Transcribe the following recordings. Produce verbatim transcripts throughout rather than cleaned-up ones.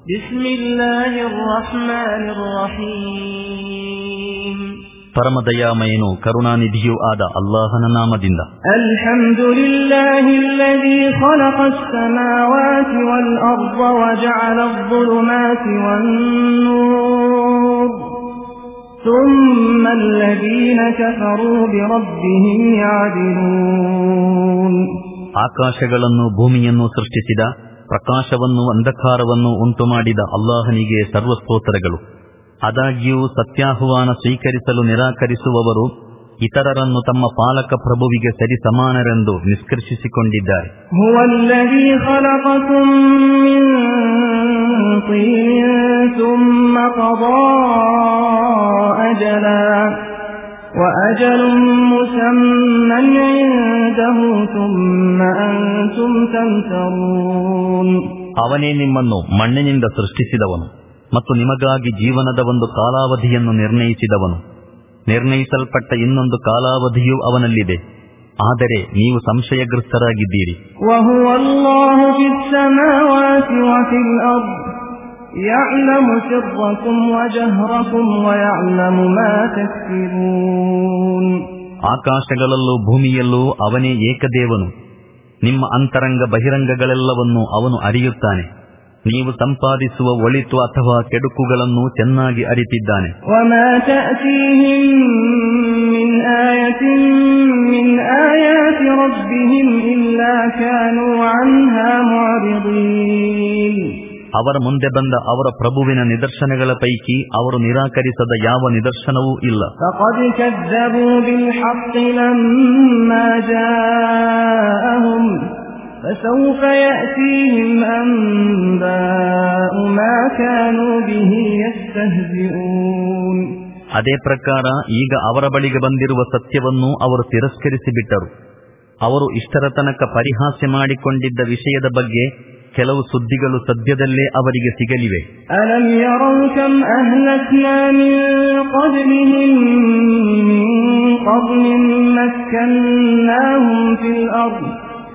ಬಿಸ್ಮಿಲ್ಲಾಹಿರ್ ರಹ್ಮಾನಿರ್ ರಹೀಮ್. ಪರಮದಯಾಮಯನು ಕರುಣಾನಿಧಿಯೂ ಆದ ಅಲ್ಲಾಹನ ನಾಮದಿಂದ. ಅಲ್ಹಮ್ದುಲಿಲ್ಲಾಹಿಲ್ಲದೀ ಖಲಖಸ್ ಸಮಾವಾತಿ ವಲ್ ಅರ್ದ ವಜಅಲ ಅದ್-ದುಲುಮಾತಿ ವನ್-ನೂರ್ ಥುಮ್ಮ ಅಲ್ಲದೀನ ಕಫರೂ ಬಿರಬ್ಬಿಹಿಮ್ ಯಅದಿಲೂನ್. ಆಕಾಶಗಳನ್ನು ಭೂಮಿಯನ್ನು ಸೃಷ್ಟಿಸಿದ, ಪ್ರಕಾಶವನ್ನು ಅಂಧಕಾರವನ್ನು ಉಂಟು ಮಾಡಿದ ಅಲ್ಲಾಹನಿಗೆ ಸರ್ವಸ್ತೋತ್ರಗಳು. ಆದಾಗ್ಯೂ ಸತ್ಯಾಹ್ವಾನ ಸ್ವೀಕರಿಸಲು ನಿರಾಕರಿಸುವವರು ಇತರರನ್ನು ತಮ್ಮ ಪಾಲಕ ಪ್ರಭುವಿಗೆ ಸರಿ ಸಮಾನರೆಂದು ನಿಷ್ಕರ್ಷಿಸಿಕೊಂಡಿದ್ದಾರೆ. ಹುವಲ್ಲದೀ ಖಲಖಕುಂ ಮಿನ್ ತೀನಿನ್ ಥುಮ್ಮ ಖದಾ ಅಜಲನ್ ವಅಜಲುನ್ ಮುಸಮ್ಮನ್ ಇಂದಹು ಥುಮ್ಮ ಅಂತುಂ ತಮ್ತರೂನ್. ಅವನೇ ನಿಮ್ಮನ್ನು ಮಣ್ಣಿನಿಂದ ಸೃಷ್ಟಿಸಿದವನು ಮತ್ತು ನಿಮಗಾಗಿ ಜೀವನದ ಒಂದು ಕಾಲಾವಧಿಯನ್ನು ನಿರ್ಣಯಿಸಿದವನು. ನಿರ್ಣಯಿಸಲ್ಪಟ್ಟ ಇನ್ನೊಂದು ಕಾಲಾವಧಿಯೂ ಅವನಲ್ಲಿದೆ, ಆದರೆ ನೀವು ಸಂಶಯಗ್ರಸ್ತರಾಗಿದ್ದೀರಿ. ವಹುವಲ್ಲಾಹು ಫಿಸ್-ಸಮಾವಾತಿ ವಫಿಲ್ ಅರ್ದ್ ಯಅಲಮು ಸಿರ್ರಕುಂ ವಜಹ್ರಕುಂ ವಯಅಲಮು ಮಾ ತಕ್ಸಿಬೂನ್. ಆಕಾಶಗಳಲ್ಲೂ ಭೂಮಿಯಲ್ಲೂ ಅವನೇ ಏಕದೇವನು. ನಿಮ್ಮ ಅಂತರಂಗ ಬಹಿರಂಗಗಳೆಲ್ಲವನ್ನೂ ಅವನು ಅರಿಯುತ್ತಾನೆ. ನೀವು ಸಂಪಾದಿಸುವ ಒಳಿತು ಅಥವಾ ಕೆಡುಕುಗಳನ್ನು ಚೆನ್ನಾಗಿ ಅರಿತಿದ್ದಾನೆ. ವಮಾ ತಅತೀಹಿಂ ಮಿನ್ ಆಯತಿನ್ ಮಿನ್ ಆಯಾತಿ ರಬ್ಬಿಹಿಂ ಇಲ್ಲಾ ಕಾನೂ ಅನ್ಹಾ ಮುಅರಿದೀನ್. ಅವರ ಮುಂದೆ ಬಂದ ಅವರ ಪ್ರಭುವಿನ ನಿದರ್ಶನಗಳ ಪೈಕಿ ಅವರು ನಿರಾಕರಿಸದ ಯಾವ ನಿದರ್ಶನವೂ ಇಲ್ಲ. ಫಖದ್ ಕಜ್ಜಬೂ ಬಿಲ್ ಹಕ್ಕಿ ಲಮ್ಮಾ ಜಾಅಹುಂ فسوف يأتيهم أنباء ما كانوا به يستهزئون. ಅದೇ ಪ್ರಕಾರ ಈಗ ಅವರ ಬಳಿಗೆ ಬಂದಿರುವ ಸತ್ಯವನ್ನು ಅವರು ತಿರಸ್ಕರಿಸಿಬಿಟ್ಟರು. ಅವರು ಇಷ್ಟರ ತನಕ ಪರಿಹಾಸ್ಯ ಮಾಡಿಕೊಂಡಿದ್ದ ವಿಷಯದ ಬಗ್ಗೆ ಕೆಲವು ಸುದ್ದಿಗಳು ಸದ್ಯದಲ್ಲೇ ಅವರಿಗೆ ಸಿಗಲಿವೆ. ಅಲಂ ಯರೌ ಕಂ ಅಹ್ಲಕ್ನಾ ಮಿನ್ क़ಬ್ಲಿಹಿಂ ಮಿನ್ क़ರ್ನಿನ್ ಮಕ್ಕನ್ನಾಹುಂ ಫಿಲ್ ಅರ್ದ್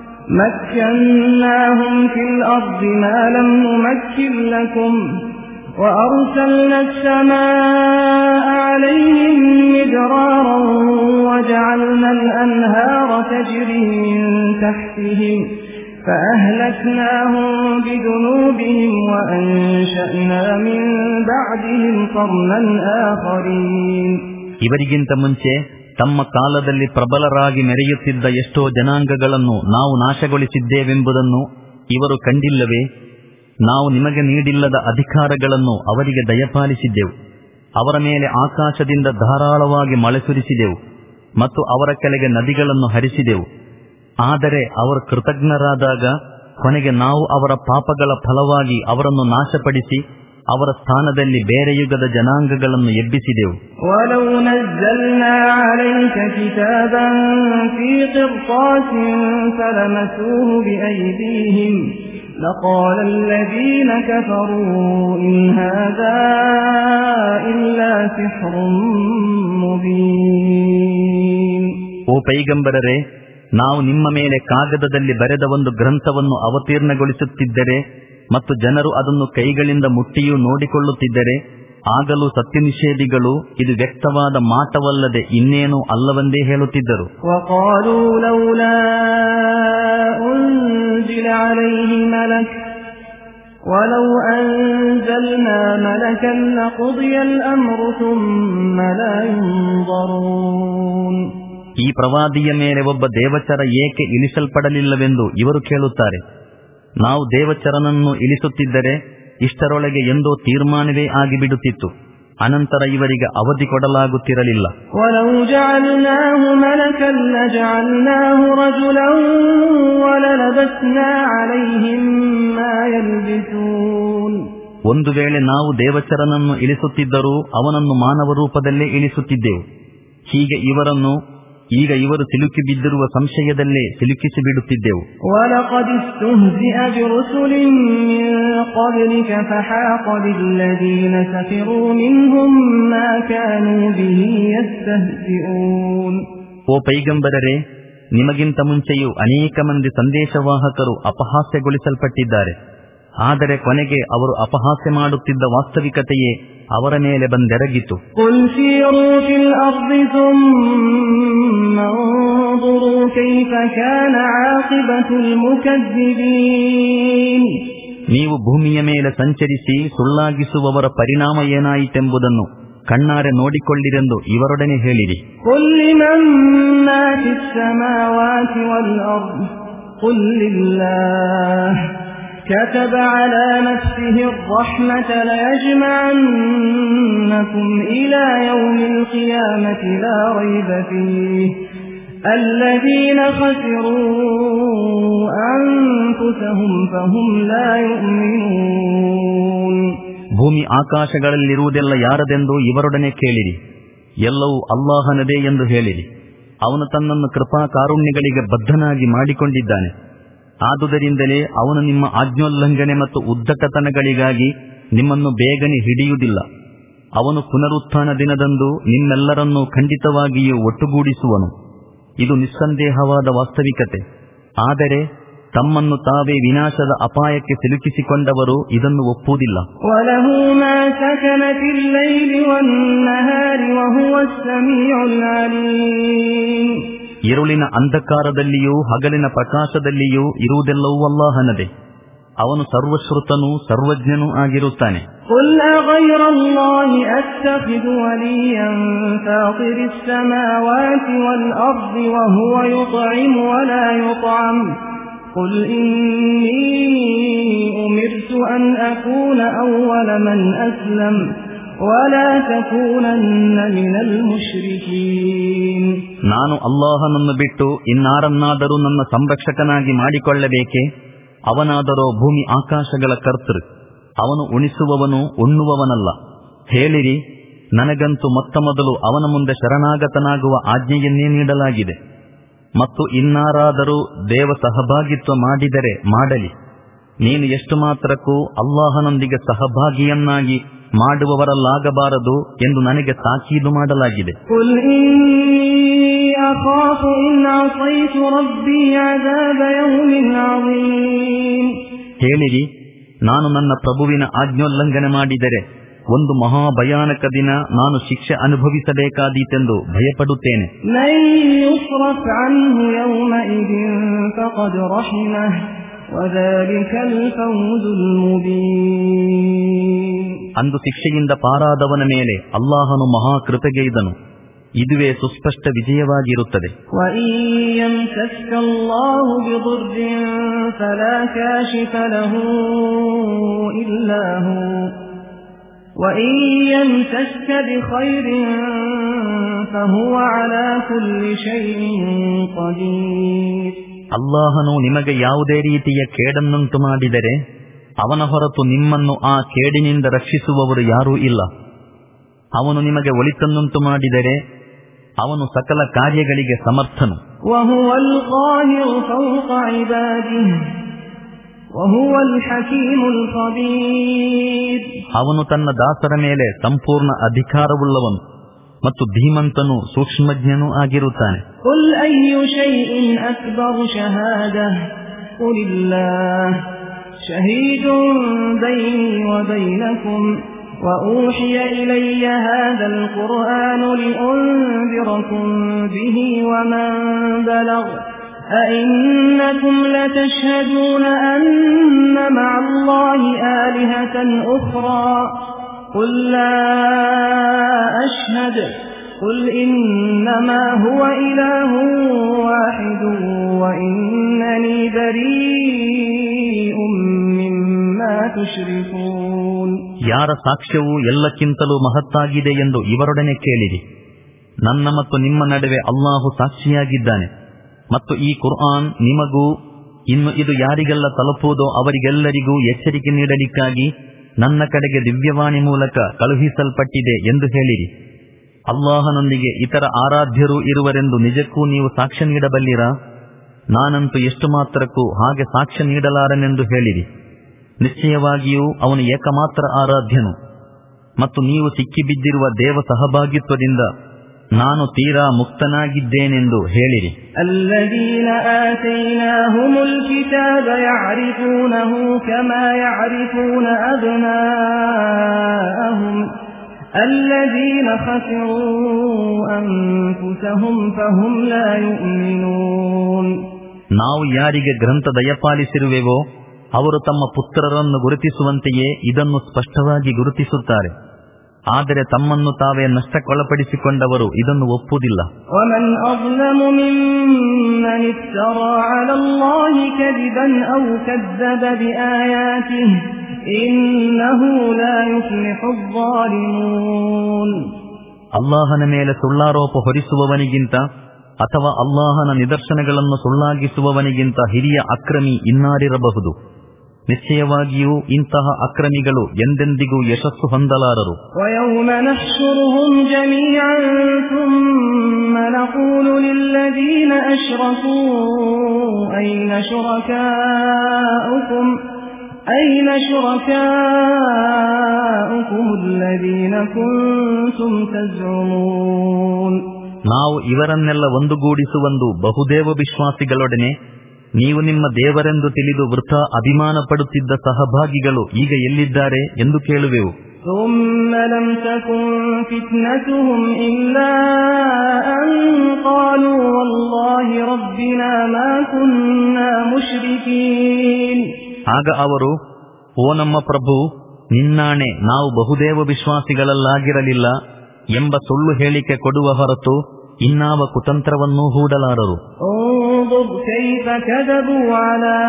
مكناهم في الأرض ما لم نمكن لكم وأرسلنا السماء عليهم مدرارا وجعلنا الأنهار تجري من تحتهم فأهلكناهم بذنوبهم وأنشأنا من بعدهم قرنا آخرين. ಇವರಿಗಿಂತ ಮುಂಚೆ ತಮ್ಮ ಕಾಲದಲ್ಲಿ ಪ್ರಬಲರಾಗಿ ಮೆರೆಯುತ್ತಿದ್ದ ಎಷ್ಟೋ ಜನಾಂಗಗಳನ್ನು ನಾವು ನಾಶಗೊಳಿಸಿದ್ದೇವೆಂಬುದನ್ನು ಇವರು ಕಂಡಿಲ್ಲವೇ? ನಾವು ನಿಮಗೆ ನೀಡಿಲ್ಲದ ಅಧಿಕಾರಗಳನ್ನು ಅವರಿಗೆ ದಯಪಾಲಿಸಿದ್ದೆವು. ಅವರ ಮೇಲೆ ಆಕಾಶದಿಂದ ಧಾರಾಳವಾಗಿ ಮಳೆ ಸುರಿಸಿದೆವು ಮತ್ತು ಅವರ ಕೆಳಗೆ ನದಿಗಳನ್ನು ಹರಿಸಿದೆವು. ಆದರೆ ಅವರು ಕೃತಜ್ಞರಾದಾಗ ಕೊನೆಗೆ ನಾವು ಅವರ ಪಾಪಗಳ ಫಲವಾಗಿ ಅವರನ್ನು ನಾಶಪಡಿಸಿ ಅವರ ಸ್ಥಾನದಲ್ಲಿ ಬೇರೆ ಯುಗದ ಜನಾಂಗಗಳನ್ನು ಎಬ್ಬಿಸಿದೆವು. ವಲೌ ನzzalna alayka kitaban fi qirtasin falamasuhu biaydihim laqala alladhina kafaru in hadha illa sihrun mubin. ಓ ಪೈಗಂಬರರೇ, ನಾವು ನಿಮ್ಮ ಮೇಲೆ ಕಾಗದದಲ್ಲಿ ಬರೆದ ಒಂದು ಗ್ರಂಥವನ್ನು ಅವತೀರ್ಣಗೊಳಿಸುತ್ತಿದ್ದರೆ ಮತ್ತು ಜನರು ಅದನ್ನು ಕೈಗಳಿಂದ ಮುಟ್ಟಿಯೂ ನೋಡಿಕೊಳ್ಳುತ್ತಿದ್ದರೆ ಆಗಲೂ ಸತ್ಯನಿಷೇಧಿಗಳು ಇದು ವ್ಯಕ್ತವಾದ ಮಾಟವಲ್ಲದೆ ಇನ್ನೇನು ಅಲ್ಲವೆಂದೇ ಹೇಳುತ್ತಿದ್ದರು. ವಕಾಲೂ ಲೌಲಾ ಉನ್ಜಿಲ ಅಲೈಹಿ ಮಲಕ್ ವಲೌ ಅನ್ಜಲ್ನಾ ಮಲಕನ್ ಲಕುದಿಯ ಅಲ್-ಅಮ್ರು ಥುಮ್ಮ ಲಾ ಯುನ್ಜರೂನ್. ಈ ಪ್ರವಾದಿಯ ಮೇಲೆ ಒಬ್ಬ ದೇವಚರ ಏಕೆ ಇಳಿಸಲ್ಪಡಲಿಲ್ಲವೆಂದು ಇವರು ಕೇಳುತ್ತಾರೆ. ನಾವು ದೇವಚರನನ್ನು ಇಳಿಸುತ್ತಿದ್ದರೆ ಇಷ್ಟರೊಳಗೆ ಎಂದೋ ತೀರ್ಮಾನವೇ ಆಗಿಬಿಡುತ್ತಿತ್ತು. ಅನಂತರ ಇವರಿಗೆ ಅವಧಿ ಕೊಡಲಾಗುತ್ತಿರಲಿಲ್ಲ. ವಲೌ ಜಅಲ್ನಾಹು ಮಲಕನ್ ಲಜಅಲ್ನಾಹು ರಜುಲನ್ ವಲಲಬಸ್ನಾ ಅಲೈಹಿಂ ಮಾ ಯಲ್ಬಿಸೂನ್. ಒಂದು ವೇಳೆ ನಾವು ದೇವಚರನನ್ನು ಇಳಿಸುತ್ತಿದ್ದರೂ ಅವನನ್ನು ಮಾನವ ರೂಪದಲ್ಲೇ ಇಳಿಸುತ್ತಿದ್ದೆವು. ಹೀಗೆ ಇವರನ್ನು ಈಗ ಇವರು ಸಿಲುಕಿ ಬಿದ್ದಿರುವ ಸಂಶಯದಲ್ಲೇ ಸಿಲುಕಿಸಿ ಬಿಡುತ್ತಿದ್ದೆವು. ವಲಕದ್ ಇಸ್ತುಹ್ಜಿಅ ಬಿರುಸುಲಿನ್ ಮಿನ್ क़ಬ್ಲಿಕ ಫಹಾಕ ಬಿಲ್ಲದೀನ ಸಖಿರೂ ಮಿನ್ಹುಂ ಮಾ ಕಾನೂ ಬಿಹಿ ಯಸ್ತಹ್ಜಿಊನ್. ಓ ಪೈಗಂಬರರೇ, ನಿಮಗಿಂತ ಮುಂಚೆಯೂ ಅನೇಕ ಮಂದಿ ಸಂದೇಶವಾಹಕರು ಅಪಹಾಸ್ಯಗೊಳಿಸಲ್ಪಟ್ಟಿದ್ದಾರೆ. ಆದರೆ ಕೊನೆಗೆ ಅವರು ಅಪಹಾಸ್ಯ ಮಾಡುತ್ತಿದ್ದ ವಾಸ್ತವಿಕತೆಯೇ ಅವರ ಮೇಲೆ ಬಂದೆರಗಿತು. ನೀವು ಭೂಮಿಯ ಮೇಲೆ ಸಂಚರಿಸಿ ಸುಳ್ಳಾಗಿಸುವವರ ಪರಿಣಾಮ ಏನಾಯಿತೆಂಬುದನ್ನು ಕಣ್ಣಾರೆ ನೋಡಿಕೊಳ್ಳಿರೆಂದು ಇವರೊಡನೆ ಹೇಳಿರಿ. كتب على نفسه الرحمة ليجمعنكم إلى يوم القيامة لا ريب فيه الذين خسروا أنفسهم فهم لا يؤمنون. ಭೂಮಿ ಆಕಾಶಗಳಲ್ಲಿರುವುದೆಲ್ಲ ಯಾರದೆಂದು ಇವರೊಡನೆ ಕೇಳಿರಿ. ಎಲ್ಲವೂ ಅಲ್ಲಾಹನದೇ ಎಂದು ಹೇಳಿರಿ. ಅವನು ತನ್ನನ್ನು ಕೃಪಾ ಕಾರುಣ್ಯಗಳಿಗೆ ಬದ್ಧನಾಗಿ ಮಾಡಿಕೊಂಡಿದ್ದಾನೆ. ಆದುದರಿಂದಲೇ ಅವನು ನಿಮ್ಮ ಆಜ್ಞೋಲ್ಲಂಘನೆ ಮತ್ತು ಉದ್ದಟತನಗಳಿಗಾಗಿ ನಿಮ್ಮನ್ನು ಬೇಗನೆ ಹಿಡಿಯುವುದಿಲ್ಲ. ಅವನು ಪುನರುತ್ಥಾನ ದಿನದಂದು ನಿಮ್ಮೆಲ್ಲರನ್ನೂ ಖಂಡಿತವಾಗಿಯೂ ಒಟ್ಟುಗೂಡಿಸುವನು. ಇದು ನಿಸ್ಸಂದೇಹವಾದ ವಾಸ್ತವಿಕತೆ. ಆದರೆ ತಮ್ಮನ್ನು ತಾವೇ ವಿನಾಶದ ಅಪಾಯಕ್ಕೆ ಸಿಲುಕಿಸಿಕೊಂಡವರು ಇದನ್ನು ಒಪ್ಪುವುದಿಲ್ಲ. ಇರುಳಿನ ಅಂಧಕಾರದಲ್ಲಿಯೂ ಹಗಲಿನ ಪ್ರಕಾಶದಲ್ಲಿಯೂ ಇರುವುದೆಲ್ಲವೂ ಅಲ್ಲಾಹನದೇ. ಅವನು ಸರ್ವಶ್ರುತನೂ ಸರ್ವಜ್ಞನೂ ಆಗಿರುತ್ತಾನೆ. قل إني أمرت أن أكون أول من أسلم ولا تكونن من المشركين. ನಾನು ಅಲ್ಲಾಹನನ್ನು ಬಿಟ್ಟು ಇನ್ನಾರನ್ನಾದರೂ ನನ್ನ ಸಂರಕ್ಷಕನಾಗಿ ಮಾಡಿಕೊಳ್ಳಬೇಕೆ? ಅವನಾದರೋ ಭೂಮಿ ಆಕಾಶಗಳ ಕರ್ತೃ. ಅವನು ಉಣಿಸುವವನು ಉಣ್ಣುವವನಲ್ಲ. ಹೇಳಿರಿ, ನನಗಂತೂ ಮೊತ್ತ ಮೊದಲು ಅವನ ಮುಂದೆ ಶರಣಾಗತನಾಗುವ ಆಜ್ಞೆಯನ್ನೇ ನೀಡಲಾಗಿದೆ. ಮತ್ತು ಇನ್ನಾರಾದರೂ ದೇವ ಸಹಭಾಗಿತ್ವ ಮಾಡಿದರೆ ಮಾಡಲಿ. ನೀನು ಎಷ್ಟು ಮಾತ್ರಕ್ಕೂ ಅಲ್ಲಾಹನೊಂದಿಗೆ ಸಹಭಾಗಿಯನ್ನಾಗಿ ಮಾಡುವವರಲ್ಲಾಗಬಾರದು ಎಂದು ನನಗೆ ತಾಕೀದು ಮಾಡಲಾಗಿದೆ. ಹೇಳಿರಿ, ನಾನು ನನ್ನ ಪ್ರಭುವಿನ ಆಜ್ಞೋಲ್ಲಂಘನೆ ಮಾಡಿದರೆ ಒಂದು ಮಹಾಭಯಾನಕ ದಿನ ನಾನು ಶಿಕ್ಷೆ ಅನುಭವಿಸಬೇಕಾದೀತೆಂದು ಭಯಪಡುತ್ತೇನೆ. ಅಂದು ಶಿಕ್ಷೆಯಿಂದ ಪಾರಾದವನ ಮೇಲೆ ಅಲ್ಲಾಹನು ಮಹಾಕೃಪೆಗೈದನು. ಇದುವೇ ಸುಸ್ಪಷ್ಟ ವಿಜಯವಾಗಿರುತ್ತದೆ. وَإِن يَمْسَسْكَ بِخَيْرٍ فَهُوَ عَلَى كُلِّ شَيْءٍ قَدِيرٌ. ಅಲ್ಲಾಹನು ನಿಮಗೆ ಯಾವುದೇ ರೀತಿಯ ಕೇಡನ್ನುಂಟು ಮಾಡಿದರೆ ಅವನ ಹೊರತು ನಿಮ್ಮನ್ನು ಆ ಕೇಡಿನಿಂದ ರಕ್ಷಿಸುವವರು ಯಾರೂ ಇಲ್ಲ. ಅವನು ನಿಮಗೆ ಒಳಿತನ್ನುಂಟು ಮಾಡಿದರೆ ಅವನು ಸಕಲ ಕಾರ್ಯಗಳಿಗೆ ಸಮರ್ಥನು. وَهُوَ الْقَاهِرُ فَوْقَ عِبَادِهِ وَهُوَ الْحَكِيمُ الْخَبِيرُ. ಅವನು ತನ್ನ ದಾಸರ ಮೇಲೆ ಸಂಪೂರ್ಣ ಅಧಿಕಾರವುಳ್ಳವನು ಮತ್ತು ಧೀಮಂತನೂ ಸೂಕ್ಷ್ಮಜ್ಞನೂ ಆಗಿರುತ್ತಾನೆ. قُلْ أَيُّ شَيْءٍ أَكْبَرُ شَهَادَةً قُلِ اللَّهُ شَهِيدٌ بَيْنِي وَبَيْنَكُمْ وَأُوحِيَ إِلَيَّ هَذَا الْقُرْآنُ لِأُنذِرَكُم بِهِ وَمَن بَلَغَ أَإِنَّكُمْ لَتَشْهَدُونَ أَنَّ مَعَ اللَّهِ آلِهَةً أُخْرَى قُل لَّا أَشْهَدُ قُلْ إِنَّمَا هُوَ إِلَٰهٌ وَاحِدٌ وَإِنَّنِي بَرِيءٌ مِّمَّا تُشْرِكُونَ. ಯಾರ ಸಾಕ್ಷ್ಯವು ಎಲ್ಲಕ್ಕಿಂತಲೂ ಮಹತ್ತಾಗಿದೆ ಎಂದು ಇವರೊಡನೆ ಕೇಳಿರಿ. ನನ್ನ ಮತ್ತು ನಿಮ್ಮ ನಡುವೆ ಅಲ್ಲಾಹು ಸಾಕ್ಷಿಯಾಗಿದ್ದಾನೆ. ಮತ್ತು ಈ ಕುರ್ಆನ್ ನಿಮಗೂ ಇನ್ನು ಇದು ಯಾರಿಗೆಲ್ಲ ತಲುಪುವುದೋ ಅವರಿಗೆಲ್ಲರಿಗೂ ಎಚ್ಚರಿಕೆ ನೀಡಲಿಕ್ಕಾಗಿ ನನ್ನ ಕಡೆಗೆ ದಿವ್ಯವಾಣಿ ಮೂಲಕ ಕಳುಹಿಸಲ್ಪಟ್ಟಿದೆ ಎಂದು ಹೇಳಿರಿ. ಅಲ್ಲಾಹನೊಂದಿಗೆ ಇತರ ಆರಾಧ್ಯರು ಇರುವರೆಂದು ನಿಜಕ್ಕೂ ನೀವು ಸಾಕ್ಷ್ಯ ನೀಡಬಲ್ಲಿರಾ? ನಾನಂತೂ ಎಷ್ಟು ಮಾತ್ರಕ್ಕೂ ಹಾಗೆ ಸಾಕ್ಷ್ಯ ನೀಡಲಾರನೆಂದು ಹೇಳಿರಿ. ನಿಶ್ಚಯವಾಗಿಯೂ ಅವನು ಏಕಮಾತ್ರ ಆರಾಧ್ಯನು. ಮತ್ತು ನೀವು ಸಿಕ್ಕಿಬಿದ್ದಿರುವ ದೇವ ಸಹಭಾಗಿತ್ವದಿಂದ ನಾನು ತೀರಾ ಮುಕ್ತನಾಗಿದ್ದೇನೆಂದು ಹೇಳಿರಿ. الذين آتيناهم الكتاب يعرفونه كما يعرفون أبناءهم الذين خسروا أنفسهم فهم لا يؤمنون. ನಾವು ಯಾರಿಗೆ ಗ್ರಂಥ ದಯಪಾಲಿಸಿರುವೆವೋ ಅವರು ತಮ್ಮ ಪುತ್ರರನ್ನು ಗುರುತಿಸುವಂತೆಯೇ ಇದನ್ನು ಸ್ಪಷ್ಟವಾಗಿ ಗುರುತಿಸುತ್ತಾರೆ. ಆದರೆ ತಮ್ಮನ್ನು ತಾವೇ ನಷ್ಟಕ್ಕೊಳಪಡಿಸಿಕೊಂಡವರು ಇದನ್ನು ಒಪ್ಪುವುದಿಲ್ಲ. ومن أظلم ممن افترى على الله كذبا أو كذب بآياته إنه لا يفلح الظالمون. ಅಲ್ಲಾಹನ ಮೇಲೆ ಸುಳ್ಳಾರೋಪ ಹೊರಿಸುವವನಿಗಿಂತ ಅಥವಾ ಅಲ್ಲಾಹನ ನಿದರ್ಶನಗಳನ್ನು ಸುಳ್ಳಾಗಿಸುವವನಿಗಿಂತ ಹಿರಿಯ ಅಕ್ರಮಿ ಇನ್ನಾರಿರಬಹುದು. ನಿಶ್ಚಯವಾಗಿಯೂ ಇಂತಹ ಅಕ್ರಮಿಗಳು ಎಂದೆಂದಿಗೂ ಯಶಸ್ಸು ಹೊಂದಲಾರರು. وَيَوْمَ نَحْشُرُهُمْ جَمِيعًا ثُمَّ نَقُولُ لِلَّذِينَ أَشْرَكُوا أَيْنَ شُرَكَاؤُكُمْ أَيْنَ شُرَكَاؤُكُمُ الَّذِينَ كُنتُمْ تَزْعُمُونَ. ನಾವು ಇವರನ್ನೆಲ್ಲ ಒಂದುಗೂಡಿಸುವಂದು ಬಹುದೇವ ವಿಶ್ವಾಸಿಗಳೊಡನೆ ನೀವು ನಿಮ್ಮ ದೇವರೆಂದು ತಿಳಿದು ವೃಥ ಅಭಿಮಾನ ಪಡುತ್ತಿದ್ದ ಸಹಭಾಗಿಗಳು ಈಗ ಎಲ್ಲಿದ್ದಾರೆ ಎಂದು ಕೇಳುವೆವು. ثُمَّ لَمْ تَكُنْ فِتْنَتُهُمْ إِلَّا أَنْ قَالُوا وَاللَّهِ رَبِّنَا مَا كُنَّا مُشْرِكِينَ. ಆಗ ಅವರು, ಓ ನಮ್ಮ ಪ್ರಭು, ನಿನ್ನಾಣೆ ನಾವು ಬಹುದೇವ ವಿಶ್ವಾಸಿಗಳಲ್ಲಾಗಿರಲಿಲ್ಲ ಎಂಬ ಸುಳ್ಳು ಹೇಳಿಕೆ ಕೊಡುವ ಹೊರತು ಇನ್ನಾವ ಕುತಂತ್ರವನ್ನೂ ಹೂಡಲಾರರು. انظر كيف كذبوا على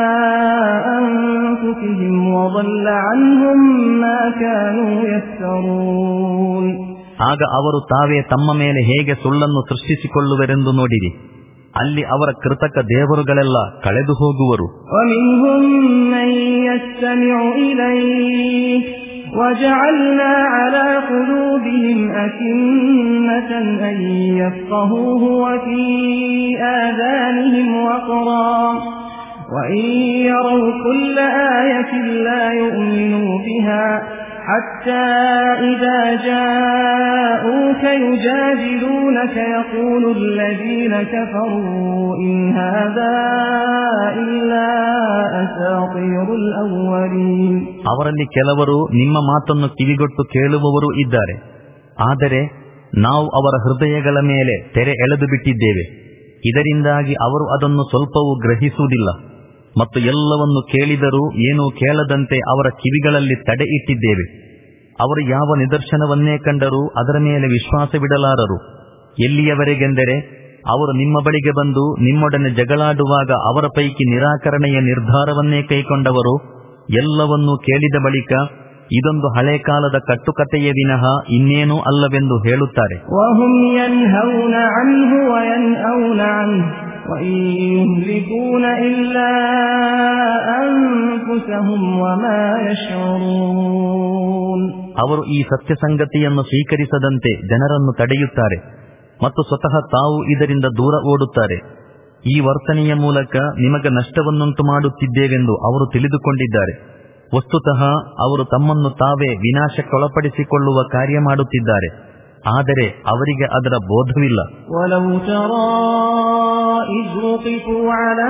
أنفسهم وضل عنهم ما كانوا يفترون. ಆಗ ಅವರು ತಾವೇ ತಮ್ಮ ಮೇಲೆ ಹೇಗೆ ಸುಳ್ಳನ್ನು ಸೃಷ್ಟಿಸಿಕೊಳ್ಳುವರೆಂದು ನೋಡಿರಿ. ಅಲ್ಲಿ ಅವರ ಕೃತಕ ದೇವರುಗಳೆಲ್ಲ ಕಳೆದು ಹೋಗುವರು. ومنهم من يستمع إليك وجعلنا على قلوبهم أكنة أن يفقهوه وفي آذانهم وقرا وإن يروا كل آية لا يؤمنوا بها حتى إذا جاءوك يجادلونك يقول الذين كفروا إن هذا إلا أساطير الأولين. ಅವರಲ್ಲಿ ಕೆಲವರು ನಿಮ್ಮ ಮಾತನ್ನು ಕಿವಿಗೊಟ್ಟು ಕೇಳುವವರು ಇದ್ದಾರೆ. ಆದರೆ ನಾವು ಅವರ ಹೃದಯಗಳ ಮೇಲೆ ತೆರೆ ಎಳೆದು ಬಿಟ್ಟಿದ್ದೇವೆ. ಇದರಿಂದಾಗಿ ಅವರು ಅದನ್ನು ಸ್ವಲ್ಪವೂ ಗ್ರಹಿಸುವುದಿಲ್ಲ ಮತ್ತು ಎಲ್ಲವನ್ನು ಕೇಳಿದರೂ ಏನೂ ಕೇಳದಂತೆ ಅವರ ಕಿವಿಗಳಲ್ಲಿ ತಡೆ ಇಟ್ಟಿದ್ದೇವೆ. ಅವರು ಯಾವ ನಿದರ್ಶನವನ್ನೇ ಕಂಡರೂ ಅದರ ಮೇಲೆ ವಿಶ್ವಾಸವಿಡಲಾರರು. ಎಲ್ಲಿಯವರೆಗೆಂದರೆ ಅವರು ನಿಮ್ಮ ಬಳಿಗೆ ಬಂದು ನಿಮ್ಮೊಡನೆ ಜಗಳಾಡುವಾಗ ಅವರ ಪೈಕಿ ನಿರಾಕರಣೆಯ ನಿರ್ಧಾರವನ್ನೇ ಕೈಕೊಂಡವರು ಎಲ್ಲವನ್ನೂ ಕೇಳಿದ ಬಳಿಕ ಇದೊಂದು ಹಳೆ ಕಾಲದ ಕಟ್ಟುಕತೆಯೇ ವಿನಃ ಇನ್ನೇನೂ ಅಲ್ಲವೆಂದು ಹೇಳುತ್ತಾರೆ. وهم ينهون عنه وينأون عنه وإن يهلكون إلا أنفسهم وما يشعرون. ಅವರು ಈ ಸತ್ಯ ಸಂಗತಿಯನ್ನು ಸ್ವೀಕರಿಸದಂತೆ ಜನರನ್ನು ತಡೆಯುತ್ತಾರೆ ಮತ್ತು ಸ್ವತಃ ತಾವು ಇದರಿಂದ ದೂರ ಓಡುತ್ತಾರೆ. ಈ ವರ್ತನೆಯ ಮೂಲಕ ನಿಮಗೆ ನಷ್ಟವನ್ನುಂಟು ಮಾಡುತ್ತಿದ್ದೇವೆಂದು ಅವರು ತಿಳಿದುಕೊಂಡಿದ್ದಾರೆ. ವಸ್ತುತಃ ಅವರು ತಮ್ಮನ್ನು ತಾವೇ ವಿನಾಶಕ್ಕೊಳಪಡಿಸಿಕೊಳ್ಳುವ ಕಾರ್ಯ ಮಾಡುತ್ತಿದ್ದಾರೆ. ಆದರೆ ಅವರಿಗೆ ಅದರ ಬೋಧವಿಲ್ಲ. وَلَوْ تَرَى إِذْ وُقِفُوا عَلَى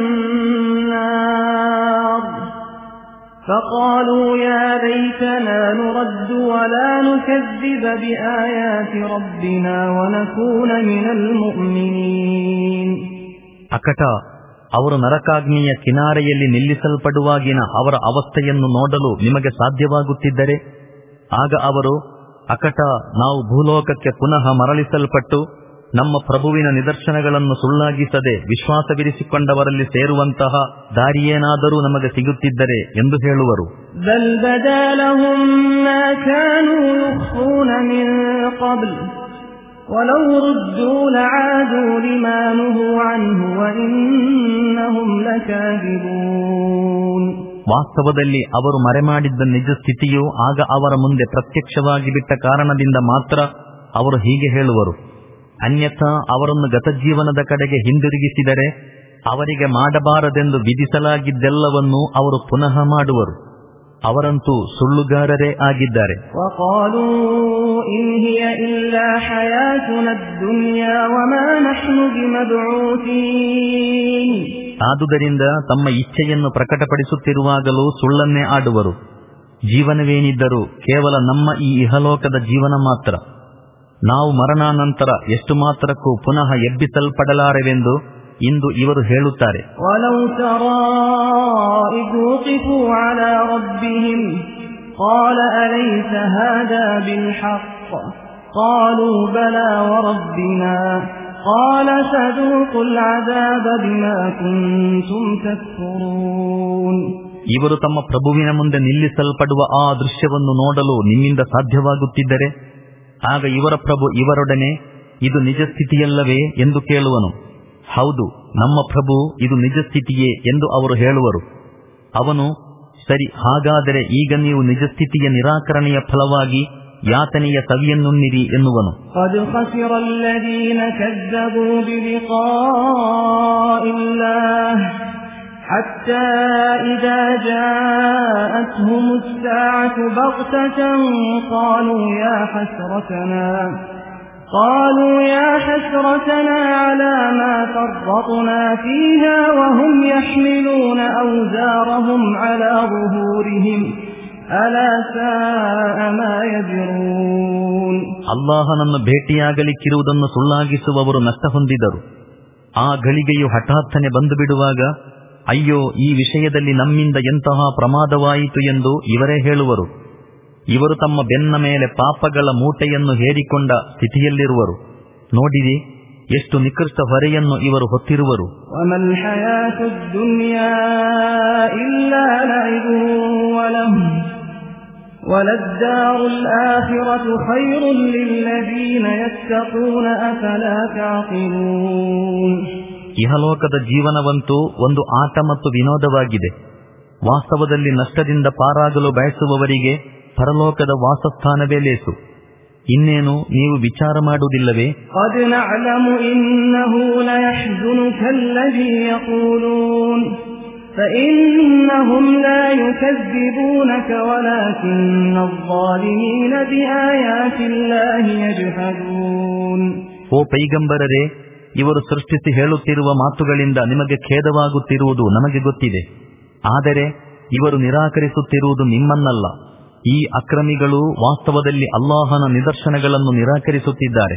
النَّارِ فَقَالُوا يَا لَيْتَنَا نُرَدُّ وَلَا نُكَذِّبَ بِآيَاتِ رَبِّنَا وَنَكُونَ مِنَ الْمُؤْمِنِينَ. ಅಕಟ ಅವರು ನರಕಾಗ್ನಿಯ ಕಿನಾರೆಯಲ್ಲಿ ನಿಲ್ಲಿಸಲ್ಪಡುವಾಗಿನ ಅವರ ಅವಸ್ಥೆಯನ್ನು ನೋಡಲು ನಿಮಗೆ ಸಾಧ್ಯವಾಗುತ್ತಿದ್ದರೆ ಆಗ ಅವರು, ಅಕಟ ನಾವು ಭೂಲೋಕಕ್ಕೆ ಪುನಃ ಮರಳಿಸಲ್ಪಟ್ಟು ನಮ್ಮ ಪ್ರಭುವಿನ ನಿದರ್ಶನಗಳನ್ನು ಸುಳ್ಳಾಗಿಸದೆ ವಿಶ್ವಾಸವಿರಿಸಿಕೊಂಡವರಲ್ಲಿ ಸೇರುವಂತಹ ದಾರಿಯೇನಾದರೂ ನಮಗೆ ಸಿಗುತ್ತಿದ್ದರೆ ಎಂದು ಹೇಳುವರು. ಬಲ್ ಬದಾ ಲಹುಂ ಮಾ ಕಾನೂ ಯುಖ್ಫೂನ ಮಿನ್ ಕಬ್ಲ್ ವಲೌ ರುದ್ದೂ ಲಆದೂ ಲಿಮಾ ನುಹೂ ಅನ್ಹು ವಇನ್ನಹುಂ ಲಕಾದಿಬೂನ್. ವಾಸ್ತವದಲ್ಲಿ ಅವರು ಮರೆಮಾಡಿದ್ದ ನಿಜ ಸ್ಥಿತಿಯು ಆಗ ಅವರ ಮುಂದೆ ಪ್ರತ್ಯಕ್ಷವಾಗಿ ಬಿಟ್ಟ ಕಾರಣದಿಂದ ಮಾತ್ರ ಅವರು ಹೀಗೆ ಹೇಳುವರು. ಅನ್ಯಥಾ ಅವರನ್ನು ಗತಜೀವನದ ಕಡೆಗೆ ಹಿಂದಿರುಗಿಸಿದರೆ ಅವರಿಗೆ ಮಾಡಬಾರದೆಂದು ವಿಧಿಸಲಾಗಿದ್ದೆಲ್ಲವನ್ನೂ ಅವರು ಪುನಃ ಮಾಡುವರು. ಅವರಂತೂ ಸುಳ್ಳುಗಾರರೇ ಆಗಿದ್ದಾರೆ. ಆದುದರಿಂದ ತಮ್ಮ ಇಚ್ಛೆಯನ್ನು ಪ್ರಕಟಪಡಿಸುತ್ತಿರುವಾಗಲೂ ಸುಳ್ಳನ್ನೇ ಆಡುವರು. ಜೀವನವೇನಿದ್ದರೂ ಕೇವಲ ನಮ್ಮ ಈ ಇಹಲೋಕದ ಜೀವನ ಮಾತ್ರ. ನಾವು ಮರಣಾನಂತರ ಎಷ್ಟು ಮಾತ್ರಕ್ಕೂ ಪುನಃ ಎಬ್ಬಿಸಲ್ಪಡಲಾರೆವೆಂದು ಇಂದು ಇವರು ಹೇಳುತ್ತಾರೆ. ಇವರು ತಮ್ಮ ಪ್ರಭುವಿನ ಮುಂದೆ ನಿಲ್ಲಿಸಲ್ಪಡುವ ಆ ದೃಶ್ಯವನ್ನು ನೋಡಲು ನಿಮ್ಮಿಂದ ಸಾಧ್ಯವಾಗುತ್ತಿದ್ದರೆ ಆಗ ಇವರ ಪ್ರಭು ಇವರೊಡನೆ, ಇದು ನಿಜ ಸ್ಥಿತಿಯಲ್ಲವೇ ಎಂದು ಕೇಳುವನು. ಹೌದು, ನಮ್ಮ ಪ್ರಭು, ಇದು ನಿಜ ಸ್ಥಿತಿಯೇ ಎಂದು ಅವರು ಹೇಳುವರು. ಅವನು, ಸರಿ, ಹಾಗಾದರೆ ಈಗ ನೀವು ನಿಜ ಸ್ಥಿತಿಯ ನಿರಾಕರಣೆಯ ಫಲವಾಗಿ ಯಾತನೆಯ ಸವಿಯನ್ನುಣ್ಣಿರಿ ಎನ್ನುವನು. حتى إذا جاءتهم الساعة بغتة قالوا يا حسرتنا قالوا يا حسرتنا على ما فرطنا فيها وهم يحملون أوزارهم على ظهورهم ألا ساء ما يزرون. ಅಲ್ಲಾಹನನ್ನು ಭೇಟಿಯಾಗಲಿಕ್ಕಿರುವುದನ್ನು ಸುಳ್ಳಾಗಿಸುವವರು ನಷ್ಟ ಹೊಂದಿದರು. ಆ ಗಳಿಗೆಯು ಹಠಾತ್ತನೆ ಬಂದು ಬಿಡುವಾಗ, ಅಯ್ಯೋ, ಈ ವಿಷಯದಲ್ಲಿ ನಮ್ಮಿಂದ ಎಂತಹ ಪ್ರಮಾದವಾಯಿತು ಎಂದು ಇವರೇ ಹೇಳುವರು. ಇವರು ತಮ್ಮ ಬೆನ್ನ ಮೇಲೆ ಪಾಪಗಳ ಮೂಟೆಯನ್ನು ಹೇರಿಕೊಂಡ ಸ್ಥಿತಿಯಲ್ಲಿರುವರು. ನೋಡಿರಿ, ಎಷ್ಟು ನಿಕೃಷ್ಟ ಹೊರೆಯನ್ನು ಇವರು ಹೊತ್ತಿರುವರು. ಇಹಲೋಕದ ಜೀವನವಂತೂ ಒಂದು ಆಟ ಮತ್ತು ವಿನೋದವಾಗಿದೆ. ವಾಸ್ತವದಲ್ಲಿ ನಷ್ಟದಿಂದ ಪಾರಾಗಲು ಬಯಸುವವರಿಗೆ ಪರಲೋಕದ ವಾಸಸ್ಥಾನವೇ ಲೇಸು. ಇನ್ನೇನು ನೀವು ವಿಚಾರ ಮಾಡುವುದಿಲ್ಲವೇ? ಓ ಪೈಗಂಬರರೇ, ಇವರು ಸೃಷ್ಟಿಸಿ ಹೇಳುತ್ತಿರುವ ಮಾತುಗಳಿಂದ ನಿಮಗೆ ಖೇದವಾಗುತ್ತಿರುವುದು ನಮಗೆ ಗೊತ್ತಿದೆ. ಆದರೆ ಇವರು ನಿರಾಕರಿಸುತ್ತಿರುವುದು ನಿಮ್ಮನ್ನಲ್ಲ. ಈ ಅಕ್ರಮಿಗಳು ವಾಸ್ತವದಲ್ಲಿ ಅಲ್ಲಾಹನ ನಿದರ್ಶನಗಳನ್ನು ನಿರಾಕರಿಸುತ್ತಿದ್ದಾರೆ.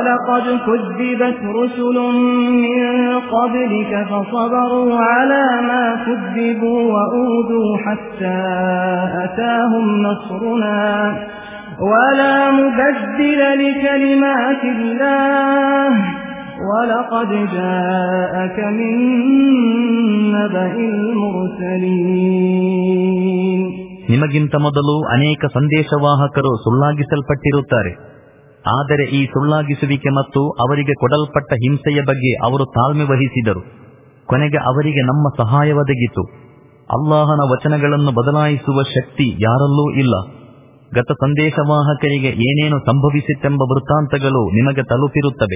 وَلَقَدْ جَاءَكَ مِن نَّبَإِ الْمُرْسَلِينَ. ನಿಮಗಿಂತ ಮೊದಲು ಅನೇಕ ಸಂದೇಶವಾಹಕರು ಸುಳ್ಳಾಗಿಸಲ್ಪಟ್ಟಿರುತ್ತಾರೆ. ಆದರೆ ಈ ಸುಳ್ಳಾಗಿಸುವಿಕೆ ಮತ್ತು ಅವರಿಗೆ ಕೊಡಲ್ಪಟ್ಟ ಹಿಂಸೆಯ ಬಗ್ಗೆ ಅವರು ತಾಳ್ಮೆ ವಹಿಸಿದರು. ಕೊನೆಗೆ ಅವರಿಗೆ ನಮ್ಮ ಸಹಾಯ ಒದಗಿತು. ಅಲ್ಲಾಹನ ವಚನಗಳನ್ನು ಬದಲಾಯಿಸುವ ಶಕ್ತಿ ಯಾರಲ್ಲೂ ಇಲ್ಲ. ಗತ ಸಂದೇಶವಾಹಕರಿಗೆ ಏನೇನು ಸಂಭವಿಸಿತೆಂಬ ವೃತ್ತಾಂತಗಳು ನಿಮಗೆ ತಲುಪಿರುತ್ತವೆ.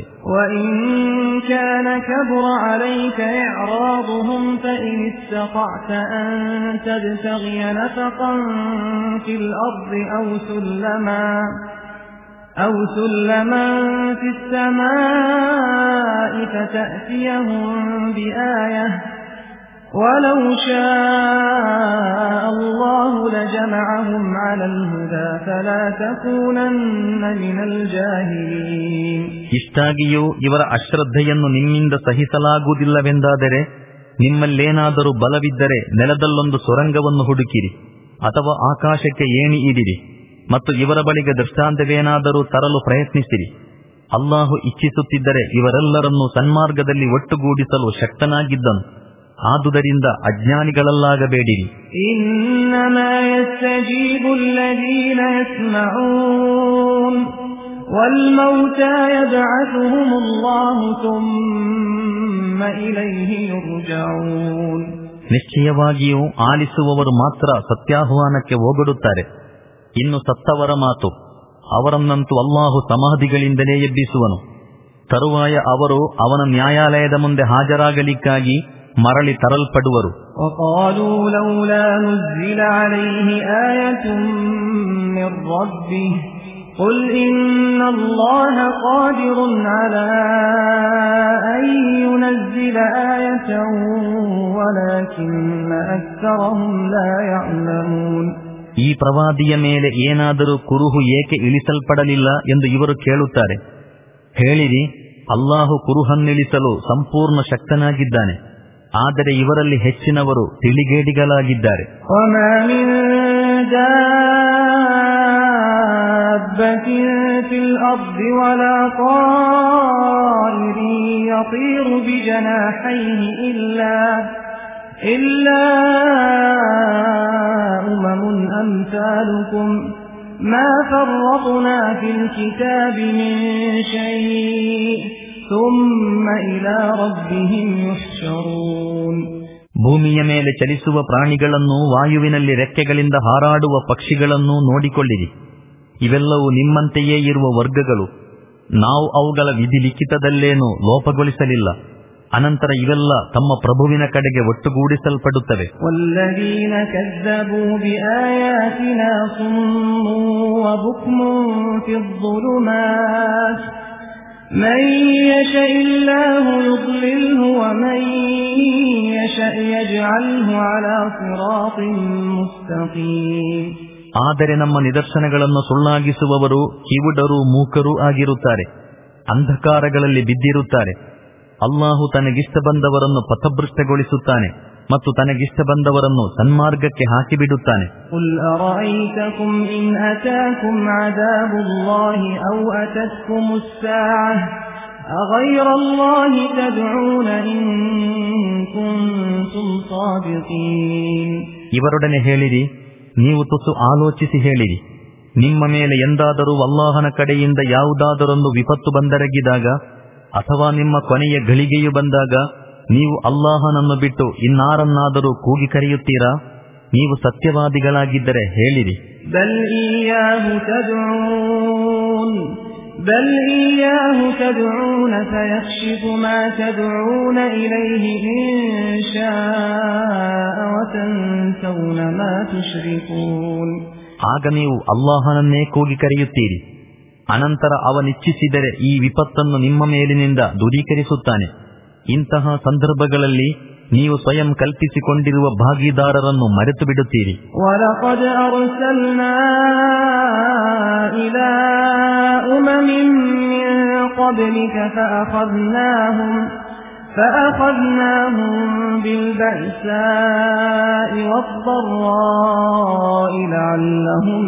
أو سلما في السماء فتأتيهم بآية ولو شاء الله لجمعهم على الهدى فلا تكونن من الجاهلين. ಇಷ್ಟಾಗಿಯೂ ಇವರ ಅಶ್ರದ್ಧೆಯನ್ನು ನಿಮ್ಮಿಂದ ಸಹಿಸಲಾಗುವುದಿಲ್ಲವೆಂದಾದರೆ ನಿಮ್ಮಲ್ಲೇನಾದರೂ ಬಲವಿದ್ದರೆ ನೆಲದಲ್ಲೊಂದು ಸೊರಂಗವನ್ನು ಹುಡುಕಿರಿ ಅಥವಾ ಆಕಾಶಕ್ಕೆ ಏಣಿ ಇಡಿರಿ ಮತ್ತು ಇವರ ಬಳಿಗೆ ದೃಷ್ಟಾಂತವೇನಾದರೂ ತರಲು ಪ್ರಯತ್ನಿಸಿರಿ. ಅಲ್ಲಾಹು ಇಚ್ಛಿಸುತ್ತಿದ್ದರೆ ಇವರೆಲ್ಲರನ್ನೂ ಸನ್ಮಾರ್ಗದಲ್ಲಿ ಒಟ್ಟುಗೂಡಿಸಲು ಶಕ್ತನಾಗಿದ್ದನು. ಆದುದರಿಂದ ಅಜ್ಞಾನಿಗಳಲ್ಲಾಗಬೇಡಿರಿ. ಇನ್ನಮಾ ಯಸ್ತಜೀಬು ಅಲ್ಲದೀನ ಯಸ್ಮಊನ್ ವಲ್ ಮೌತಾ ಯಬ್ಅಥುಹುಮುಲ್ಲಾಹು ಥುಮ್ಮ ಇಲೈಹಿ ಯುರ್ಜഊನ್. ನಿಶ್ಚಯವಾಗಿಯೂ ಆಲಿಸುವವರು ಮಾತ್ರ ಸತ್ಯಾಹ್ವಾನಕ್ಕೆ ಓಗೊಡುತ್ತಾರೆ. ಇನ್ನು ಸತ್ತವರ ಮಾತು, ಅವರನ್ನಂತೂ ಅಲ್ಲಾಹು ಸಮಾಧಿಗಳಿಂದಲೇ ಎಬ್ಬಿಸುವನು. ತರುವಾಯ ಅವರು ಅವನ ನ್ಯಾಯಾಲಯದ ಮುಂದೆ ಹಾಜರಾಗಲಿಕ್ಕಾಗಿ ಮರಳಿ ತರಲ್ಪಡುವರು. وقالوا لولا نزل عليه آية من ربه قل إن الله قادر على أن ينزل آية ولكن أكثرهم لا يعلمون. ಈ ಪ್ರವಾದಿಯ ಮೇಲೆ ಏನಾದರೂ ಕುರುಹು ಏಕೆ ಇಳಿಸಲ್ಪಡಲಿಲ್ಲ ಎಂದು ಇವರು ಕೇಳುತ್ತಾರೆ. ಹೇಳಿರಿ, ಅಲ್ಲಾಹು ಕುರುಹನ್ನಿಳಿಸಲು ಸಂಪೂರ್ಣ ಶಕ್ತನಾಗಿದ್ದಾನೆ, ಆದರೆ ಇವರಲ್ಲಿ ಹೆಚ್ಚಿನವರು ತಿಳಿಗೇಡಿಗಳಾಗಿದ್ದಾರೆ. إلا أمم أمثالكم ما فرطنا في الكتاب من شيء ثم إلى ربهم يحشرون. ಭೂಮಿಯ ಮೇಲೆ ಚಲಿಸುವ ಪ್ರಾಣಿಗಳನ್ನು, ವಾಯುವಿನಲ್ಲಿ ರೆಕ್ಕೆಗಳಿಂದ ಹಾರಾಡುವ ಪಕ್ಷಿಗಳನ್ನು ನೋಡಿಕೊಳ್ಳಿರಿ. ಇವೆಲ್ಲವೂ ನಿಮ್ಮಂತೆಯೇ ಇರುವ ವರ್ಗಗಳು. ನಾವು ಅವುಗಳ ವಿಧಿ ಲಿಖಿತದಲ್ಲೇನೂ ಲೋಪಗೊಳಿಸಲಿಲ್ಲ. ಅನಂತರ ಇವೆಲ್ಲ ತಮ್ಮ ಪ್ರಭುವಿನ ಕಡೆಗೆ ಒಟ್ಟುಗೂಡಿಸಲ್ಪಡುತ್ತವೆ. ವಲ್ಲದೀನ ಕಜ್ಜಬೂ ಬಿಆಯಾತಿನಾ ಸುಮ್ಮುನ್ ವಬುಕ್ಮುನ್ ಫಿದ್ದುಲುಮಾತ್ ಮನ್ ಯಶಇಲ್ಲಾಹು ಯುದ್ಲಿಲ್ಹು ವಮನ್ ಯಶಅ ಯಜ್ಅಲ್ಹು ಅಲಾ ಸಿರಾತಿನ್ ಮುಸ್ತಕೀಮ್. ಆದರೆ ನಮ್ಮ ನಿದರ್ಶನಗಳನ್ನು ಸುಳ್ಳಾಗಿಸುವವರು ಕಿವುಡರೂ ಮೂಕರೂ ಆಗಿರುತ್ತಾರೆ, ಅಂಧಕಾರಗಳಲ್ಲಿ ಬಿದ್ದಿರುತ್ತಾರೆ. ಅಲ್ಲಾಹು ತನಗಿಷ್ಟ ಬಂದವರನ್ನು ಪಥಭ್ರಷ್ಟಗೊಳಿಸುತ್ತಾನೆ ಮತ್ತು ತನಗಿಷ್ಟ ಬಂದವರನ್ನು ಸನ್ಮಾರ್ಗಕ್ಕೆ ಹಾಕಿಬಿಡುತ್ತಾನೆ. قُلْ أَرَأَيْتَكُمْ إِنْ أَتَاكُمْ عَذَابُ اللَّهِ أَوْ أَتَتْكُمُ السَّاعَةُ أَغَيْرَ اللَّهِ تَدْعُونَ إِن كُنتُمْ صَادِقِينَ. ಇವರೊಡನೆ ಹೇಳಿರಿ, ನೀವು ತುಸು ಆಲೋಚಿಸಿ ಹೇಳಿರಿ, ನಿಮ್ಮ ಮೇಲೆ ಎಂದಾದರೂ ಅಲ್ಲಾಹನ ಕಡೆಯಿಂದ ಯಾವುದಾದರೊಂದು ವಿಪತ್ತು ಬಂದರಗಿದಾಗ ಅಥವಾ ನಿಮ್ಮ ಕೊನೆಯ ಘಳಿಗೆಯು ಬಂದಾಗ ನೀವು ಅಲ್ಲಾಹನನ್ನು ಬಿಟ್ಟು ಇನ್ನಾರನ್ನಾದರೂ ಕೂಗಿ ಕರೆಯುತ್ತೀರಾ? ನೀವು ಸತ್ಯವಾದಿಗಳಾಗಿದ್ದರೆ ಹೇಳಿರಿ. ಬಲ್ ಇಯ್ಯಾಹು ತದ್ಊನ್ ಬಲ್ ಇಯ್ಯಾಹು ತದ್ಊನ ಫಯಕ್ಷಿಫು ಮಾ ತದ್ಊನ ಇಲೈಹಿ ಇನ್ ಶಾಅ ವ ತನ್ಸೌನ ಮಾ ತುಶ್ರಿಕೂನ್. ಆಗ ನೀವು ಅಲ್ಲಾಹನನ್ನೇ ಕೂಗಿ ಕರೆಯುತ್ತೀರಿ. ಅನಂತರ ಅವನಿಚ್ಛಿಸಿದರೆ ಈ ವಿಪತ್ತನ್ನು ನಿಮ್ಮ ಮೇಲಿನಿಂದ ದೂರೀಕರಿಸುತ್ತಾನೆ. ಇಂತಹ ಸಂದರ್ಭಗಳಲ್ಲಿ ನೀವು ಸ್ವಯಂ ಕಲ್ಪಿಸಿಕೊಂಡಿರುವ ಭಾಗಿದಾರರನ್ನು ಮರೆತು ಬಿಡುತ್ತೀರಿ. ವಲಕದ್ ಅರ್ಸಲ್ನಾ ಇಲಾ ಉಮಮಿನ್ ಮಿನ್ क़ब्लिಕ ಫಅಖذನಾಹುಂ فأخذناهم بالبأساء والضراء لعلهم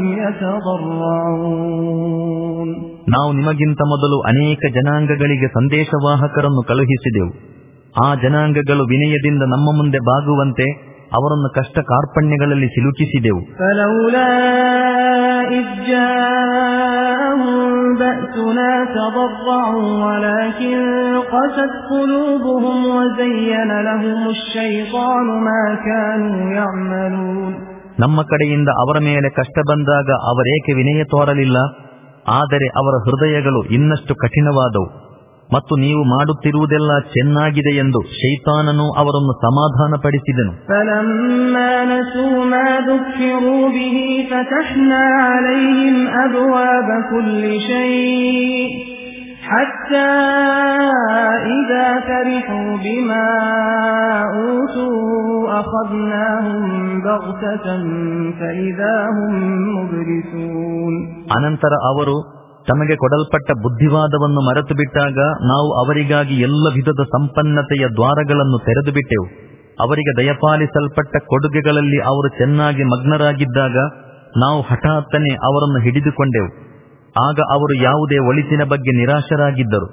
يتضرعون. ನಾವು ನಿಮಗಿಂತ ಮೊದಲು ಅನೇಕ ಜನಾಂಗಗಳಿಗೆ ಸಂದೇಶವಾಹಕರನ್ನು ಕಳುಹಿಸಿದೆವು. ಆ ಜನಾಂಗಗಳು ವಿನಯದಿಂದ ನಮ್ಮ ಮುಂದೆ ಬಾಗುವಂತೆ ಅವರನ್ನು ಕಷ್ಟ ಕಾರ್ಪಣ್ಯಗಳಲ್ಲಿ ಸಿಲುಕಿಸಿದೆವು. فلولا إذ جاءهم بأسنا تضرعوا ولكن قست قلوبهم وزين لهم الشيطان ما كانوا يعملون. ನಮ್ಮ ಕಡೆಯಿಂದ ಅವರ ಮೇಲೆ ಕಷ್ಟ ಬಂದಾಗ ಅವರೇಕೆ ವಿನಯ ತೋರಲಿಲ್ಲ? ಆದರೆ ಅವರ ಹೃದಯಗಳು ಇನ್ನಷ್ಟು ಕಠಿಣವಾದವು ಮತ್ತು ನೀವು ಮಾಡುತ್ತಿರುವುದೆಲ್ಲ ಚೆನ್ನಾಗಿದೆ ಎಂದು ಶೈತಾನನು ಅವರನ್ನು ಸಮಾಧಾನಪಡಿಸಿದನು. فلما نسوا ما ذكروا به فتحنا عليهم أبواب كل شيء حتى إذا فرحوا بما أوتوا أخذناهم بغتة فإذا هم مبلسون. ಅನಂತರ ಅವರು ತಮಗೆ ಕೊಡಲ್ಪಟ್ಟ ಬುದ್ಧಿವಾದವನ್ನು ಮರೆತು ಬಿಟ್ಟಾಗ ನಾವು ಅವರಿಗಾಗಿ ಎಲ್ಲ ವಿಧದ ಸಂಪನ್ನತೆಯ ದ್ವಾರಗಳನ್ನು ತೆರೆದು ಬಿಟ್ಟೆವು. ಅವರಿಗೆ ದಯಪಾಲಿಸಲ್ಪಟ್ಟ ಕೊಡುಗೆಗಳಲ್ಲಿ ಅವರು ಚೆನ್ನಾಗಿ ಮಗ್ನರಾಗಿದ್ದಾಗ ನಾವು ಹಠಾತ್ತನೆ ಅವರನ್ನು ಹಿಡಿದುಕೊಂಡೆವು. ಆಗ ಅವರು ಯಾವುದೇ ಒಳಿತಿನ ಬಗ್ಗೆ ನಿರಾಶರಾಗಿದ್ದರು.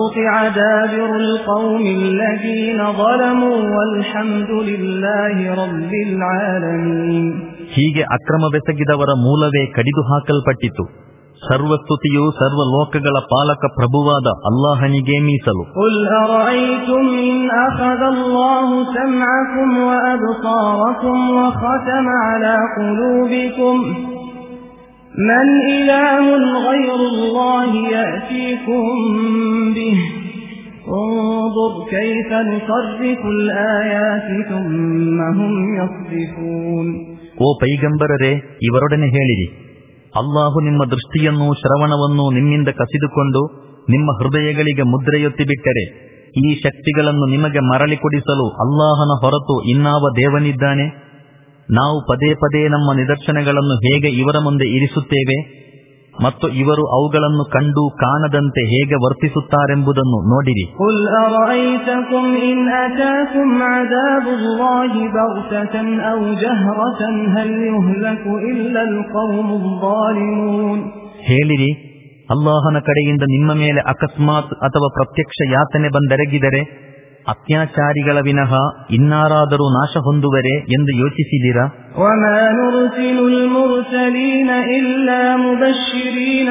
ಹೀಗೆ ಅಕ್ರಮವೆಸಗಿದವರ ಮೂಲವೇ ಕಡಿದು ಹಾಕಲ್ಪಟ್ಟಿತು. ಸರ್ವಸ್ತುತಿಯು ಸರ್ವ ಲೋಕಗಳ ಪಾಲಕ ಪ್ರಭುವಾದ ಅಲ್ಲಾಹನಿಗೆ ಮೀಸಲು. قُلْ أَرَأَيْتُمْ إِنْ أَخَذَ اللَّهُ سَمْعَكُمْ وَأَبْصَارَكُمْ وَخَتَمَ عَلَى قُلُوبِكُمْ مَنْ إِلَٰهٌ غَيْرُ اللَّهِ يَأْتِيكُمْ بِهِ انظر كيف نصرف الآيات ثم هم يصدفون. ಓ ಪೈಗಂಬರರೇ, ಇವರೊಡನೆ ಹೇಳಿರಿ, ಅಲ್ಲಾಹು ನಿಮ್ಮ ದೃಷ್ಟಿಯನ್ನೂ ಶ್ರವಣವನ್ನೂ ನಿಮ್ಮಿಂದ ಕಸಿದುಕೊಂಡು ನಿಮ್ಮ ಹೃದಯಗಳಿಗೆ ಮುದ್ರೆಯೊತ್ತಿಬಿಟ್ಟರೆ ಈ ಶಕ್ತಿಗಳನ್ನು ನಿಮಗೆ ಮರಳಿ ಕೊಡಿಸಲು ಅಲ್ಲಾಹನ ಹೊರತು ಇನ್ನಾವ ದೇವನಿದ್ದಾನೆ? ನಾವು ಪದೇ ಪದೇ ನಮ್ಮ ನಿದರ್ಶನಗಳನ್ನು ಹೇಗೆ ಇವರ ಮುಂದೆ ಇರಿಸುತ್ತೇವೆ ಮತ್ತು ಇವರು ಅವುಗಳನ್ನು ಕಂಡು ಕಾಣದಂತೆ ಹೇಗೆ ವರ್ತಿಸುತ್ತಾರೆಂಬುದನ್ನು ನೋಡಿರಿ. ಕುಲ್ ಅರಐತಕುಂ ಇನ್ ಅತಾಕುಂ ಅದಾಬುಲ್ಲಾಹಿ ಬಗ್ತತನ್ ಔ ಜಹರತನ್ ಹಲ್ ಯುಹ್ಲಕು ಇಲ್ಲಲ್ ಕೌಮುಲ್ ಝಾಲಿಮೂನ್. ಹೇಳಿರಿ, ಅಲ್ಲಾಹನ ಕಡೆಯಿಂದ ನಿಮ್ಮ ಮೇಲೆ ಅಕಸ್ಮಾತ್ ಅಥವಾ ಪ್ರತ್ಯಕ್ಷ ಯಾತನೆ ಬಂದೆರಗಿದರೆ ಅತ್ಯಾಚಾರಿಗಳ ವಿನಃ ಇನ್ನಾರಾದರೂ ನಾಶ ಹೊಂದುವರೆ ಎಂದು ಯೋಚಿಸಿದಿರಾ? ವಮಾ ನುರ್ಸಿಲುಲ್ ಮುರ್ಸಲೀನ ಇಲ್ಲಾ ಮುಬಶ್ಶಿರೀನ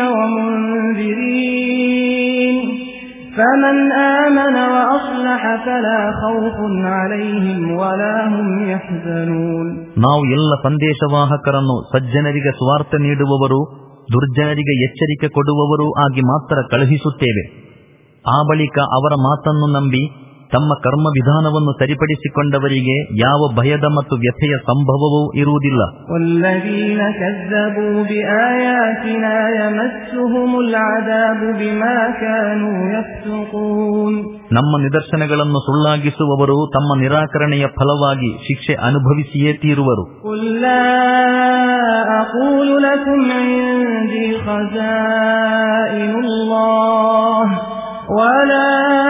ವಮುಂದಿರೀನ್ ಫಮನ್ ಆಮನ ವಅಸ್ಲಹ ಫಲಾ ಖೌಫುನ್ ಅಲೈಹಿಂ ವಲಾ ಹುಂ ಯಹ್ಜನೂನ್. ನಾವು ಎಲ್ಲ ಸಂದೇಶವಾಹಕರನ್ನು ಸಜ್ಜನರಿಗೆ ಸ್ವಾರ್ಥ ನೀಡುವವರು ದುರ್ಜನರಿಗೆ ಎಚ್ಚರಿಕೆ ಕೊಡುವವರೂ ಆಗಿ ಮಾತ್ರ ಕಳುಹಿಸುತ್ತೇವೆ. ಆ ಬಳಿಕ ಅವರ ಮಾತನ್ನು ನಂಬಿ ತಮ್ಮ ಕರ್ಮ ವಿಧಾನವನ್ನು ಸರಿಪಡಿಸಿಕೊಂಡವರಿಗೆ ಯಾವ ಭಯದ ಮತ್ತು ವ್ಯಥೆಯ ಸಂಭವವೂ ಇರುವುದಿಲ್ಲ. ವಲ್ಲದೀನ ಕಜ್ಜಬೂ ಬಿಆಯಾತಿನಾ ಯಮಸ್ಸುಹುಮುಲ್ ಅದಾಬು ಬಿಮಾ ಕಾನೂ ಯಫ್ಸುಕೂನ್. ನಮ್ಮ ನಿದರ್ಶನಗಳನ್ನು ಸುಳ್ಳಾಗಿಸುವವರು ತಮ್ಮ ನಿರಾಕರಣೆಯ ಫಲವಾಗಿ ಶಿಕ್ಷೆ ಅನುಭವಿಸಿಯೇ ತೀರುವರು. ಕುಲ್ ಲಾ ಅಕೂಲು ಲಕುಂ ಇಂದೀ ಖಜಾಯಿನುಲ್ಲಾಹ್ ವಲಾ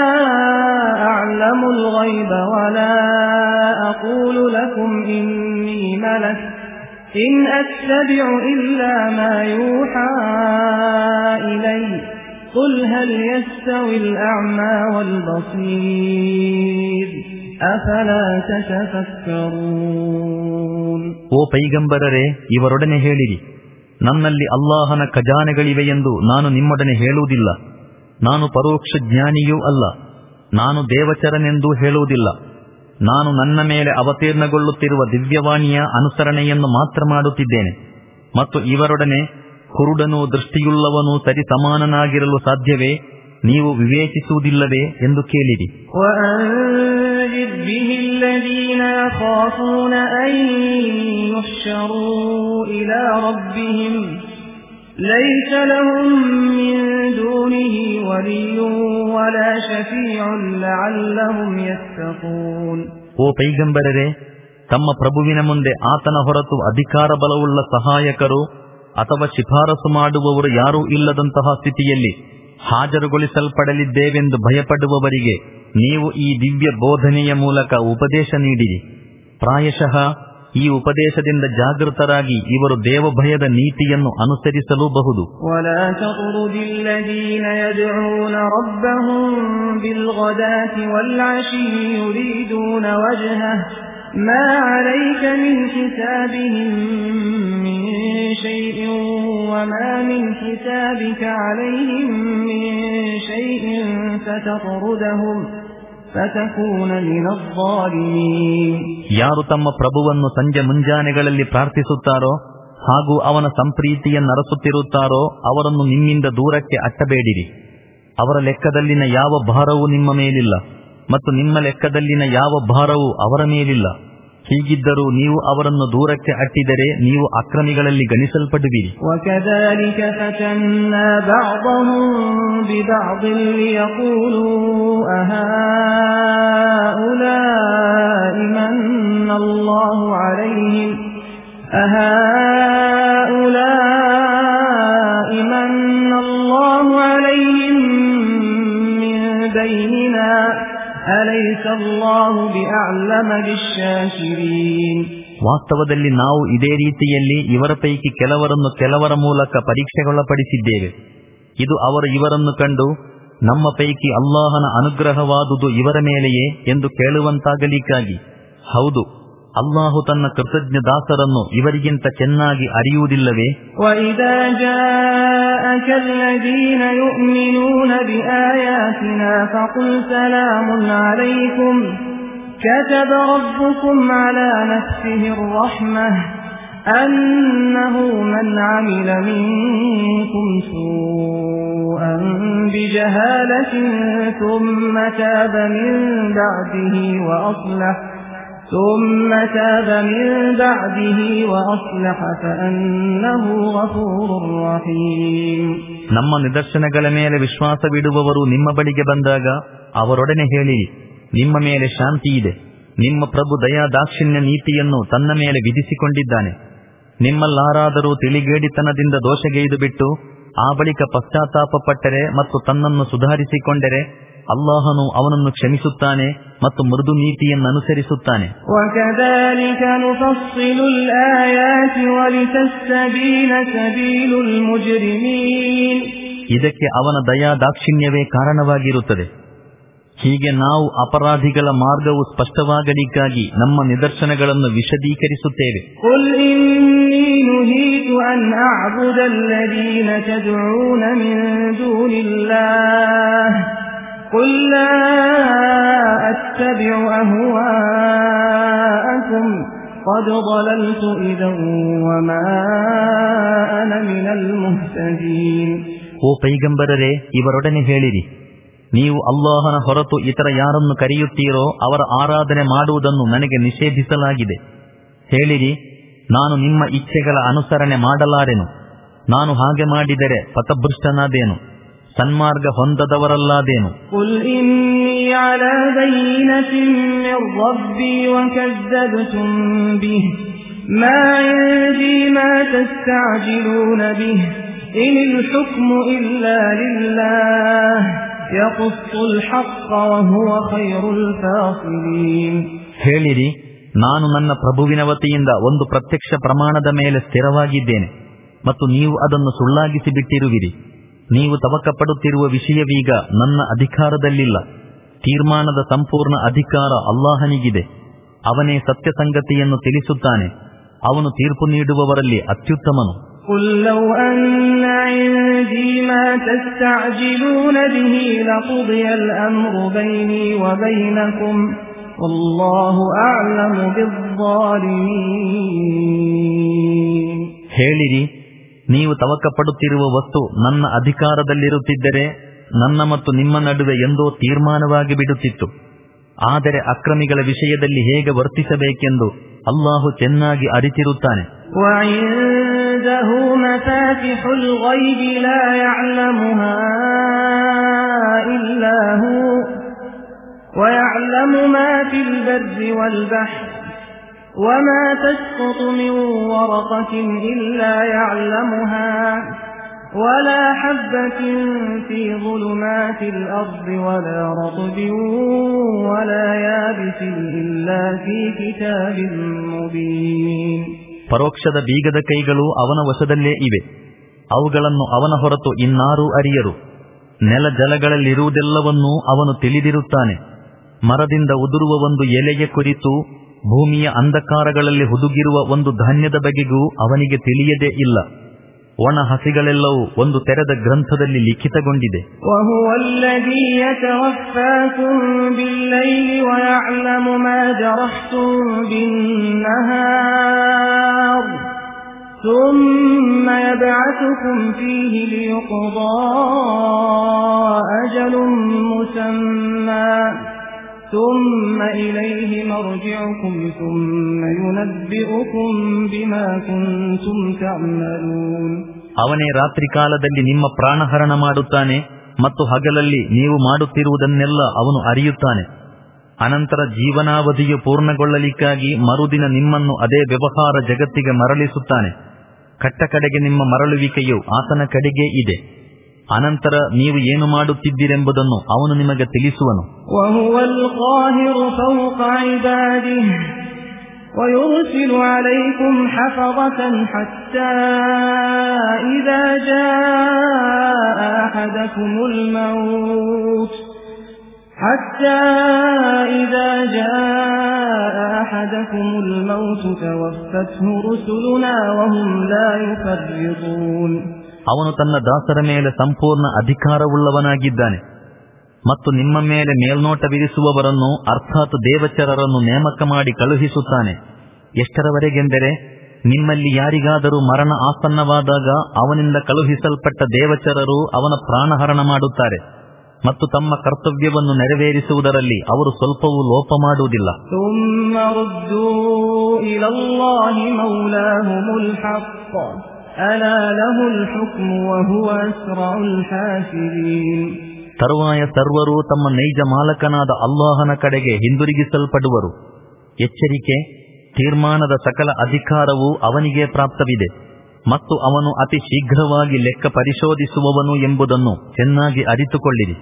أعلم الغيب ولا أقول لكم إني ملك إن أتبع إلا ما يوحى إلي قل هل يستوي الأعمى والبصير أفلا تتفكرون. ಓ ಪೈಗಂಬರರೇ, ಇವರೊಡನೆ ಹೇಳಿರಿ, ನನ್ನಲ್ಲಿ ಅಲ್ಲಾಹನ ಖಜಾನೆಗಳಿವೆಯೆಂದು ನಾನು ನಿಮ್ಮೊಡನೆ ಹೇಳುವುದಿಲ್ಲ. ನಾನು ಪರೋಕ್ಷ ಜ್ಞಾನಿಯೂ ಅಲ್ಲ, ನಾನು ದೇವಚರನೆಂದೂ ಹೇಳುವುದಿಲ್ಲ. ನಾನು ನನ್ನ ಮೇಲೆ ಅವತೀರ್ಣಗೊಳ್ಳುತ್ತಿರುವ ದಿವ್ಯವಾಣಿಯ ಅನುಸರಣೆಯನ್ನು ಮಾತ್ರ ಮಾಡುತ್ತಿದ್ದೇನೆ. ಮತ್ತು ಇವರೊಡನೆ ಕುರುಡನೂ ದೃಷ್ಟಿಯುಳ್ಳವನೂ ಸರಿ ಸಮಾನನಾಗಿರಲು ಸಾಧ್ಯವೇ? ನೀವು ವಿವೇಚಿಸುವುದಿಲ್ಲವೇ ಎಂದು ಕೇಳಿರಿ. ليس لهم من دونه ولي ولا شفيع لعلهم يتقون. ಓ ಪೈಗಂಬರರೇ, ತಮ್ಮ ಪ್ರಭುವಿನ ಮುಂದೆ ಆತನ ಹೊರತು ಅಧಿಕಾರ ಬಲವುಳ್ಳ ಸಹಾಯಕರು ಅಥವಾ ಶಿಫಾರಸು ಮಾಡುವವರು ಯಾರೂ ಇಲ್ಲದಂತಹ ಸ್ಥಿತಿಯಲ್ಲಿ ಹಾಜರುಗೊಳಿಸಲ್ಪಡಲಿದ್ದೇವೆಂದು ಭಯಪಡುವವರಿಗೆ ನೀವು ಈ ದಿವ್ಯ ಬೋಧನೆಯ ಮೂಲಕ ಉಪದೇಶ ನೀಡಿರಿ. ಪ್ರಾಯಶಃ ಈ ಉಪದೇಶದಿಂದ ಜಾಗೃತರಾಗಿ ಇವರು ದೇವಭಯದ ನೀತಿಯನ್ನು ಅನುಸರಿಸಲೂಬಹುದು. ವಲಾ ತತ್ರುದಿಲ್ಲದೀನ ಯದ್ಊನ ರಬ್ಬಹುಂ ಬಿಲ್ಗದಾತಿ ವಲ್ಅಶಿ ಯುರೀದೂನ ವಜ್ಹಹ ಮಾ ಅಲೈಕ ಮಿನ್ ಹಿಸಾಬಿಹಿಂ ಮಿನ್ ಶೈಇನ್ ವಮಾ ಮಿನ್ ಹಿಸಾಬಿಕ ಅಲೈಹಿಂ ಮಿನ್ ಶೈಇನ್ ಫತತ್ರುದಹುಂ ಯಾರು ತಮ್ಮ ಪ್ರಭುವನ್ನು ಸಂಜೆ ಮುಂಜಾನೆಗಳಲ್ಲಿ ಪ್ರಾರ್ಥಿಸುತ್ತಾರೋ ಹಾಗೂ ಅವನ ಸಂಪ್ರೀತಿಯನ್ನರಸುತ್ತಿರುತ್ತಾರೋ ಅವರನ್ನು ನಿಮ್ಮಿಂದ ದೂರಕ್ಕೆ ಅಟ್ಟಬೇಡಿರಿ. ಅವರ ಲೆಕ್ಕದಲ್ಲಿನ ಯಾವ ಭಾರವೂ ನಿಮ್ಮ ಮೇಲಿಲ್ಲ ಮತ್ತು ನಿಮ್ಮ ಲೆಕ್ಕದಲ್ಲಿನ ಯಾವ ಭಾರವೂ ಅವರ ಮೇಲಿಲ್ಲ. ಹೀಗಿದ್ದರೂ ನೀವು ಅವರನ್ನು ದೂರಕ್ಕೆ ಅಟ್ಟಿದರೆ ನೀವು ಅಕ್ರಮಿಗಳಲ್ಲಿ ಗಣಿಸಲ್ಪಡುವಿರಿ. وَكَذَلِكَ فَتَنَّا بَعْضَهُم بِبَعْضٍ لِيَقُولُوا أَهَٰؤُلَاءِ مَنَّ اللَّهُ عَلَيْهِمْ أَهَٰؤُلَاءِ مَنَّ اللَّهُ عَلَيْهِمْ مِنْ بَيْنِنَا أَلَيْسَ اللَّهُ بِأَعْلَمَ بِالشَّاكِرِينَ. ವಾಸ್ತವದಲ್ಲಿ ನಾವು ಇದೇ ರೀತಿಯಲ್ಲಿ ಇವರ ಪೈಕಿ ಕೆಲವರನ್ನು ಕೆಲವರ ಮೂಲಕ ಪರೀಕ್ಷೆಗೊಳಪಡಿಸಿದ್ದೇವೆ. ಇದು ಅವರು ಇವರನ್ನು ಕಂಡು ನಮ್ಮ ಪೈಕಿ ಅಲ್ಲಾಹನ ಅನುಗ್ರಹವಾದುದು ಇವರ ಮೇಲೆಯೇ ಎಂದು ಕೇಳುವಂತಾಗಲಿಕ್ಕಾಗಿ. ಹೌದು, ಅಲ್ಲಾಹು ತನ್ನ ಕೃತಜ್ಞ ದಾಸರನ್ನು ಇವರಿಗಿಂತ ಚೆನ್ನಾಗಿ ಅರಿಯುವುದಿಲ್ಲವೇ? وَإِذَا جَاءَكَ الَّذِينَ يُؤْمِنُونَ بِآيَاتِنَا فَقُلْ سَلَامٌ عَلَيْكُمْ كَتَبَ رَبُّكُمْ عَلَى نَفْسِهِ الرَّحْمَةَ أنه من عمل منكم سوءا بجهالة ثم تاب من بعده وأصلح ثم تاب من بعده وأصلح فأنه غفور رحيم. ನಮ್ಮ ನಿದರ್ಶನಗಳ ಮೇಲೆ ವಿಶ್ವಾಸವಿಡುವವರು ನಿಮ್ಮ ಬಳಿಗೆ ಬಂದಾಗ ಅವರೊಡನೆ ಹೇಳಿರಿ, ನಿಮ್ಮ ಮೇಲೆ ಶಾಂತಿ ಇದೆ. ನಿಮ್ಮ ಪ್ರಭು ದಯಾ ದಾಕ್ಷಿಣ್ಯ ನೀತಿಯನ್ನು ತನ್ನ ಮೇಲೆ ವಿಧಿಸಿಕೊಂಡಿದ್ದಾನೆ. ನಿಮ್ಮಲ್ಲಾರಾದರೂ ತಿಳಿಗೇಡಿತನದಿಂದ ದೋಷಗೈದು ಬಿಟ್ಟು ಆ ಬಳಿಕ ಪಶ್ಚಾತ್ತಾಪ ಪಟ್ಟರೆ ಮತ್ತು ತನ್ನನ್ನು ಸುಧಾರಿಸಿಕೊಂಡರೆ ಅಲ್ಲಾಹನು ಅವನನ್ನು ಕ್ಷಮಿಸುತ್ತಾನೆ ಮತ್ತು ಮೃದು ನೀತಿಯನ್ನು ಅನುಸರಿಸುತ್ತಾನೆ. ಇದಕ್ಕೆ ಅವನ ದಯಾ ದಾಕ್ಷಿಣ್ಯವೇ ಕಾರಣವಾಗಿರುತ್ತದೆ. ಹೀಗೆ ನಾವು ಅಪರಾಧಿಗಳ ಮಾರ್ಗವು ಸ್ಪಷ್ಟವಾಗಲಿಕ್ಕಾಗಿ ನಮ್ಮ ನಿದರ್ಶನಗಳನ್ನು ವಿಶದೀಕರಿಸುತ್ತೇವೆ. قل لا أتبع أهواءكم قد ضللت إذا وما أنا من المهتدين. ಓ ಪೈಗಂಬರರೇ, ಇವರೊಡನೆ ಹೇಳಿರಿ, ನೀವು ಅಲ್ಲಾಹನ ಹೊರತು ಇತರ ಯಾರನ್ನು ಕರೆಯುತ್ತೀರೋ ಅವರ ಆರಾಧನೆ ಮಾಡುವುದನ್ನು ನನಗೆ ನಿಷೇಧಿಸಲಾಗಿದೆ. ಹೇಳಿರಿ, ನಾನು ನಿಮ್ಮ ಇಚ್ಛೆಗಳ ಅನುಸರಣೆ ಮಾಡಲಾರೆನು. ನಾನು ಹಾಗೆ ಮಾಡಿದರೆ ಪಥಭೃಷ್ಟನಾದೇನು, ಸನ್ಮಾರ್ಗ ಹೊಂದದವರಲ್ಲಾದೇನು. قل إني على بينة من ربي وكذبتم به ما عندي ما تستعجلون به إن الحكم إلا لله يقص الحق وهو خير الفاصلين. ಹೇಳಿರಿ, ನಾನು ನನ್ನ ಪ್ರಭುವಿನ ವತಿಯಿಂದ ಒಂದು ಪ್ರತ್ಯಕ್ಷ ಪ್ರಮಾಣದ ಮೇಲೆ ಸ್ಥಿರವಾಗಿದ್ದೇನೆ ಮತ್ತು ನೀವು ಅದನ್ನು ಸುಳ್ಳಾಗಿಸಿ ಬಿಟ್ಟಿರುವಿರಿ. ನೀವು ತವಕಪಡುತ್ತಿರುವ ವಿಷಯವೀಗ ನನ್ನ ಅಧಿಕಾರದಲ್ಲಿಲ್ಲ. ತೀರ್ಮಾನದ ಸಂಪೂರ್ಣ ಅಧಿಕಾರ ಅಲ್ಲಾಹನಿಗಿದೆ. ಅವನೇ ಸತ್ಯ ಸಂಗತಿಯನ್ನು ತಿಳಿಸುತ್ತಾನೆ. ಅವನು ತೀರ್ಪು ನೀಡುವವರಲ್ಲಿ ಅತ್ಯುತ್ತಮನು. قل لو أن عندي ما تستعجلون به لقضي الأمر بيني وبينكم والله أعلم بالظالمين. ಹೇಳಿರಿ, ನೀವು ತವಕಪಡುತ್ತಿರುವ ವಸ್ತು ನನ್ನ ಅಧಿಕಾರದಲ್ಲಿರುತ್ತಿದ್ದರೆ ನನ್ನ ಮತ್ತು ನಿಮ್ಮ ನಡುವೆ ಎಂದೋ ತೀರ್ಮಾನವಾಗಿ ಬಿಡುತ್ತಿತ್ತು. ಆದರೆ ಅಕ್ರಮಿಗಳ ವಿಷಯದಲ್ಲಿ ಹೇಗೆ ವರ್ತಿಸಬೇಕೆಂದು ಅಲ್ಲಾಹು ಚೆನ್ನಾಗಿ ಅರಿತಿರುತ್ತಾನೆ. وعنده مفاتح الغيب لا يعلمها إلا هو ويعلم ما في البر والبحر وما تسقط من ورقة إلا يعلمها ولا حبة في ظلمات الأرض ولا رطب ولا يابس إلا في كتاب مبين. ಪರೋಕ್ಷದ ಬೀಗದ ಕೈಗಳು ಅವನ ವಶದಲ್ಲೇ ಇವೆ. ಅವುಗಳನ್ನು ಅವನ ಹೊರತು ಇನ್ನಾರೂ ಅರಿಯರು. ನೆಲ ಜಲಗಳಲ್ಲಿರುವುದೆಲ್ಲವನ್ನೂ ಅವನು ತಿಳಿದಿರುತ್ತಾನೆ. ಮರದಿಂದ ಉದುರುವ ಒಂದು ಎಲೆಯ ಕುರಿತು, ಭೂಮಿಯ ಅಂಧಕಾರಗಳಲ್ಲಿ ಹುದುಗಿರುವ ಒಂದು ಧಾನ್ಯದ ಬಗೆಗೂ ಅವನಿಗೆ ತಿಳಿಯದೇ ಇಲ್ಲ. ಒಣ ಹಸಿಗಳೆಲ್ಲವೂ ಒಂದು ತೆರೆದ ಗ್ರಂಥದಲ್ಲಿ ಲಿಖಿತಗೊಂಡಿದೆ. وهو الذي يتوفاكم بالليل ويعلم ما جرحتم بالنهار ثم يبعثكم فيه ليقضى أجل مسمى ثم إليه مرجعكم ثم ينبئكم بما كنتم تعملون. ಅವನೇ ರಾತ್ರಿ ಕಾಲದಲ್ಲಿ ನಿಮ್ಮ ಪ್ರಾಣಹರಣ ಮಾಡುತ್ತಾನೆ ಮತ್ತು ಹಗಲಲ್ಲಿ ನೀವು ಮಾಡುತ್ತಿರುವುದನ್ನೆಲ್ಲ ಅವನು ಅರಿಯುತ್ತಾನೆ. ಅನಂತರ ಜೀವನಾವಧಿಯು ಪೂರ್ಣಗೊಳ್ಳಲಿಕ್ಕಾಗಿ ಮರುದಿನ ನಿಮ್ಮನ್ನು ಅದೇ ವ್ಯವಹಾರ ಜಗತ್ತಿಗೆ ಮರಳಿಸುತ್ತಾನೆ. ಕಟ್ಟ ಕಡೆಗೆ ನಿಮ್ಮ ಮರಳುವಿಕೆಯು ಆತನ ಕಡೆಗೇ ಇದೆ. ಅನಂತರ ನೀವು ಏನು ಮಾಡುತ್ತಿದ್ದೀರೆಂಬುದನ್ನು ಅವನು ನಿಮಗೆ ತಿಳಿಸುವನು. وهو القاهر فوق عباده ويرسل عليكم حفظة حتى إذا جاء أحدكم الموت حتى إذا جاء أحدكم الموت توفته رسلنا وهم لا يفرطون. ಅವನು ತನ್ನ ದಾಸರ ಮೇಲೆ ಸಂಪೂರ್ಣ ಅಧಿಕಾರವುಳ್ಳವನಾಗಿದ್ದಾನೆ ಮತ್ತು ನಿಮ್ಮ ಮೇಲೆ ಮೇಲ್ನೋಟವಿರಿಸುವವರನ್ನು ಅರ್ಥಾತ್ ದೇವಚರರನ್ನು ನೇಮಕ ಮಾಡಿ ಕಳುಹಿಸುತ್ತಾನೆ. ಎಷ್ಟರವರೆಗೆಂದರೆ ನಿಮ್ಮಲ್ಲಿ ಯಾರಿಗಾದರೂ ಮರಣ ಆಸನ್ನವಾದಾಗ ಅವನಿಂದ ಕಳುಹಿಸಲ್ಪಟ್ಟ ದೇವಚರರು ಅವನ ಪ್ರಾಣಹರಣ ಮಾಡುತ್ತಾರೆ ಮತ್ತು ತಮ್ಮ ಕರ್ತವ್ಯವನ್ನು ನೆರವೇರಿಸುವುದರಲ್ಲಿ ಅವರು ಸ್ವಲ್ಪವೂ ಲೋಪ ಮಾಡುವುದಿಲ್ಲ. ತರುವಾಯ ಸರ್ವರು ತಮ್ಮ ನೈಜ ಮಾಲಕನಾದ ಅಲ್ಲಾಹನ ಕಡೆಗೆ ಹಿಂದಿರುಗಿಸಲ್ಪಡುವರು. ಎಚ್ಚರಿಕೆ, ತೀರ್ಮಾನದ ಸಕಲ ಅಧಿಕಾರವು ಅವನಿಗೆ ಪ್ರಾಪ್ತವಿದೆ ಮತ್ತು ಅವನು ಅತಿ ಶೀಘ್ರವಾಗಿ ಲೆಕ್ಕ ಪರಿಶೋಧಿಸುವವನು ಎಂಬುದನ್ನು ಚೆನ್ನಾಗಿ ಅರಿತುಕೊಳ್ಳಿರಿ.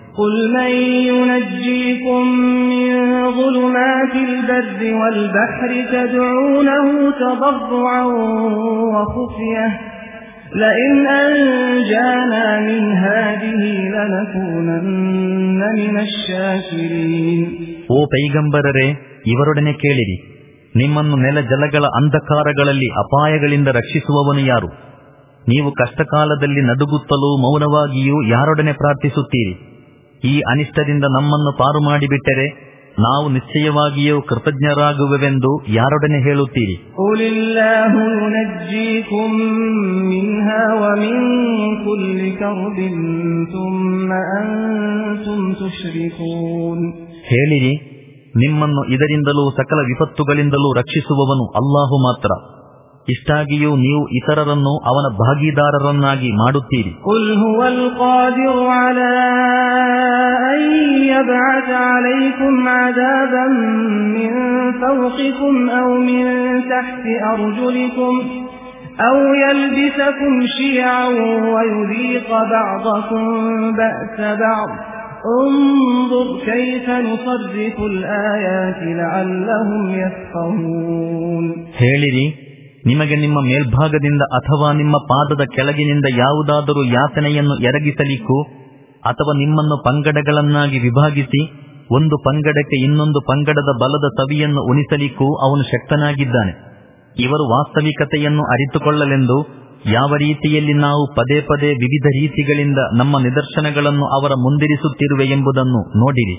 ಓ ಪೈಗಂಬರರೇ, ಇವರೊಡನೆ ಕೇಳಿರಿ, ನಿಮ್ಮನ್ನು ನೆಲ ಜಲಗಳ ಅಂಧಕಾರಗಳಲ್ಲಿ ಅಪಾಯಗಳಿಂದ ರಕ್ಷಿಸುವವನು ಯಾರು? ನೀವು ಕಷ್ಟಕಾಲದಲ್ಲಿ ನಡುಗುತ್ತಲೂ ಮೌನವಾಗಿಯೂ ಯಾರೊಡನೆ ಪ್ರಾರ್ಥಿಸುತ್ತೀರಿ? ಈ ಅನಿಷ್ಟದಿಂದ ನಮ್ಮನ್ನು ಪಾರು ಮಾಡಿಬಿಟ್ಟರೆ ನಾವು ನಿಶ್ಚಯವಾಗಿಯೂ ಕೃತಜ್ಞರಾಗುವೆವೆಂದು ಯಾರೊಡನೆ ಹೇಳುತ್ತೀರಿ? ಹೇಳಿರಿ, ನಿಮ್ಮನ್ನು ಇದರಿಂದಲೂ ಸಕಲ ವಿಪತ್ತುಗಳಿಂದಲೂ ರಕ್ಷಿಸುವವನು ಅಲ್ಲಾಹು ಮಾತ್ರ. ಇಷ್ಟಾಗಿಯೂ ನೀವು ಇತರರನ್ನು ಅವನ ಭಾಗೀದಾರರನ್ನಾಗಿ ಮಾಡುತ್ತೀರಿ. أو يلبسكم شيعا ويذيق بعضكم بأس بعض انظر كيف نصرف الآيات لعلهم يفقهون. ಹೇಳಿರಿ, ನಿಮಗೆ ನಿಮ್ಮ ಮೇಲ್ಭಾಗದಿಂದ ಅಥವಾ ನಿಮ್ಮ ಪಾದದ ಕೆಳಗಿನಿಂದ ಯಾವುದಾದರೂ ಯಾತನೆಯನ್ನು ಎರಗಿಸಲಿಕ್ಕೂ ಅಥವಾ ನಿಮ್ಮನ್ನು ಪಂಗಡಗಳನ್ನಾಗಿ ವಿಭಾಗಿಸಿ ಒಂದು ಪಂಗಡಕ್ಕೆ ಇನ್ನೊಂದು ಪಂಗಡದ ಬಲದ ಸವಿಯನ್ನು ಉಣಿಸಲಿಕ್ಕೂ ಅವನು ಶಕ್ತನಾಗಿದ್ದಾನೆ. ಇವರು ವಾಸ್ತವಿಕತೆಯನ್ನು ಅರಿತುಕೊಳ್ಳಲೆಂದು ಯಾವ ರೀತಿಯಲ್ಲಿ ನಾವು ಪದೇ ಪದೇ ವಿವಿಧ ರೀತಿಗಳಿಂದ ನಮ್ಮ ನಿದರ್ಶನಗಳನ್ನು ಅವರ ಮುಂದಿರಿಸುತ್ತಿರುವೆ ಎಂಬುದನ್ನು ನೋಡಿರಿ.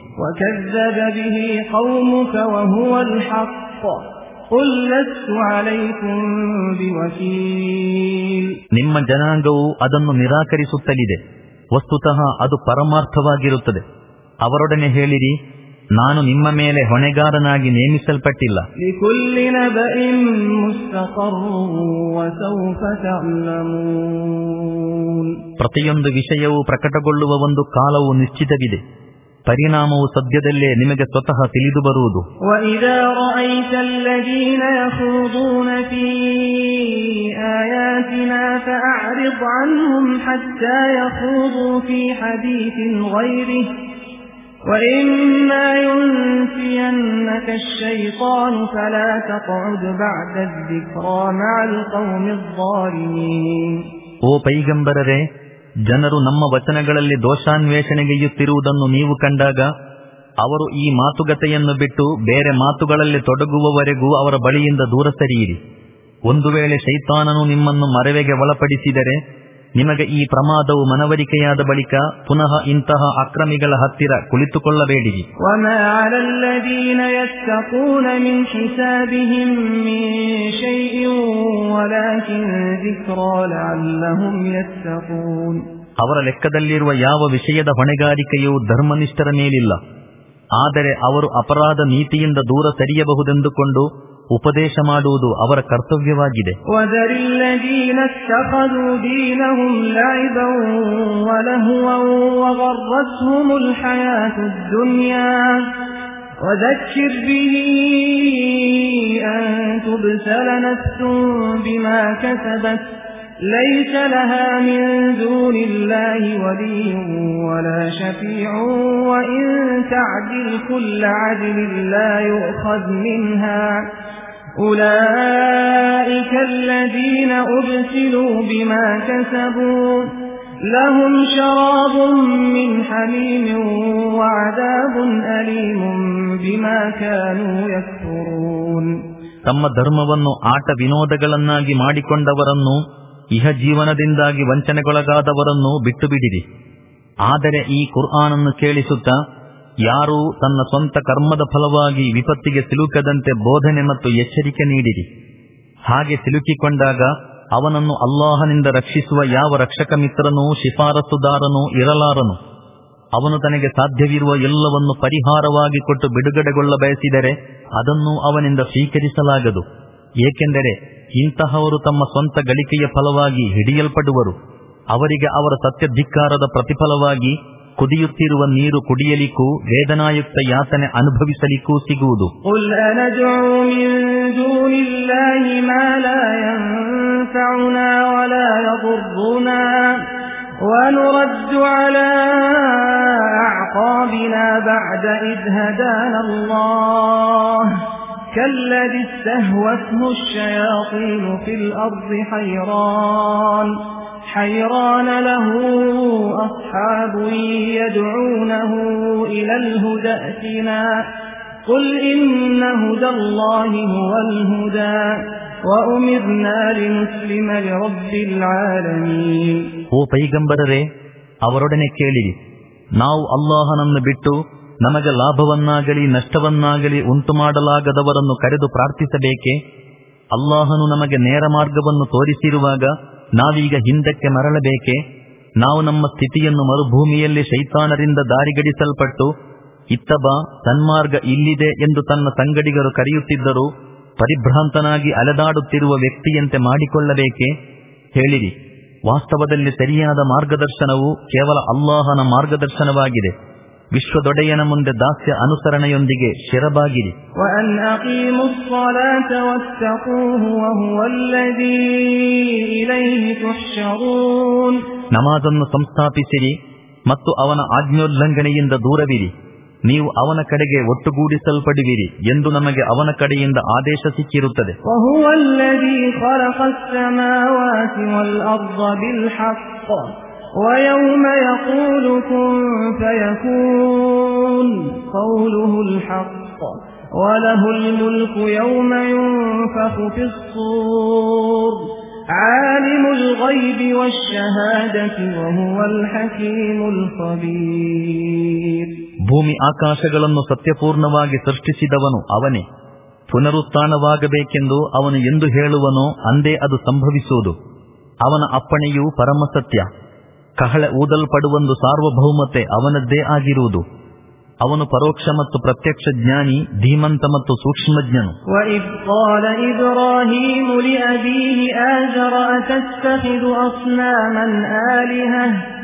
ನಿಮ್ಮ ಜನಾಂಗವು ಅದನ್ನು ನಿರಾಕರಿಸುತ್ತಲಿದೆ. ವಸ್ತುತಃ ಅದು ಪರಮಾರ್ಥವಾಗಿರುತ್ತದೆ. ಅವರೊಡನೆ ಹೇಳಿರಿ, ನಾನು ನಿಮ್ಮ ಮೇಲೆ ಹೊಣೆಗಾರನಾಗಿ ನೇಮಿಸಲ್ಪಟ್ಟಿಲ್ಲ. ಪ್ರತಿಯೊಂದು ವಿಷಯವೂ ಪ್ರಕಟಗೊಳ್ಳುವ ಒಂದು ಕಾಲವು ನಿಶ್ಚಿತವಿದೆ. ಪರಿಣಾಮವು ಸದ್ಯದಲ್ಲೇ ನಿಮಗೆ ಸ್ವತಃ ತಿಳಿದು ಬರುವುದು. وَإِمَّا يُنْسِيَنَّكَ الشَّيْطَانُ فَلَا تَقْعُدْ بَعْدَ الذِّكْرَى مَعَ الْقَوْمِ الظَّالِمِينَ. ಓ ಪೈಗಂಬರರೇ, ಜನರು ನಮ್ಮ ವಚನಗಳಲ್ಲಿ ದೋಷಾನ್ವೇಷಣೆಗೆಯುತ್ತಿರುವುದನ್ನು ನೀವು ಕಂಡಾಗ ಅವರು ಈ ಮಾತುಕತೆಯನ್ನು ಬಿಟ್ಟು ಬೇರೆ ಮಾತುಗಳಲ್ಲಿ ತೊಡಗುವವರೆಗೂ ಅವರ ಬಳಿಯಿಂದ ದೂರ ಸರಿಯಿರಿ. ಒಂದು ವೇಳೆ ಶೈತಾನನು ನಿಮ್ಮನ್ನು ಮರೆವೆಗೆ ಒಳಪಡಿಸಿದರೆ ನಿಮಗೆ ಈ ಪ್ರಮಾದವು ಮನವರಿಕೆಯಾದ ಬಳಿಕ ಪುನಃ ಇಂತಹ ಅಕ್ರಮಿಗಳ ಹತ್ತಿರ ಕುಳಿತುಕೊಳ್ಳಬೇಡಿರಿ. ಅವರ ಲೆಕ್ಕದಲ್ಲಿರುವ ಯಾವ ವಿಷಯದ ಹೊಣೆಗಾರಿಕೆಯೂ ಧರ್ಮನಿಷ್ಠರ ಮೇಲಿಲ್ಲ. ಆದರೆ ಅವರು ಅಪರಾಧ ನೀತಿಯಿಂದ ದೂರ ಸರಿಯಬಹುದೆಂದುಕೊಂಡು ಉಪದೇಶ ಮಾಡುವುದು ಅವರ ಕರ್ತವ್ಯವಾಗಿದೆ. وذكر به أن تبسل نفس بما كسبت ليس لها من دون الله ولي ولا شفيع وإن تعدل كل عدل لا يؤخذ منها أولئك الذين أبسلوا بما كسبوا لهم شراب من حميم وعذاب أليم بما كانوا يكفرون. ತಮ್ಮ ಧರ್ಮವನ್ನು ಆಟ ವಿನೋದಗಳನ್ನಾಗಿ ಮಾಡಿಕೊಂಡವರನ್ನು, ಇಹ ಜೀವನದಿಂದಾಗಿ ವಂಚನೆಗೊಳಗಾದವರನ್ನು ಬಿಟ್ಟು ಬಿಡಿರಿ. ಆದರೆ ಈ ಕುರ್ಆನನ್ನು ಕೇಳಿಸುತ್ತಾ ಯಾರೂ ತನ್ನ ಸ್ವಂತ ಕರ್ಮದ ಫಲವಾಗಿ ವಿಪತ್ತಿಗೆ ಸಿಲುಕದಂತೆ ಬೋಧನೆ ಮತ್ತು ಎಚ್ಚರಿಕೆ ನೀಡಿರಿ. ಹಾಗೆ ಸಿಲುಕಿಕೊಂಡಾಗ ಅವನನ್ನು ಅಲ್ಲಾಹನಿಂದ ರಕ್ಷಿಸುವ ಯಾವ ರಕ್ಷಕ ಮಿತ್ರನೂ ಶಿಫಾರಸುದಾರನೂ ಇರಲಾರನು. ಅವನು ತನಗೆ ಸಾಧ್ಯವಿರುವ ಎಲ್ಲವನ್ನು ಪರಿಹಾರವಾಗಿ ಕೊಟ್ಟು ಬಿಡುಗಡೆಗೊಳ್ಳ ಬಯಸಿದರೆ ಅದನ್ನು ಅವನಿಂದ ಸ್ವೀಕರಿಸಲಾಗದು. ಏಕೆಂದರೆ ಇಂತಹವರು ತಮ್ಮ ಸ್ವಂತ ಗಳಿಕೆಯ ಫಲವಾಗಿ ಹಿಡಿಯಲ್ಪಡುವರು. ಅವರಿಗೆ ಅವರ ಸತ್ಯಧಿಕ್ಕಾರದ ಪ್ರತಿಫಲವಾಗಿ ಕುದಿಯುತ್ತಿರುವ ನೀರು ಕುಡಿಯಲಿಕ್ಕೂ ವೇದನಾಯುಕ್ತ ಯಾತನೆ ಅನುಭವಿಸಲಿಕ್ಕೂ ಸಿಗುವುದು. وَنُرَدُّ عَلَى أَعْقَابِنَا بَعْدَ إِذْ هَدَانَا اللَّهُ كَالَّذِي اسْتَهْوَتْهُ الشَّيَاطِينُ فِي الْأَرْضِ حَيْرَانٌ حَيْرَانَ لَهُ أَصْحَابٌ يَدْعُونَهُ إِلَى الْهُدَى ائْتِنَا قُلْ إِنَّ هُدَى اللَّهِ هُوَ الْهُدَى وَأُمِرْنَا لِنُسْلِمَ لِرَبِّ الْعَالَمِينَ. ಓ ಪೈಗಂಬರರೇ, ಅವರೊಡನೆ ಕೇಳಿರಿ, ನಾವು ಅಲ್ಲಾಹನನ್ನು ಬಿಟ್ಟು ನಮಗೆ ಲಾಭವನ್ನಾಗಲಿ ನಷ್ಟವನ್ನಾಗಲಿ ಉಂಟು ಮಾಡಲಾಗದವರನ್ನು ಕರೆದು ಪ್ರಾರ್ಥಿಸಬೇಕೆ? ಅಲ್ಲಾಹನು ನಮಗೆ ನೇರ ಮಾರ್ಗವನ್ನು ತೋರಿಸಿರುವಾಗ ನಾವೀಗ ಹಿಂದಕ್ಕೆ ಮರಳಬೇಕೆ? ನಾವು ನಮ್ಮ ಸ್ಥಿತಿಯನ್ನು ಮರುಭೂಮಿಯಲ್ಲಿ ಶೈತಾನರಿಂದ ದಾರಿಗಡಿಸಲ್ಪಟ್ಟು ಇತ್ತಬಾ ಸನ್ಮಾರ್ಗ ಇಲ್ಲಿದೆ ಎಂದು ತನ್ನ ಸಂಗಡಿಗರು ಕರೆಯುತ್ತಿದ್ದರೂ ಪರಿಭ್ರಾಂತನಾಗಿ ಅಲೆದಾಡುತ್ತಿರುವ ವ್ಯಕ್ತಿಯಂತೆ ಮಾಡಿಕೊಳ್ಳಬೇಕೆ? ಹೇಳಿರಿ, ವಾಸ್ತವದಲ್ಲಿ ಸರಿಯಾದ ಮಾರ್ಗದರ್ಶನವು ಕೇವಲ ಅಲ್ಲಾಹನ ಮಾರ್ಗದರ್ಶನವಾಗಿದೆ. ವಿಶ್ವದೊಡೆಯನ ಮುಂದೆ ದಾಸ್ಯ ಅನುಸರಣೆಯೊಂದಿಗೆ ಶಿರಬಾಗಿರಿ. ನಮಾಜನ್ನು ಸಂಸ್ಥಾಪಿಸಿರಿ ಮತ್ತು ಅವನ ಆಜ್ಞೋಲ್ಲಂಘನೆಯಿಂದ ದೂರವಿರಿ. ನೀವು ಅವನ ಕಡೆಗೆ ಒಟ್ಟುಗೂಡಿಸಲ್ಪಡುವಿರಿ ಎಂದು ನಮಗೆ ಅವನ ಕಡೆಯಿಂದ ಆದೇಶ ಸಿಕ್ಕಿರುತ್ತದೆ. وَيَوْمَ يَقُولُ كُن فَيَكُونُ قَوْلُهُ الْحَقُّ وَلَهُ الْمُلْكُ يَوْمَ يُنفَخُ فِي الصُّورِ عَالِمُ الْغَيْبِ وَالشَّهَادَةِ وَهُوَ الْحَكِيمُ الْخَبِيرُ. ಭೂಮಿ ಆಕಾಶಗಳನ್ನು ಸತ್ಯಪೂರ್ಣವಾಗಿ ಸೃಷ್ಟಿಸಿದವನು ಅವನೇ. ಪುನರುತ್ಥಾನವಾಗಬೇಕೆಂದು ಅವನು ಎಂದು ಹೇಳುವನೋ ಅಂದೇ ಅದು ಸಂಭವಿಸುವುದು. ಅವನ ಅಪ್ಪಣೆಯು ಪರಮಸತ್ಯ. ಕಹಳೆ ಊದಲ್ಪಡುವೊಂದು ಸಾರ್ವಭೌಮತೆ ಅವನದ್ದೇ ಆಗಿರುವುದು. ಅವನು ಪರೋಕ್ಷ ಮತ್ತು ಪ್ರತ್ಯಕ್ಷ ಜ್ಞಾನಿ, ಧೀಮಂತ ಮತ್ತು ಸೂಕ್ಷ್ಮಜ್ಞನು. وَإِذْ قَالَ إِبْرَاهِيمُ لِأَبِيهِ آزَرَ أَتَتَّخِذُ أَصْنَامًا آلِهَةً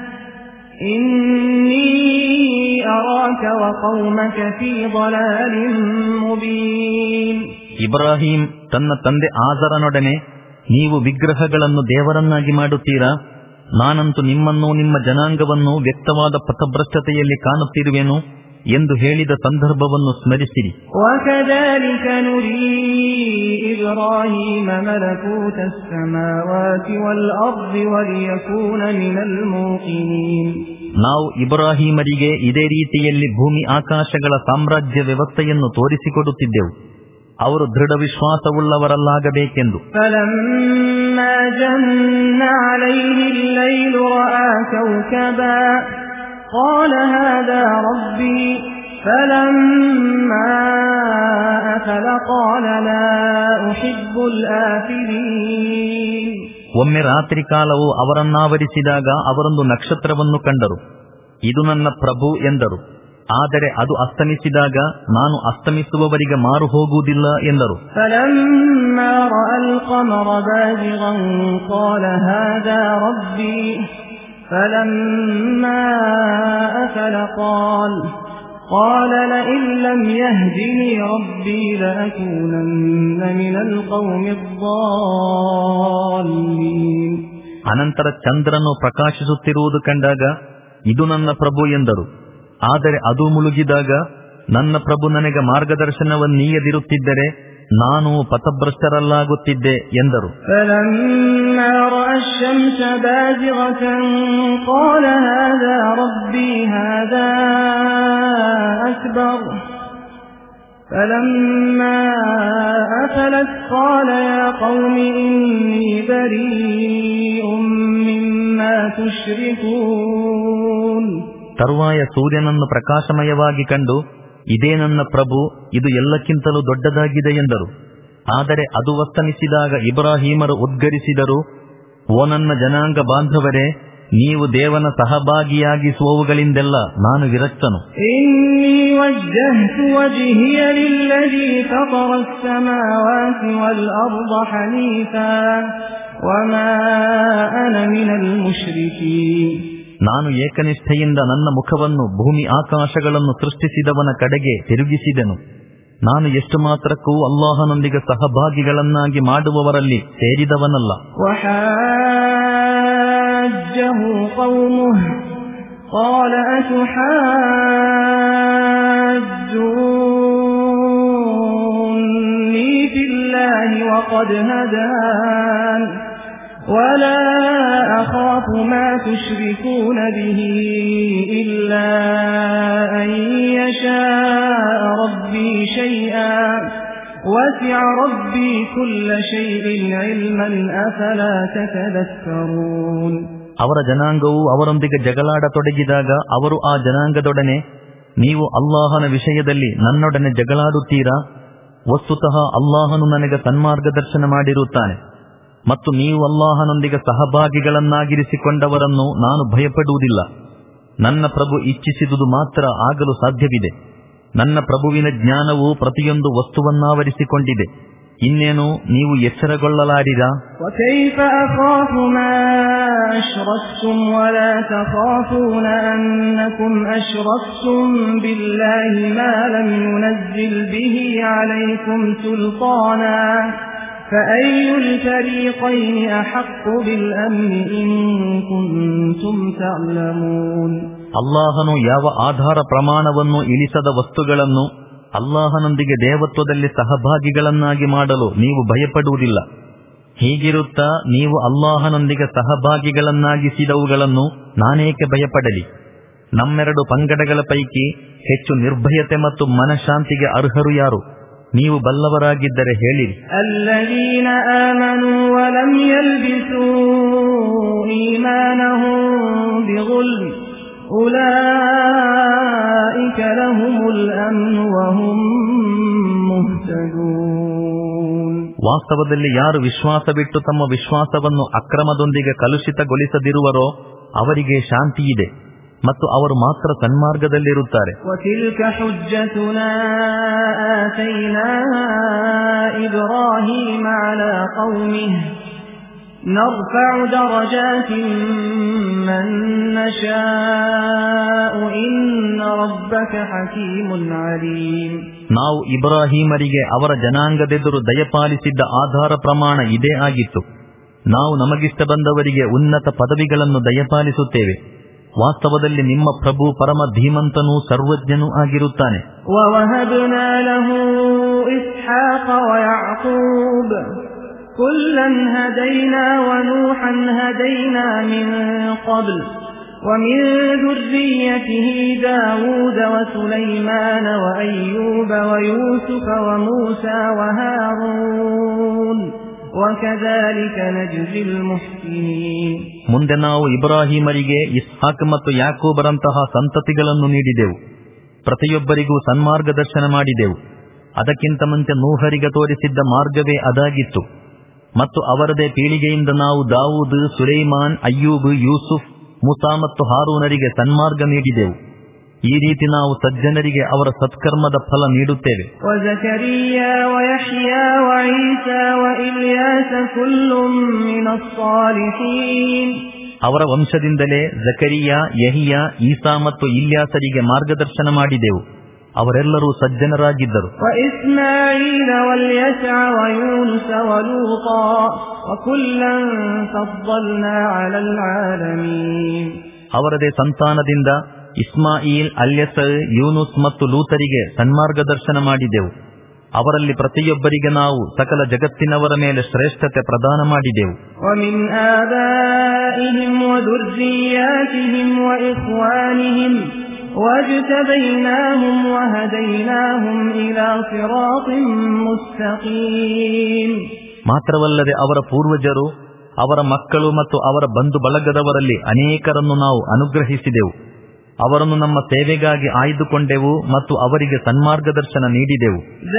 إِنِّي أَرَاكَ وَقَوْمَكَ فِي ضَلَالٍ مُبِينٍ. ಇಬ್ರಾಹಿಂ ತನ್ನ ತಂದೆ ಆಜರನೊಡನೆ, ನೀವು ವಿಗ್ರಹಗಳನ್ನು ದೇವರನ್ನಾಗಿ ಮಾಡುತ್ತೀರಾ? ನಾನಂತೂ ನಿಮ್ಮನ್ನೂ ನಿಮ್ಮ ಜನಾಂಗವನ್ನು ವ್ಯಕ್ತವಾದ ಪಥಭ್ರಷ್ಟತೆಯಲ್ಲಿ ಕಾಣುತ್ತಿರುವೆನು ಎಂದು ಹೇಳಿದ ಸಂದರ್ಭವನ್ನು ಸ್ಮರಿಸಿರಿ. وَكَذَلِكَ نُرِي إِبْرَاهِيمَ مَلَكُوتَ السَّمَاوَاتِ وَالْأَرْضِ وَلِيَكُونَ مِنَ الْمُوقِنِينَ. ನಾವು ಇಬ್ರಾಹಿಮರಿಗೆ ಇದೇ ರೀತಿಯಲ್ಲಿ ಭೂಮಿ ಆಕಾಶಗಳ ಸಾಮ್ರಾಜ್ಯ ವ್ಯವಸ್ಥೆಯನ್ನು ತೋರಿಸಿಕೊಡುತ್ತಿದ್ದೆವು, ಅವರು ದೃಢ ವಿಶ್ವಾಸವುಳ್ಳವರಲ್ಲಾಗಬೇಕೆಂದು. فَلَمَّا جَنَّ عَلَيْهِ اللَّيْلُ رَأَى كَوْكَبًا قَالَ هَذَا رَبِّي فَلَمَّا أَفَلَ قَالَ لَا أُحِبُّ الْآفِلِينَ. ಒಮ್ಮೆ ರಾತ್ರಿ ಕಾಲವು ಅವರನ್ನಾವರಿಸಿದಾಗ ಅವರೊಂದು ನಕ್ಷತ್ರವನ್ನು ಕಂಡರು. ಇದು ನನ್ನ ಪ್ರಭು ಎಂದರು. ಆದರೆ ಅದು ಅಸ್ತಮಿಸಿದಾಗ ನಾನು ಅಸ್ತಮಿಸುವವರಿಗೆ ಮಾರು ಹೋಗುವುದಿಲ್ಲ ಎಂದರು. فَلَمَّا رَأَى الْقَمَرَ بَازِغًا قَالَ هَذَا رَبِّي فَلَمَّا أَفَلَ قَالَ قَالَ لَئِن لَّمْ يَهْدِنِي رَبِّي لَأَكُونَنَّ مِنَ الْقَوْمِ الضَّالِّينَ. ಅನಂತರ ಚಂದ್ರನು ಪ್ರಕಾಶಿಸುತ್ತಿರುವುದು ಕಂಡಾಗ ಇದು ನನ್ನ ಪ್ರಭು ಎಂದರು. ಆದರೆ ಅದು ಮುಳುಗಿದಾಗ ನನ್ನ ಪ್ರಭು ನನಗೆ ಮಾರ್ಗದರ್ಶನವನ್ನೀಯದಿರುತ್ತಿದ್ದರೆ ನಾನು ಪಥಭ್ರಷ್ಟರಲ್ಲಾಗುತ್ತಿದ್ದೆ ಎಂದರು. فَلَمَّا رَأَى الشَّمْسَ بَازِغَةً قَالَ هَذَا رَبِّي هَذَا أَكْبَرُ فَلَمَّا أَفَلَتْ قَالَ يَا قَوْمِ إِنِّي بَرِيءٌ مِّمَّا تُشْرِكُونَ. ತರುವಾಯ ಸೂರ್ಯನನ್ನು ಪ್ರಕಾಶಮಯವಾಗಿ ಕಂಡು ಇದೇ ನನ್ನ ಪ್ರಭು, ಇದು ಎಲ್ಲಕ್ಕಿಂತಲೂ ದೊಡ್ಡದಾಗಿದೆ ಎಂದರು. ಆದರೆ ಅದು ವಸ್ತನಿಸಿದಾಗ ಇಬ್ರಾಹಿಮರು ಉದ್ಗರಿಸಿದರು, ಓ ನನ್ನ ಜನಾಂಗ ಬಾಂಧವರೇ, ನೀವು ದೇವನ ಸಹಭಾಗಿಯಾಗಿಸುವವುಗಳಿಂದೆಲ್ಲ ನಾನು ವಿರಕ್ತನು. ಇನ್ನೀ ವಜ್ಜಹ್ತು ವಜ್ಹಿಯ ಲಿಲ್ಲಜೀ ಫತರ ಅಸ್ಸಮಾವಾತಿ ವಲ್ ಅರ್ದ ಹನೀಫಾ ವಮಾ ಅನ ಮಿನಲ್ ಮುಶ್ರಿಕೀನ್. ನಾನು ಏಕನಿಷ್ಠೆಯಿಂದ ನನ್ನ ಮುಖವನ್ನು ಭೂಮಿ ಆಕಾಶಗಳನ್ನು ಸೃಷ್ಟಿಸಿದವನ ಕಡೆಗೆ ತಿರುಗಿಸಿದೆನು. ನಾನು ಎಷ್ಟು ಮಾತ್ರಕ್ಕೂ ಅಲ್ಲಾಹನೊಂದಿಗೆ ಸಹಭಾಗಿಗಳನ್ನಾಗಿ ಮಾಡುವವರಲ್ಲಿ ಸೇರಿದವನಲ್ಲ. ವಹಾಜ್ಜಹು ಕೌಮುಹು قال أتحاجوني في الله وقد هدان ولا أخاف ما تشركون به إلا أن يشاء ربي شيئا وسع ربي كل شيء علما أفلا تتذكرون. ಅವರ ಜನಾಂಗವು ಅವರೊಂದಿಗೆ ಜಗಳಾಡತೊಡಗಿದಾಗ ಅವರು ಆ ಜನಾಂಗದೊಡನೆ, ನೀವು ಅಲ್ಲಾಹನ ವಿಷಯದಲ್ಲಿ ನನ್ನೊಡನೆ ಜಗಳಾಡುತ್ತೀರಾ? ವಸ್ತುತಃ ಅಲ್ಲಾಹನು ನನಗೆ ಸನ್ಮಾರ್ಗದರ್ಶನ ಮಾಡಿರುತ್ತಾನೆ ಮತ್ತು ನೀವು ಅಲ್ಲಾಹನೊಂದಿಗೆ ಸಹಭಾಗಿಗಳನ್ನಾಗಿರಿಸಿಕೊಂಡವರನ್ನು ನಾನು ಭಯಪಡುವುದಿಲ್ಲ. ನನ್ನ ಪ್ರಭು ಇಚ್ಛಿಸಿದುದು ಮಾತ್ರ ಆಗಲು ಸಾಧ್ಯವಿದೆ. ನನ್ನ ಪ್ರಭುವಿನ ಜ್ಞಾನವು ಪ್ರತಿಯೊಂದು ವಸ್ತುವನ್ನಾವರಿಸಿಕೊಂಡಿದೆ. ಇನ್ನೇನು ನೀವು ಎಚ್ಚರಗೊಳ್ಳಲಾರಿರಾ? وكيف أخاف ما أشركتم ولا تخافون أنكم أشركتم بالله ما لم ينزل به عليكم سلطانا فأي الفريقين أحق بالأمن إن كنتم تعلمون. ಅಲ್ಲಾಹನು ಯಾವ ಆಧಾರ ಪ್ರಮಾಣವನ್ನು ಇಳಿಸದ ವಸ್ತುಗಳನ್ನು ಅಲ್ಲಾಹನೊಂದಿಗೆ ದೇವತ್ವದಲ್ಲಿ ಸಹಭಾಗಿಗಳನ್ನಾಗಿ ಮಾಡಲು ನೀವು ಭಯಪಡುವುದಿಲ್ಲ. ಹೀಗಿರುತ್ತಾ ನೀವು ಅಲ್ಲಾಹನೊಂದಿಗೆ ಸಹಭಾಗಿಗಳನ್ನಾಗಿಸಿದವುಗಳನ್ನು ನಾನೇಕೆ ಭಯಪಡಲಿ? ನಮ್ಮೆರಡು ಪಂಗಡಗಳ ಪೈಕಿ ಹೆಚ್ಚು ನಿರ್ಭಯತೆ ಮತ್ತು ಮನಃಶಾಂತಿಗೆ ಅರ್ಹರು ಯಾರು? ನೀವು ಬಲ್ಲವರಾಗಿದ್ದರೆ ಹೇಳಿರಿ. ಅಲ್ಲದೀನ ಆಮನು ವಲಂ ಯಲ್ಬಿಸೂ ಈಮಾನಹುಂ ಬಿಗುಲ್ಮ್ ಉಲೈಕ ಲಹುಮುಲ್ ಅಮ್ನು ವಹುಂ ಮುಹ್ತದೂನ್. ವಾಸ್ತವದಲ್ಲಿ ಯಾರು ವಿಶ್ವಾಸ ಬಿಟ್ಟು ತಮ್ಮ ವಿಶ್ವಾಸವನ್ನು ಅಕ್ರಮದೊಂದಿಗೆ ಕಲುಷಿತಗೊಳಿಸದಿರುವರೋ ಅವರಿಗೆ ಶಾಂತಿಯಿದೆ ಮತ್ತು ಅವರು ಮಾತ್ರ ಸನ್ಮಾರ್ಗದಲ್ಲಿರುತ್ತಾರೆ. وَتِلْكَ حُجَّتُنَا آتَيْنَاهَا إِبْرَاهِيمَ عَلَى قَوْمِهِ نَرْفَعُ دَرَجَاتٍ مَّن نَّشَاءُ إِنَّ رَبَّكَ حَكِيمٌ عَلِيمٌ. ನಾವು ಇಬ್ರಾಹಿಮರಿಗೆ ಅವರ ಜನಾಂಗದೆದುರು ದಯಪಾಲಿಸಿದ್ದ ಆಧಾರ ಪ್ರಮಾಣ ಇದೇ ಆಗಿತ್ತು. ನಾವು ನಮಗಿಷ್ಟ ಬಂದವರಿಗೆ ಉನ್ನತ ಪದವಿಗಳನ್ನು ದಯಪಾಲಿಸುತ್ತೇವೆ. ವಾಸ್ತವದಲ್ಲಿ ನಿಮ್ಮ ಪ್ರಭು ಪರಮ ಧೀಮಂತನೂ ಸರ್ವಜ್ಞನೂ ಆಗಿರುತ್ತಾನೆ. وَوَهَبْنَا لَهُ إِسْحَاقَ وَيَعْقُوبَ كُلًّا هَدَيْنَا وَنُوحًا هَدَيْنَا مِن قَبْلُ وَمِن ذُرِّيَّتِهِ دَاوُودَ وَسُلَيْمَانَ وَأَيُّوبَ وَيُوسُفَ وَمُوسَى وَهَارُونَ وَكَذَلِكَ نَجْزِي الْمُحْسِنِينَ. ಮುಂದೆ ನಾವು ಇಬ್ರಾಹಿಮರಿಗೆ ಇಸ್ಹಾಕ್ ಮತ್ತು ಯಾಕೋಬರಂತಹ ಸಂತತಿಗಳನ್ನು ನೀಡಿದೆವು. ಪ್ರತಿಯೊಬ್ಬರಿಗೂ ಸನ್ಮಾರ್ಗದರ್ಶನ ಮಾಡಿದೆವು. ಅದಕ್ಕಿಂತ ಮುಂಚೆ ನೂಹರಿಗೆ ತೋರಿಸಿದ್ದ ಮಾರ್ಗವೇ ಅದಾಗಿತ್ತು. ಮತ್ತು ಅವರದೇ ಪೀಳಿಗೆಯಿಂದ ನಾವು ದಾವೂದ್, ಸುಲೈಮಾನ್, ಅಯ್ಯೂಬ್, ಯೂಸುಫ್, ಮೂಸಾ ಮತ್ತು ಹಾರೂನರಿಗೆ ಸನ್ಮಾರ್ಗ ನೀಡಿದೆವು. ಈ ರೀತಿ ನಾವು ಸಜ್ಜನರಿಗೆ ಅವರ ಸತ್ಕರ್ಮದ ಫಲ ನೀಡುತ್ತೇವೆ. ಅವರ ವಂಶದಿಂದಲೇ ಜಕರಿಯಾ, ಯಹಿಯಾ, ಈಸಾ ಮತ್ತು ಇಲ್ಯಾಸರಿಗೆ ಮಾರ್ಗದರ್ಶನ ಮಾಡಿದೆವು. ಅವರೆಲ್ಲರೂ ಸಜ್ಜನರಾಗಿದ್ದರು. ಅವರದೇ ಸಂತಾನದಿಂದ ಇಸ್ಮಾಯಿಲ್, ಅಲ್ಯಸ, ಯೂನುಸ್ ಮತ್ತು ಲೂತರಿಗೆ ಸನ್ಮಾರ್ಗದರ್ಶನ ಮಾಡಿದೆವು. ಅವರಲ್ಲಿ ಪ್ರತಿಯೊಬ್ಬರಿಗೆ ನಾವು ಸಕಲ ಜಗತ್ತಿನವರ ಮೇಲೆ ಶ್ರೇಷ್ಠತೆ ಪ್ರದಾನ ಮಾಡಿದೆವು. ಮಾತ್ರವಲ್ಲದೆ ಅವರ ಪೂರ್ವಜರು, ಅವರ ಮಕ್ಕಳು ಮತ್ತು ಅವರ ಬಂಧು ಬಳಗದವರಲ್ಲಿ ಅನೇಕರನ್ನು ನಾವು ಅನುಗ್ರಹಿಸಿದೆವು. ಅವರನ್ನು ನಮ್ಮ ಸೇವೆಗಾಗಿ ಆಯ್ದುಕೊಂಡೆವು ಮತ್ತು ಅವರಿಗೆ ಸನ್ಮಾರ್ಗದರ್ಶನ ನೀಡಿದೆವು.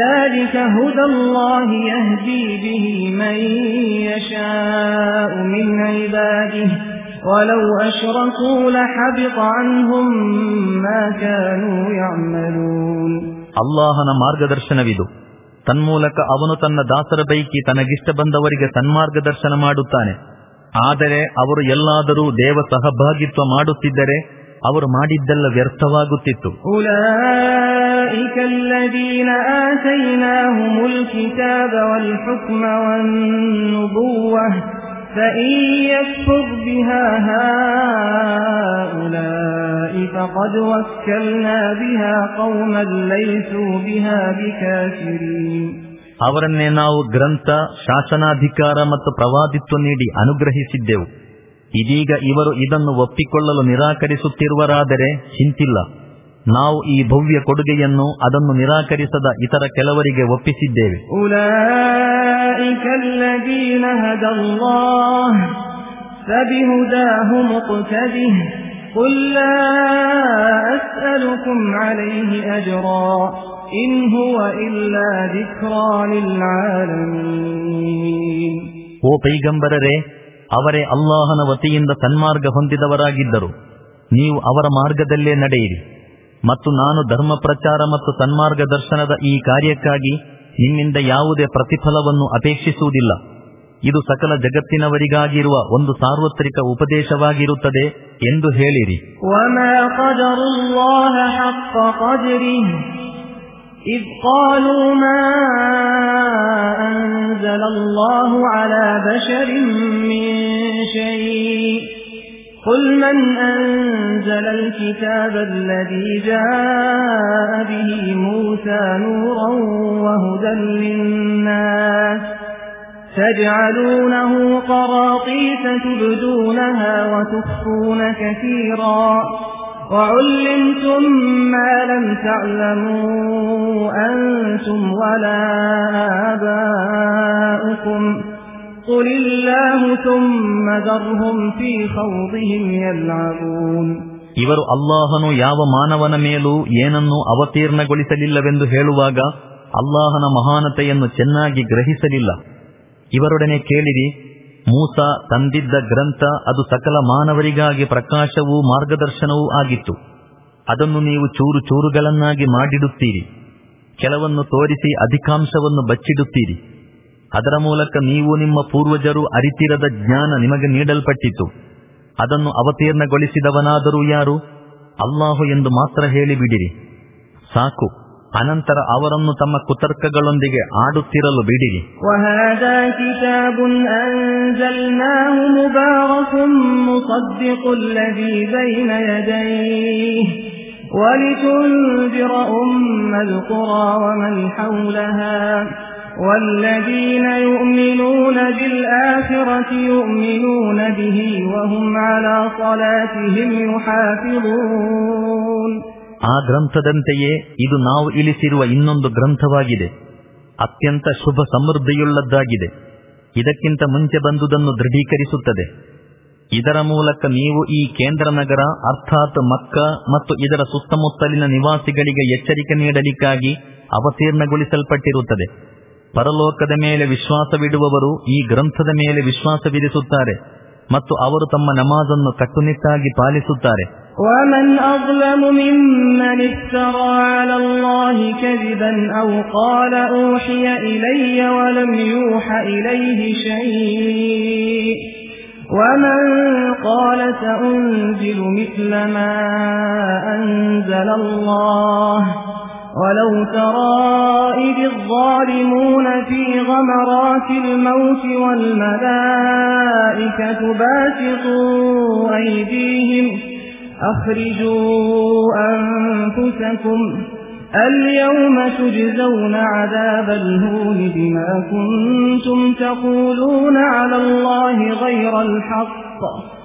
ಅಲ್ಲಾಹನ ಮಾರ್ಗದರ್ಶನವಿದು. ತನ್ಮೂಲಕ ಅವನು ತನ್ನ ದಾಸರ ಪೈಕಿ ತನಗಿಷ್ಟ ಬಂದವರಿಗೆ ಸನ್ಮಾರ್ಗದರ್ಶನ ಮಾಡುತ್ತಾನೆ. ಆದರೆ ಅವರು ಎಲ್ಲಾದರೂ ದೇವ ಸಹಭಾಗಿತ್ವ ಮಾಡುತ್ತಿದ್ದರೆ ಅವರು ಮಾಡಿದ್ದೆಲ್ಲ ವ್ಯರ್ಥವಾಗುತ್ತಿತ್ತು. ಉಲೈಕ ಅಲ್ಲದೀನ ಆತೈನಾಹುಮುಲ್ ಕಿತಾಬ ವಲ್ ಹುಕ್ಮ ವನ್ ನುಬುವ್ವಹ ಫಇನ್ ಯಕ್ಫುರ್ ಬಿಹಾ ಹಾಉಲಾಇ ಫಖದ್ ವಕ್ಕಲ್ನಾ ಬಿಹಾ ಕೌಮನ್ ಲೈಸೂ ಬಿಹಾ ಬಿಕಾಫಿರೀನ್. ಅವರನ್ನೇ ನಾವು ಗ್ರಂಥ, ಶಾಸನಾಧಿಕಾರ ಮತ್ತು ಪ್ರವಾದಿತ್ವ ನೀಡಿ ಅನುಗ್ರಹಿಸಿದ್ದೆವು. ಇದೀಗ ಇವರು ಇದನ್ನು ಒಪ್ಪಿಕೊಳ್ಳಲು ನಿರಾಕರಿಸುತ್ತಿರುವರಾದರೆ ಚಿಂತಿಲ್ಲ, ನಾವು ಈ ಭವ್ಯ ಕೊಡುಗೆಯನ್ನು ಅದನ್ನು ನಿರಾಕರಿಸದ ಇತರ ಕೆಲವರಿಗೆ ಒಪ್ಪಿಸಿದ್ದೇವೆ. ಉಲೈಕ ಅಲ್ಲದೀನ ಹದಲ್ಲಾಹ್ ಫಬಿಹುದಾಹು ಮುಕ್ತದಿಹ್ ಕುಲ್ ಲಾ ಅಸ್ಅಲುಕುಂ ಅಲೈಹಿ ಅಜ್ರಾ ಇನ್ ಹುವ ಇಲ್ಲಾ ದಿಕ್ರಾ ಲಿಲ್ ಆಲಮೀನ್. ಓ ಪೈಗಂಬರರೇ, ಅವರೇ ಅಲ್ಲಾಹನ ವತಿಯಿಂದ ಸನ್ಮಾರ್ಗ ಹೊಂದಿದವರಾಗಿದ್ದರು. ನೀವು ಅವರ ಮಾರ್ಗದಲ್ಲೇ ನಡೆಯಿರಿ. ಮತ್ತು ನಾನು ಧರ್ಮ ಪ್ರಚಾರ ಮತ್ತು ಸನ್ಮಾರ್ಗ ದರ್ಶನದ ಈ ಕಾರ್ಯಕ್ಕಾಗಿ ನಿಮ್ಮಿಂದ ಯಾವುದೇ ಪ್ರತಿಫಲವನ್ನು ಅಪೇಕ್ಷಿಸುವುದಿಲ್ಲ. ಇದು ಸಕಲ ಜಗತ್ತಿನವರಿಗಾಗಿರುವ ಒಂದು ಸಾರ್ವತ್ರಿಕ ಉಪದೇಶವಾಗಿರುತ್ತದೆ ಎಂದು ಹೇಳಿರಿ. ವಮಾ ಕದರುಲ್ಲಾಹ ಹಕ್ಕ ಕದ್ರಿಹಿ ಇದ್ ಕಾಲೂ ಮಾ ಅನ್ಜಲಲ್ಲಾಹು ಅಲಾ ಬಶರಿನ್ ಮಿನ್ ಶೈಇ ಕುಲ್ ಮನ್ ಅನ್ಜಲಲ್ ಕಿತಾಬ ಅಲ್ಲದೀ ಜಾಅ ಬಿಹಿ ಮೂಸಾ ನೂರನ್ ವಹುದನ್ ಲಿನ್ನಾಸ್ ತಜ್ಅಲೂನಹು ಕರಾತೀಸ ತುಬ್ದೂನಹಾ ವತುಖ್ಫೂನ ಕಸೀರಾ وعلمتم ما لم تعلموا أنتم ولا آباؤكم قل الله ثم ذرهم في خوضهم يلعبون. ಇವರು ಅಲ್ಲಾಹನು ಯಾವ ಮಾನವನ ಮೇಲೂ ಏನನ್ನೂ ಅವತೀರ್ಣಗೊಳಿಸಲಿಲ್ಲವೆಂದು ಹೇಳುವಾಗ ಅಲ್ಲಾಹನ ಮಹಾನತೆಯನ್ನು ಚೆನ್ನಾಗಿ ಗ್ರಹಿಸಲಿಲ್ಲ. ಇವರೊಡನೆ ಕೇಳಿರಿ, ಮೂಸಾ ತಂದಿದ್ದ ಗ್ರಂಥ ಅದು ಸಕಲ ಮಾನವರಿಗಾಗಿ ಪ್ರಕಾಶವೂ ಮಾರ್ಗದರ್ಶನವೂ ಆಗಿತ್ತು. ಅದನ್ನು ನೀವು ಚೂರು ಚೂರುಗಳನ್ನಾಗಿ ಮಾಡಿಡುತ್ತೀರಿ, ಕೆಲವನ್ನು ತೋರಿಸಿ ಅಧಿಕಾಂಶವನ್ನು ಬಚ್ಚಿಡುತ್ತೀರಿ. ಅದರ ಮೂಲಕ ನೀವು ನಿಮ್ಮ ಪೂರ್ವಜರು ಅರಿತಿರದ ಜ್ಞಾನ ನಿಮಗೆ ನೀಡಲ್ಪಟ್ಟಿತು. ಅದನ್ನು ಅವತೀರ್ಣಗೊಳಿಸಿದವನಾದರೂ ಯಾರು? ಅಲ್ಲಾಹು ಎಂದು ಮಾತ್ರ ಹೇಳಿಬಿಡಿರಿ, ಸಾಕು. ಅನಂತರ ಅವರನ್ನು ತಮ್ಮ ಕುತರ್ಕಗಳೊಂದಿಗೆ ಆಡುತ್ತಿರಲು ಬಿಡಿರಿ. ವಹಾದಾ ಕಿತಾಬುನ್ ಅನ್ಜಲ್ನಾಹು ಮುಬಾರಕುನ್ ಮುಸದ್ದಿಕುಲ್ ಲದೀ ಬೈನ ಯದೈಹಿ ವಲಿತುಂಜಿರ ಉಮ್ಮಲ್ ಖುರಾ ವಮನ್ ಹೌಲಹಾ ವಲ್ಲದೀನ ಯುಮಿನೂನ ಬಿಲ್ ಆಖಿರತಿ ಯುಮಿನೂನ ಬಿಹಿ ವಹುಂ ಅಲಾ ಸಲಾತಿಹಿಮ್ ಯುಹಾಫಿಜೂನ್. ಆ ಗ್ರಂಥದಂತೆಯೇ ಇದು ನಾವು ಇಳಿಸಿರುವ ಇನ್ನೊಂದು ಗ್ರಂಥವಾಗಿದೆ, ಅತ್ಯಂತ ಶುಭ ಸಮೃದ್ಧಿಯುಳ್ಳದ್ದಾಗಿದೆ. ಇದಕ್ಕಿಂತ ಮುಂಚೆ ಬಂದುದನ್ನು ದೃಢೀಕರಿಸುತ್ತದೆ. ಇದರ ಮೂಲಕ ನೀವು ಈ ಕೇಂದ್ರ ನಗರ ಅರ್ಥಾತ್ ಮಕ್ಕ ಮತ್ತು ಇದರ ಸುತ್ತಮುತ್ತಲಿನ ನಿವಾಸಿಗಳಿಗೆ ಎಚ್ಚರಿಕೆ ನೀಡಲಿಕ್ಕಾಗಿ ಅವತೀರ್ಣಗೊಳಿಸಲ್ಪಟ್ಟಿರುತ್ತದೆ. ಪರಲೋಕದ ಮೇಲೆ ವಿಶ್ವಾಸವಿಡುವವರು ಈ ಗ್ರಂಥದ ಮೇಲೆ ವಿಶ್ವಾಸವಿರಿಸುತ್ತಾರೆ ಮತ್ತು ಅವರು ತಮ್ಮ ನಮಾಜನ್ನು ಕಟ್ಟುನಿಟ್ಟಾಗಿ ಪಾಲಿಸುತ್ತಾರೆ. وَمَنْ أَظْلَمُ مِمَّنِ افْتَرَى عَلَى اللَّهِ كَذِبًا أَوْ قَالَ أُوحِيَ إِلَيَّ وَلَمْ يُوحَ إِلَيْهِ شَيْءٌ وَمَنْ قَالَ سَأُنْزِلُ مِثْلَ مَا أَنْزَلَ اللَّهُ وَلَوْ تَرَى إِذِ الظَّالِمُونَ فِي غَمَرَاتِ الْمَوْتِ وَالْمَلَائِكَةُ بَاسِطُو أَيْدِيهِمْ أخرجوا أنفسكم اليوم تجزون عذاب الهون بما كنتم تقولون على الله غير الحق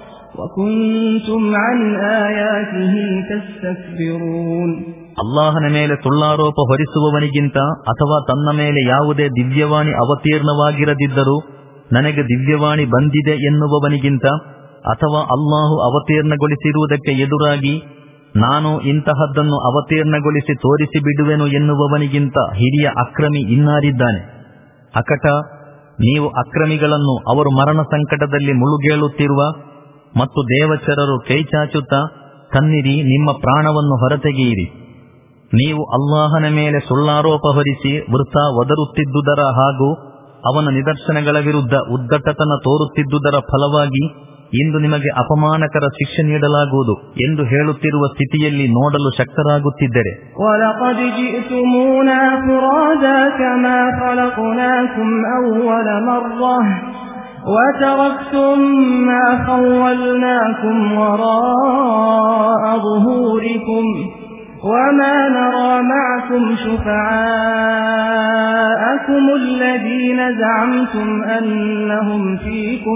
وكنتم عن آياته تستكبرون. ಅಲ್ಲಾಹನ ಮೇಲೆ ಸುಳ್ಳಾರೋಪ ಹೊರಿಸುವವನಿಗಿಂತ ಅಥವಾ ತನ್ನ ಮೇಲೆ ಯಾವುದೇ ದಿವ್ಯವಾಣಿ ಅವತೀರ್ಣವಾಗಿರದಿದ್ದರೂ ನನಗೆ ದಿವ್ಯವಾಣಿ ಬಂದಿದೆ ಎನ್ನುವವನಿಗಿಂತ ಅಥವಾ ಅಲ್ಲಾಹು ಅವತೀರ್ಣಗೊಳಿಸಿರುವುದಕ್ಕೆ ಎದುರಾಗಿ ನಾನು ಇಂತಹದ್ದನ್ನು ಅವತೀರ್ಣಗೊಳಿಸಿ ತೋರಿಸಿ ಬಿಡುವೆನು ಎನ್ನುವವನಿಗಿಂತ ಹಿರಿಯ ಅಕ್ರಮಿ ಇನ್ನಾರಿದ್ದಾನೆ. ಅಕಟ, ನೀವು ಅಕ್ರಮಿಗಳನ್ನು ಅವರು ಮರಣ ಸಂಕಟದಲ್ಲಿ ಮುಳುಗೇಳುತ್ತಿರುವ ಮತ್ತು ದೇವಚರರು ಕೈಚಾಚುತ್ತಾ ಕನ್ನಿರಿ, ನಿಮ್ಮ ಪ್ರಾಣವನ್ನು ಹೊರತೆಗೆಯಿರಿ. ನೀವು ಅಲ್ಲಾಹನ ಮೇಲೆ ಸುಳ್ಳಾರೋಪ ಹೊರಿಸಿ ವೃಥಾ ಒದರುತ್ತಿದ್ದುದರ ಹಾಗೂ ಅವನ ನಿದರ್ಶನಗಳ ವಿರುದ್ಧ ಉದ್ದಟತನ ತೋರುತ್ತಿದ್ದುದರ ಫಲವಾಗಿ ಇಂದು ನಿಮಗೆ ಅಪಮಾನಕರ ಶಿಕ್ಷೆ ನೀಡಲಾಗುವುದು ಎಂದು ಹೇಳುತ್ತಿರುವ ಸ್ಥಿತಿಯಲ್ಲಿ ನೋಡಲು ಶಕ್ತರಾಗುತ್ತಿದ್ದರೆ, ವಲಕದ್ ಜಿئتمونا ಫುರಾದಾ ಕಮಾ ಖಲقناكم ಅವ್ವಲ ಮರ್ರಹ وتركتم ما خولناكم وراء ظهوركم وما نرى معكم شفعاءكم الذين زعمتم أنهم فيكم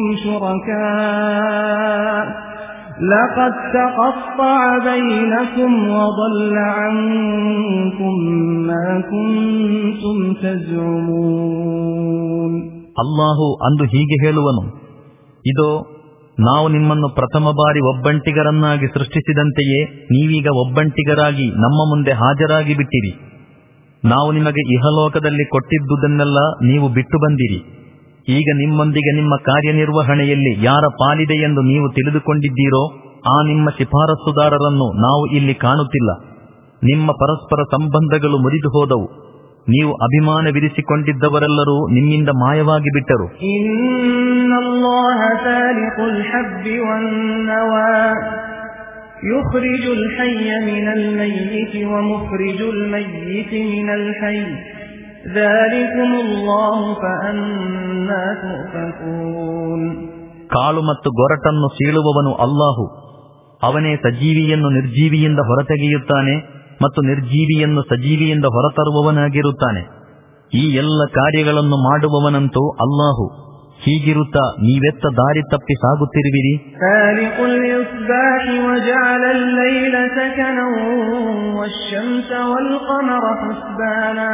شركاء لقد تقطع بينكم وضل عنكم ما كنتم تزعمون. ಅಲ್ಲಾಹು ಅಂದು ಹೀಗೆ ಹೇಳುವನು, ಇದೋ ನಾವು ನಿಮ್ಮನ್ನು ಪ್ರಥಮ ಬಾರಿ ಒಬ್ಬಂಟಿಗರನ್ನಾಗಿ ಸೃಷ್ಟಿಸಿದಂತೆಯೇ ನೀವೀಗ ಒಬ್ಬಂಟಿಗರಾಗಿ ನಮ್ಮ ಮುಂದೆ ಹಾಜರಾಗಿ ಬಿಟ್ಟಿರಿ. ನಾವು ನಿಮಗೆ ಇಹಲೋಕದಲ್ಲಿ ಕೊಟ್ಟಿದ್ದುದನ್ನೆಲ್ಲ ನೀವು ಬಿಟ್ಟು ಬಂದಿರಿ. ಈಗ ನಿಮ್ಮೊಂದಿಗೆ ನಿಮ್ಮ ಕಾರ್ಯನಿರ್ವಹಣೆಯಲ್ಲಿ ಯಾರ ಪಾಲಿದೆ ಎಂದು ನೀವು ತಿಳಿದುಕೊಂಡಿದ್ದೀರೋ ಆ ನಿಮ್ಮ ಶಿಫಾರಸುದಾರರನ್ನು ನಾವು ಇಲ್ಲಿ ಕಾಣುತ್ತಿಲ್ಲ. ನಿಮ್ಮ ಪರಸ್ಪರ ಸಂಬಂಧಗಳು ಮುರಿದು ಹೋದವು. ನೀವು ಅಭಿಮಾನವಿರಿಸಿಕೊಂಡಿದ್ದವರೆಲ್ಲರೂ ನಿಮ್ಮಿಂದ ಮಾಯವಾಗಿ ಬಿಟ್ಟರು. ಇನ್ನಲ್ಲಾಹ ಫಾಲಿಖುಲ್ ಹಬ್ಬಿ ವನ್ನವಾ ಯುಖ್ರಿಜುಲ್ ಹಯ್ಯ ಮಿನಲ್ ಮಯ್ಯಿತಿ ವ ಮುಖ್ರಿಜುಲ್ ಮಯ್ಯಿತಿ ಮಿನಲ್ ಹಯ್ಯ ذَلِكُمُಲ್ಲಾಹು ಫಅನ್ನಾ ತುಫಕೂನ್. ಕಾಳು ಮತ್ತು ಗೊರಟನ್ನು ಸೀಳುವವನು ಅಲ್ಲಾಹು. ಅವನೇ ಸಜೀವಿಯನ್ನು ನಿರ್ಜೀವಿಯಿಂದ ಹೊರತೆಗೆಯುತ್ತಾನೆ ಮತ್ತು ನಿರ್ಜೀವಿಯನ್ನು ಸಜೀವಿಯಿಂದ ಹೊರತರುವವನಾಗಿರುತ್ತಾನೆ. ಈ ಎಲ್ಲ ಕಾರ್ಯಗಳನ್ನು ಮಾಡುವವನಂತೂ ಅಲ್ಲಾಹು. ಹೀಗಿರುತ್ತಾ ನೀವೆತ್ತ ದಾರಿ ತಪ್ಪಿ ಸಾಗುತ್ತಿರುವಿರಿ. ಫಾಲಿಖುಲ್ ಇಸ್ಬಾಹಿ ವಜಅಲಲ್ ಲೈಲ ಸಕನನ್ ವಶ್ಶಂಸ ವಲ್ ഖಮರ ಹುಸ್ಬಾನಾ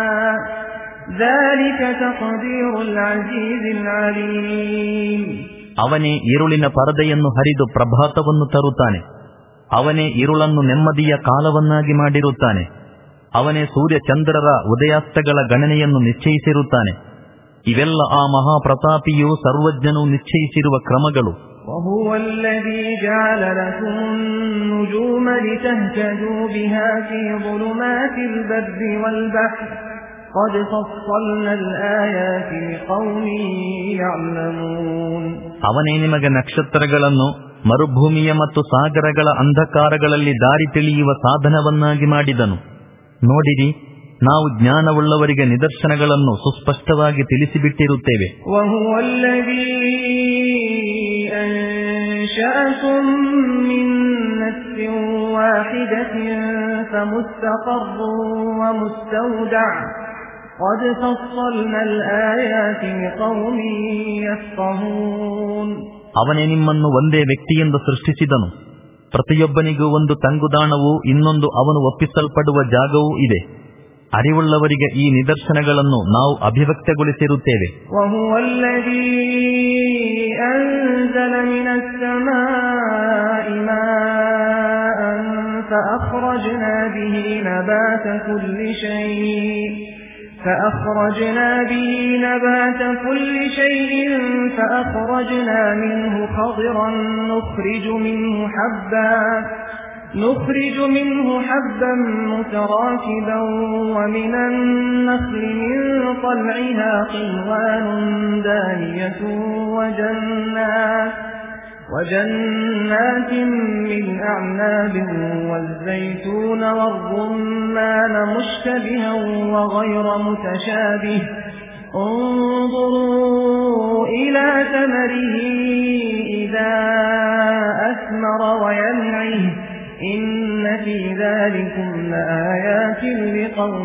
ذَلِكَ تَقْدِيرُ الْعَزِيزِ الْعَلِيمِ. ಅವನೇ ഇരുಳಿನ ಪರದೆಯನ್ನು ಹರಿದು ಪ್ರಭಾತವನ್ನು ತರುತ್ತಾನೆ. ಅವನೇ ഇരുಳನ್ನು ನೆಮ್ಮದಿಯ ಕಾಲವನ್ನಾಗಿ ಮಾಡಿರುತ್ತಾನೆ. ಅವನೇ ಸೂರ್ಯ ಚಂದ್ರರ ಉದಯಾಸ್ತಗಳ ಗಣನೆಯನ್ನು ನಿಶ್ಚಯಿಸಿರುತ್ತಾನೆ. ಇವೆಲ್ಲ ಆ ಮಹಾಪ್ರತಾಪಿಯು ಸರ್ವಜ್ಞನು ನಿಶ್ಚಯಿಸಿರುವ ಕ್ರಮಗಳು. وهو الذي جعل لكم النجوم لتهتدوا بها في ظلمات البر والبحر قد فصلنا الآيات لقوم يعلمون. ಅವನೇ ನಿಮಗೆ ನಕ್ಷತ್ರಗಳನ್ನು ಮರುಭೂಮಿಯ ಮತ್ತು ಸಾಗರಗಳ ಅಂಧಕಾರಗಳಲ್ಲಿ ದಾರಿ ತಿಳಿಯುವ ಸಾಧನವನ್ನಾಗಿ ಮಾಡಿದನು. ನೋಡಿರಿ, ನಾವು ಜ್ಞಾನವುಳ್ಳವರಿಗೆ ನಿದರ್ಶನಗಳನ್ನು ಸುಸ್ಪಷ್ಟವಾಗಿ ತಿಳಿಸಿಬಿಟ್ಟಿರುತ್ತೇವೆ. وهو الذي أنشأكم من نفس واحدة فمستقر ومستودع قد فصلنا الآيات لقوم يفقهون. ಅವನೇ ನಿಮ್ಮನ್ನು ಒಂದೇ ವ್ಯಕ್ತಿಯಿಂದ ಸೃಷ್ಟಿಸಿದನು. ಪ್ರತಿಯೊಬ್ಬನಿಗೂ ಒಂದು ತಂಗುದಾಣವೂ ಇನ್ನೊಂದು ಅವನು ಒಪ್ಪಿಸಲ್ಪಡುವ ಜಾಗವೂ ಇದೆ. ಅರಿವುಳ್ಳವರಿಗೆ ಈ ನಿದರ್ಶನಗಳನ್ನು ನಾವು ಅಭಿವ್ಯಕ್ತಗೊಳಿಸಿರುತ್ತೇವೆ. وهو الذي أنزل من السماء ماء فأخرجنا به نبات كل شيء فأخرجنا به نبات كل شيء فأخرجنا منه خضرا نخرج منه حبا نخرج منه حبا متراكبا ومن النخل من طلعها قنوان دانية وجنات وجنات من أعناب والزيتون والرمان مشتبها وغير متشابه انظروا إلى ثمره إذا أثمر وينعه إن في ذلكم لآيات لقوم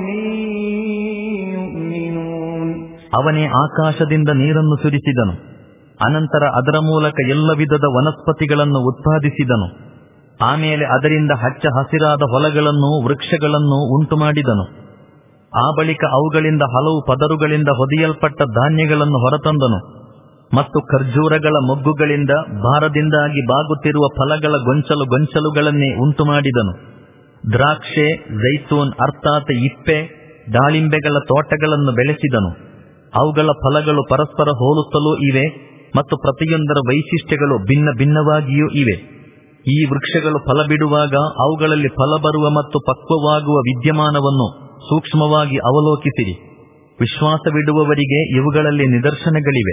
يؤمنون. ಅವನೇ ಆಕಾಶದಿಂದ ನೀರನ್ನು ಸುರಿಸಿದನು. ಅನಂತರ ಅದರ ಮೂಲಕ ಎಲ್ಲ ವಿಧದ ವನಸ್ಪತಿಗಳನ್ನು ಉತ್ಪಾದಿಸಿದನು. ಆಮೇಲೆ ಅದರಿಂದ ಹಚ್ಚ ಹಸಿರಾದ ಹೊಲಗಳನ್ನು ವೃಕ್ಷಗಳನ್ನು ಉಂಟು ಮಾಡಿದನು. ಆ ಬಳಿಕ ಅವುಗಳಿಂದ ಹಲವು ಪದರುಗಳಿಂದ ಹೊದೆಯಲ್ಪಟ್ಟ ಧಾನ್ಯಗಳನ್ನು ಹೊರತಂದನು ಮತ್ತು ಖರ್ಜೂರಗಳ ಮೊಗ್ಗುಗಳಿಂದ ಭಾರದಿಂದಾಗಿ ಬಾಗುತ್ತಿರುವ ಫಲಗಳ ಗೊಂಚಲು ಗೊಂಚಲುಗಳನ್ನೇ ಉಂಟು ಮಾಡಿದನು. ದ್ರಾಕ್ಷೆ, ಜೈತೂನ್ ಅರ್ಥಾತ್ ಇಪ್ಪೆ, ದಾಳಿಂಬೆಗಳ ತೋಟಗಳನ್ನು ಬೆಳೆಸಿದನು. ಅವುಗಳ ಫಲಗಳು ಪರಸ್ಪರ ಹೋಲುತ್ತಲೂ ಇವೆ ಮತ್ತು ಪ್ರತಿಯೊಂದರ ವೈಶಿಷ್ಟ್ಯಗಳು ಭಿನ್ನ ಭಿನ್ನವಾಗಿಯೂ ಇವೆ. ಈ ವೃಕ್ಷಗಳು ಫಲ ಬಿಡುವಾಗ ಅವುಗಳಲ್ಲಿ ಫಲ ಬರುವ ಮತ್ತು ಪಕ್ವವಾಗುವ ವಿದ್ಯಮಾನವನ್ನು ಸೂಕ್ಷ್ಮವಾಗಿ ಅವಲೋಕಿಸಿರಿ. ವಿಶ್ವಾಸವಿಡುವವರಿಗೆ ಇವುಗಳಲ್ಲಿ ನಿದರ್ಶನಗಳಿವೆ.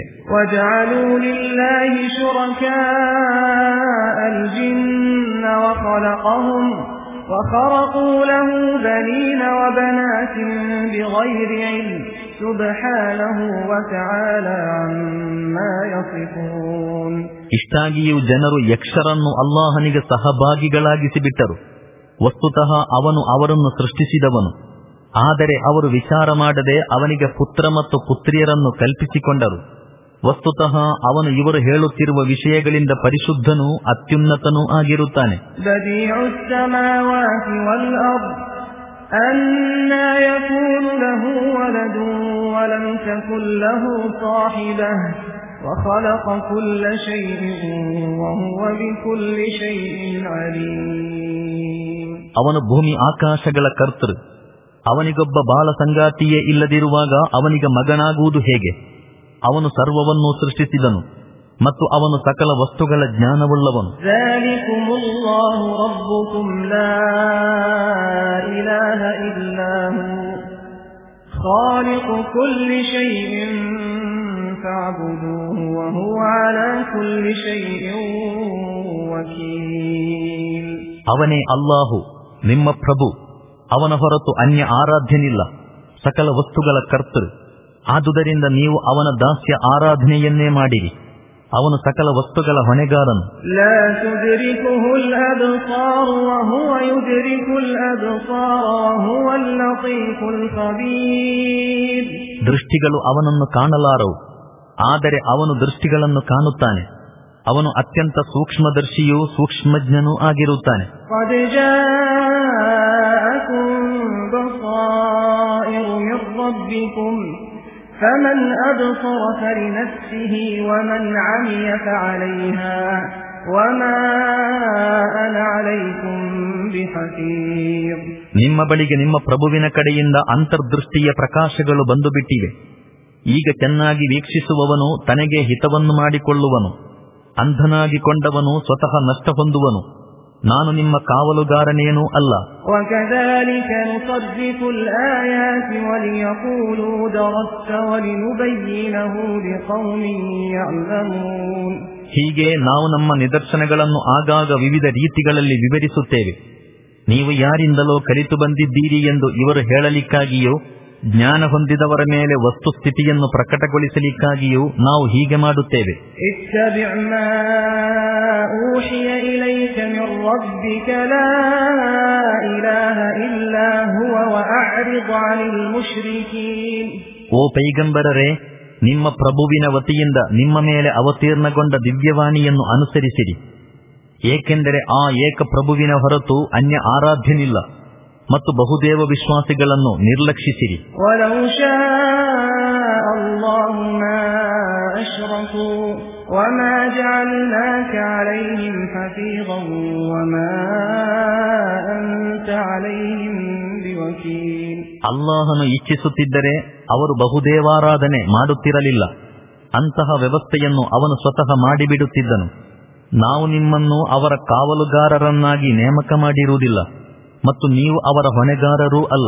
ಇಷ್ಟಾಗಿಯೂ ಜನರು ಯಕ್ಷರನ್ನು ಅಲ್ಲಾಹನಿಗೆ ಸಹಭಾಗಿಗಳಾಗಿಸಿಬಿಟ್ಟರು. ವಸ್ತುತಃ ಅವನು ಅವರನ್ನು ಸೃಷ್ಟಿಸಿದವನು. ಆದರೆ ಅವರು ವಿಚಾರ ಮಾಡದೆ ಅವನಿಗೆ ಪುತ್ರ ಮತ್ತು ಪುತ್ರಿಯರನ್ನು ಕಲ್ಪಿಸಿಕೊಂಡರು. ವಸ್ತುತಃ ಅವನು ಇವರು ಹೇಳುತ್ತಿರುವ ವಿಷಯಗಳಿಂದ ಪರಿಶುದ್ಧನೂ ಅತ್ಯುನ್ನತನೂ ಆಗಿರುತ್ತಾನೆ. ಅವನು ಭೂಮಿ ಆಕಾಶಗಳ ಕರ್ತೃ. ಅವನಿಗೊಬ್ಬ ಬಾಲ ಸಂಗಾತಿಯೇ ಇಲ್ಲದಿರುವಾಗ ಅವನಿಗೆ ಮಗನಾಗುವುದು ಹೇಗೆ? ಅವನು ಸರ್ವವನ್ನೂ ಸೃಷ್ಟಿಸಿದನು ಮತ್ತು ಅವನು ಸಕಲ ವಸ್ತುಗಳ ಜ್ಞಾನವುಳ್ಳವನು. ಅವನೇ ಅಲ್ಲಾಹು, ನಿಮ್ಮ ಪ್ರಭು. ಅವನ ಹೊರತು ಅನ್ಯ ಆರಾಧ್ಯನಿಲ್ಲ. ಸಕಲ ವಸ್ತುಗಳ ಕರ್ತೃ. ಆದುದರಿಂದ ನೀವು ಅವನ ದಾಸ್ಯ ಆರಾಧನೆಯನ್ನೇ ಮಾಡಿರಿ. ಅವನು ಸಕಲ ವಸ್ತುಗಳ ಹೊಣೆಗಾರನು. ದೃಷ್ಟಿಗಳು ಅವನನ್ನು ಕಾಣಲಾರವು, ಆದರೆ ಅವನು ದೃಷ್ಟಿಗಳನ್ನು ಕಾಣುತ್ತಾನೆ. ಅವನು ಅತ್ಯಂತ ಸೂಕ್ಷ್ಮದರ್ಶಿಯೂ ಸೂಕ್ಷ್ಮಜ್ಞನೂ ಆಗಿರುತ್ತಾನೆ. فمن أبصر فلنفسه ومن عمي فعليها وما أنا عليكم بحفيظ. ನಿಮ್ಮ ಬಳಿಗೆ ನಿಮ್ಮ ಪ್ರಭುವಿನ ಕಡೆಯಿಂದ ಅಂತರ್ದೃಷ್ಟಿಯ ಪ್ರಕಾಶಗಳು ಬಂದು ಬಿಟ್ಟಿವೆ. ಈಗ ಚೆನ್ನಾಗಿ ವೀಕ್ಷಿಸುವವನು ತನಗೆ ಹಿತವನ್ನು ಮಾಡಿಕೊಳ್ಳುವನು. ಅಂಧನಾಗಿಕೊಂಡವನು ಸ್ವತಃ ನಷ್ಟ ಹೊಂದುವನು. ನಾನು ನಿಮ್ಮ ಕಾವಲುಗಾರನೇನೂ ಅಲ್ಲ. ಹೀಗೆ ನಾವು ನಮ್ಮ ನಿದರ್ಶನಗಳನ್ನು ಆಗಾಗ ವಿವಿಧ ರೀತಿಗಳಲ್ಲಿ ವಿವರಿಸುತ್ತೇವೆ. ನೀವು ಯಾರಿಂದಲೋ ಕಲಿತು ಬಂದಿದ್ದೀರಿ ಎಂದು ಇವರು ಹೇಳಲಿಕ್ಕಾಗಿಯೂ, ಜ್ಞಾನ ಹೊಂದಿದವರ ಮೇಲೆ ವಸ್ತುಸ್ಥಿತಿಯನ್ನು ಪ್ರಕಟಗೊಳಿಸಲಿಕ್ಕಾಗಿಯೂ ನಾವು ಹೀಗೆ ಮಾಡುತ್ತೇವೆ. ಓ ಪೈಗಂಬರರೇ, ನಿಮ್ಮ ಪ್ರಭುವಿನ ವತಿಯಿಂದ ನಿಮ್ಮ ಮೇಲೆ ಅವತೀರ್ಣಗೊಂಡ ದಿವ್ಯವಾಣಿಯನ್ನು ಅನುಸರಿಸಿರಿ. ಏಕೆಂದರೆ ಆ ಏಕ ಪ್ರಭುವಿನ ಹೊರತು ಅನ್ಯ ಆರಾಧ್ಯನಿಲ್ಲ ಮತ್ತು ಬಹುದೇವ ವಿಶ್ವಾಸಿಗಳನ್ನು ನಿರ್ಲಕ್ಷಿಸಿರಿ. ಅಲ್ಲಾಹನು ಇಚ್ಛಿಸುತ್ತಿದ್ದರೆ ಅವರು ಬಹುದೇವಾರಾಧನೆ ಮಾಡುತ್ತಿರಲಿಲ್ಲ. ಅಂತಹ ವ್ಯವಸ್ಥೆಯನ್ನು ಅವನು ಸ್ವತಃ ಮಾಡಿಬಿಡುತ್ತಿದ್ದನು. ನಾವು ನಿಮ್ಮನ್ನು ಅವರ ಕಾವಲುಗಾರರನ್ನಾಗಿ ನೇಮಕ ಮಾಡಿರುವುದಿಲ್ಲ ಮತ್ತು ನೀವು ಅವರ ಹೊಣೆಗಾರರೂ ಅಲ್ಲ.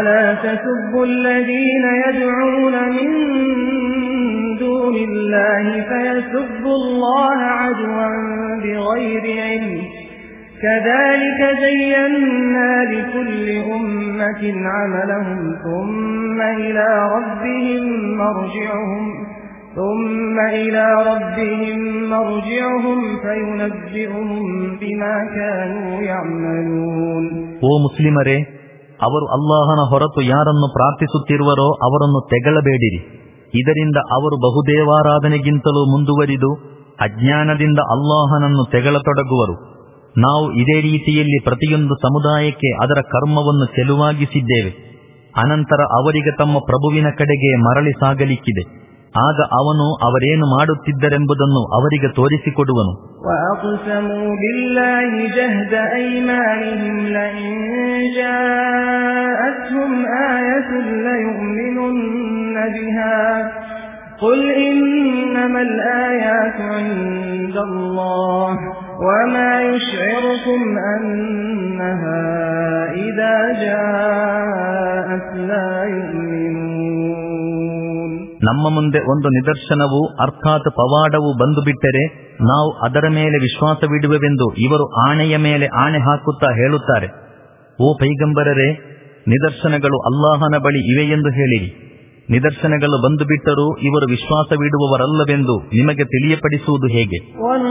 كذلك زينا لكل أمة عملهم ثم إلى ربهم مرجعهم ثم إلى ربهم مرجعهم فينبئهم بما كانوا يعملون. ಓ ಮುಸ್ಲಿಮರೇ, ಅವರು ಅಲ್ಲಾಹನ ಹೊರತು ಯಾರನ್ನು ಪ್ರಾರ್ಥಿಸುತ್ತಿರುವರೋ ಅವರನ್ನು ತೆಗಳಬೇಡಿರಿ. ಇದರಿಂದ ಅವರು ಬಹುದೇವಾರಾಧನೆಗಿಂತಲೂ ಮುಂದುವರಿದು ಅಜ್ಞಾನದಿಂದ ಅಲ್ಲಾಹನನ್ನು ತೆಗಳತೊಡಗುವರು. ನಾವು ಇದೇ ರೀತಿಯಲ್ಲಿ ಪ್ರತಿಯೊಂದು ಸಮುದಾಯಕ್ಕೆ ಅದರ ಕರ್ಮವನ್ನು ಚೆಲುವಾಗಿಸಿದ್ದೇವೆ. ಅನಂತರ ಅವರಿಗೆ ತಮ್ಮ ಪ್ರಭುವಿನ ಕಡೆಗೆ ಮರಳಿ ಸಾಗಲಿಕ್ಕಿದೆ. ಆಗ ಅವನು ಅವರೇನು ಮಾಡುತ್ತಿದ್ದರೆಂಬುದನ್ನು ಅವರಿಗೆ ತೋರಿಸಿಕೊಡುವನು. وَأَقْسَمُوا بِاللَّهِ جَهْدَ أَيْمَانِهِمْ لَئِن جَاءَتْهُمْ آيَةٌ لَّيُؤْمِنُنَّ بِهَا قُلْ إِنَّمَا الْآيَاتُ عِندَ اللَّهِ وَمَا يُشْعِرُكُمْ أَنَّهَا إِذَا جَاءَتْ لَا يُؤْمِنُونَ. ನಮ್ಮ ಮುಂದೆ ಒಂದು ನಿದರ್ಶನವು ಅರ್ಥಾತ್ ಪವಾಡವು ಬಂದು ಬಿಟ್ಟರೆ ನಾವು ಅದರ ಮೇಲೆ ವಿಶ್ವಾಸವಿಡುವೆವೆಂದು ಇವರು ಆಣೆಯ ಮೇಲೆ ಆಣೆ ಹಾಕುತ್ತಾ ಹೇಳುತ್ತಾರೆ. ಓ ಪೈಗಂಬರರೇ, ನಿದರ್ಶನಗಳು ಅಲ್ಲಾಹನ ಬಳಿ ಇವೆಯೆಂದು ಹೇಳಿರಿ. ನಿದರ್ಶನಗಳು ಬಂದು ಬಿಟ್ಟರೂ ಇವರು ವಿಶ್ವಾಸವಿಡುವವರಲ್ಲವೆಂದು ನಿಮಗೆ ತಿಳಿಯಪಡಿಸುವುದು ಹೇಗೆ?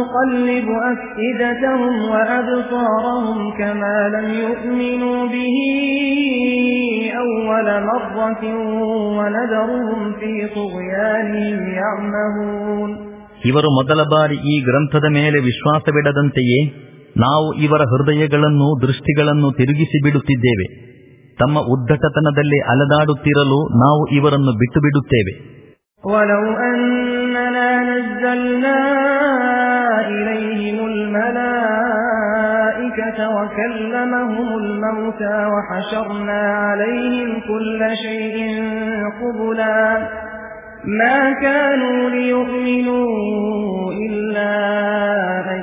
ಇವರು ಮೊದಲ ಬಾರಿ ಈ ಗ್ರಂಥದ ಮೇಲೆ ವಿಶ್ವಾಸವಿಡದಂತೆಯೇ ನಾವು ಇವರ ಹೃದಯಗಳನ್ನು ದೃಷ್ಟಿಗಳನ್ನು ತಿರುಗಿಸಿ ಬಿಡುತ್ತಿದ್ದೇವೆ. ತಮ್ಮ ಉದ್ದಟತನದಲ್ಲಿ ಅಲದಾಡುತ್ತಿರಲು ನಾವು ಇವರನ್ನು ಬಿಟ್ಟು ಬಿಡುತ್ತೇವೆ. وَلَوْ أَنَّنَا نَزَّلْنَا إِلَيْهِمُ الْمَلَائِكَةَ وَكَلَّمَهُمُ الْمَوْتَى وَحَشَرْنَا عَلَيْهِمْ كُلَّ شَيْءٍ قُبُلًا مَا كَانُوا لِيُؤْمِنُوا إِلَّا أَن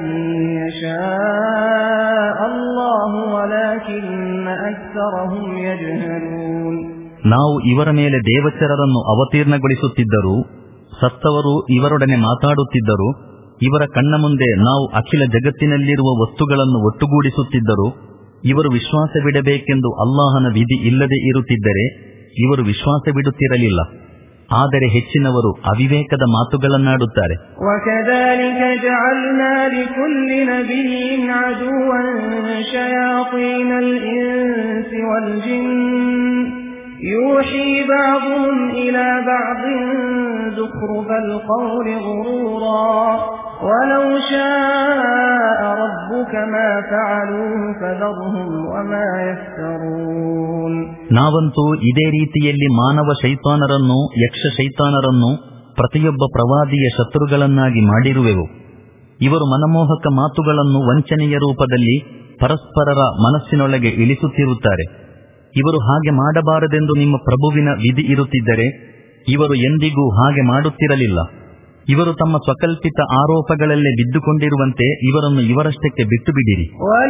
يَشَاءَ اللَّهُ وَلَكِنَّ أَكْثَرَهُمْ يَجْهَلُونَ. ನಾವು ಇವರ ಮೇಲೆ ದೇವಚರರನ್ನು ಅವತೀರ್ಣಗೊಳಿಸುತ್ತಿದ್ದರೂ, ಸತ್ತವರು ಇವರೊಡನೆ ಮಾತಾಡುತ್ತಿದ್ದರು, ಇವರ ಕಣ್ಣ ಮುಂದೆ ನಾವು ಅಖಿಲ ಜಗತ್ತಿನಲ್ಲಿರುವ ವಸ್ತುಗಳನ್ನು ಒಟ್ಟುಗೂಡಿಸುತ್ತಿದ್ದರು, ಇವರು ವಿಶ್ವಾಸವಿಡಬೇಕೆಂದು ಅಲ್ಲಾಹನ ವಿಧಿ ಇಲ್ಲದೆ ಇರುತ್ತಿದ್ದರೆ ಇವರು ವಿಶ್ವಾಸವಿಡುತ್ತಿರಲಿಲ್ಲ. ಆದರೆ ಹೆಚ್ಚಿನವರು ಅವಿವೇಕದ ಮಾತುಗಳನ್ನಾಡುತ್ತಾರೆ. وَكَذَلِكَ جَعَلْنَا لِكُلِّ نَبِيٍّ عَدُوًّا شَيَاطِينَ الْإِنسِ وَالْجِنِّ يُوحِي بَعْضُهُمْ إِلَى بَعْضٍ زُخْرُفَ الْقَوْلِ غُرُورًا وَلَوْ شَاءَ رَبُّكَ مَا فَعَلُوهُ فَذَرْهُمْ وَمَا يَفْتَرُونَ. ನಾವಂತೂ ಇದೇ ರೀತಿಯಲ್ಲಿ ಮಾನವ ಶೈತಾನರನ್ನು ಯಕ್ಷ ಶೈತಾನರನ್ನು ಪ್ರತಿಯೊಬ್ಬ ಪ್ರವಾದಿಯ ಶತ್ರುಗಳನ್ನಾಗಿ ಮಾಡಿರುವೆವು. ಇವರು ಮನಮೋಹಕ ಮಾತುಗಳನ್ನು ವಂಚನೆಯ ರೂಪದಲ್ಲಿ ಪರಸ್ಪರರ ಮನಸ್ಸಿನೊಳಗೆ ಇಳಿಸುತ್ತಿರುತ್ತಾರೆ. ಇವರು ಹಾಗೆ ಮಾಡಬಾರದೆಂದು ನಿಮ್ಮ ಪ್ರಭುವಿನ ವಿಧಿ ಇರುತ್ತಿದ್ದರೆ ಇವರು ಎಂದಿಗೂ ಹಾಗೆ ಮಾಡುತ್ತಿರಲಿಲ್ಲ. ಇವರು ತಮ್ಮ ಸ್ವಕಲ್ಪಿತ ಆರೋಪಗಳಲ್ಲೇ ಬಿದ್ದುಕೊಂಡಿರುವಂತೆ ಇವರನ್ನು ಇವರಷ್ಟಕ್ಕೆ ಬಿಟ್ಟು ಬಿಡಿರಿ.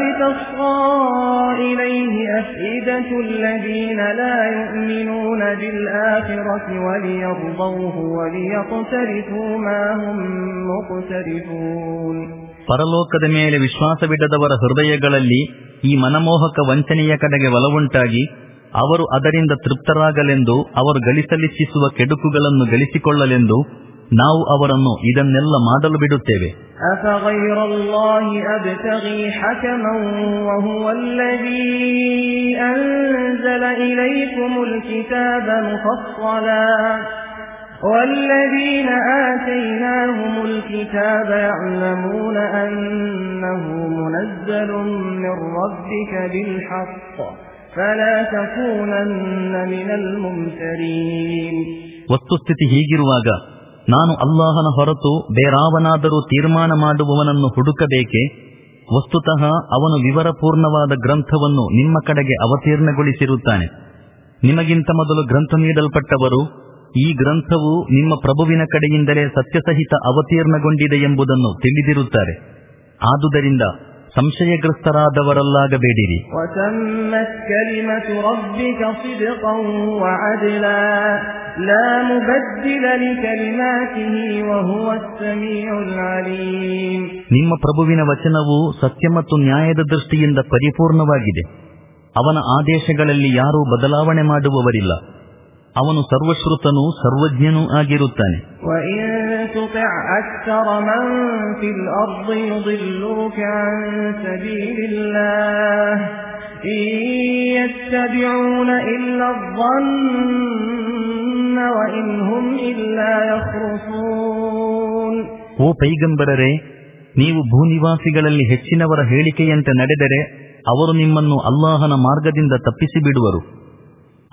ಪರಲೋಕದ ಮೇಲೆ ವಿಶ್ವಾಸವಿಡದವರ ಹೃದಯಗಳಲ್ಲಿ ಈ ಮನಮೋಹಕ ವಂಚನೆಯ ಕಡೆಗೆ ಒಲವುಂಟಾಗಿ ಅವರು ಅದರಿಂದ ತೃಪ್ತರಾಗಲೆಂದು ಅವರು ಗಳಿಸಲಿಚ್ಛಿಸುವ ಕೆಡುಕುಗಳನ್ನು ಗಳಿಸಿಕೊಳ್ಳಲೆಂದು ನಾವು ಅವರನ್ನು ಇದನ್ನೆಲ್ಲ ಮಾಡಲು ಬಿಡುತ್ತೇವೆ. أَفَغَيْرَ اللَّهِ أَبْتَغِي حَكَمًا وَهُوَ الَّذِي أَنزَلَ إِلَيْكُمُ الْكِتَابَ مُفَصَّلًا وَالَّذِينَ آتَيْنَاهُمُ الْكِتَابَ يَعْلَمُونَ أَنَّهُ مُنَزَّلٌ مِّن رَّبِّكَ بِالْحَقِّ فَلَا تَكُونَنَّ مِنَ الْمُمْتَرِينَ. ವಸ್ತುಸ್ಥಿತಿ ಹೀಗಿರುವಾಗ ನಾನು ಅಲ್ಲಾಹನ ಹೊರತು ಬೇರಾವನಾದರೂ ತೀರ್ಮಾನ ಮಾಡುವವನನ್ನು ಹುಡುಕಬೇಕೆ? ವಸ್ತುತಃ ಅವನು ವಿವರಪೂರ್ಣವಾದ ಗ್ರಂಥವನ್ನು ನಿಮ್ಮ ಕಡೆಗೆ ಅವತೀರ್ಣಗೊಳಿಸಿರುತ್ತಾನೆ. ನಿಮಗಿಂತ ಮೊದಲು ಗ್ರಂಥ ನೀಡಲ್ಪಟ್ಟವರು ಈ ಗ್ರಂಥವು ನಿಮ್ಮ ಪ್ರಭುವಿನ ಕಡೆಯಿಂದಲೇ ಸತ್ಯಸಹಿತ ಅವತೀರ್ಣಗೊಂಡಿದೆ ಎಂಬುದನ್ನು ತಿಳಿದಿರುತ್ತಾರೆ. ಆದುದರಿಂದ ಸಂಶಯಗ್ರಸ್ತರಾದವರಲ್ಲಾಗಬೇಡಿರಿ. ನಿಮ್ಮ ಪ್ರಭುವಿನ ವಚನವು ಸತ್ಯ ಮತ್ತು ನ್ಯಾಯದ ದೃಷ್ಟಿಯಿಂದ ಪರಿಪೂರ್ಣವಾಗಿದೆ. ಅವನ ಆದೇಶಗಳಲ್ಲಿ ಯಾರೂ ಬದಲಾವಣೆ ಮಾಡುವವರಿಲ್ಲ. ಅವನು ಸರ್ವಶ್ರುತನೂ ಸರ್ವಜ್ಞನೂ ಆಗಿರುತ್ತಾನೆ. ಓ ಪೈಗಂಬರರೇ, ನೀವು ಭೂನಿವಾಸಿಗಳಲ್ಲಿ ಹೆಚ್ಚಿನವರ ಹೇಳಿಕೆಯಂತೆ ನಡೆದರೆ ಅವರು ನಿಮ್ಮನ್ನು ಅಲ್ಲಾಹನ ಮಾರ್ಗದಿಂದ ತಪ್ಪಿಸಿ ಬಿಡುವರು.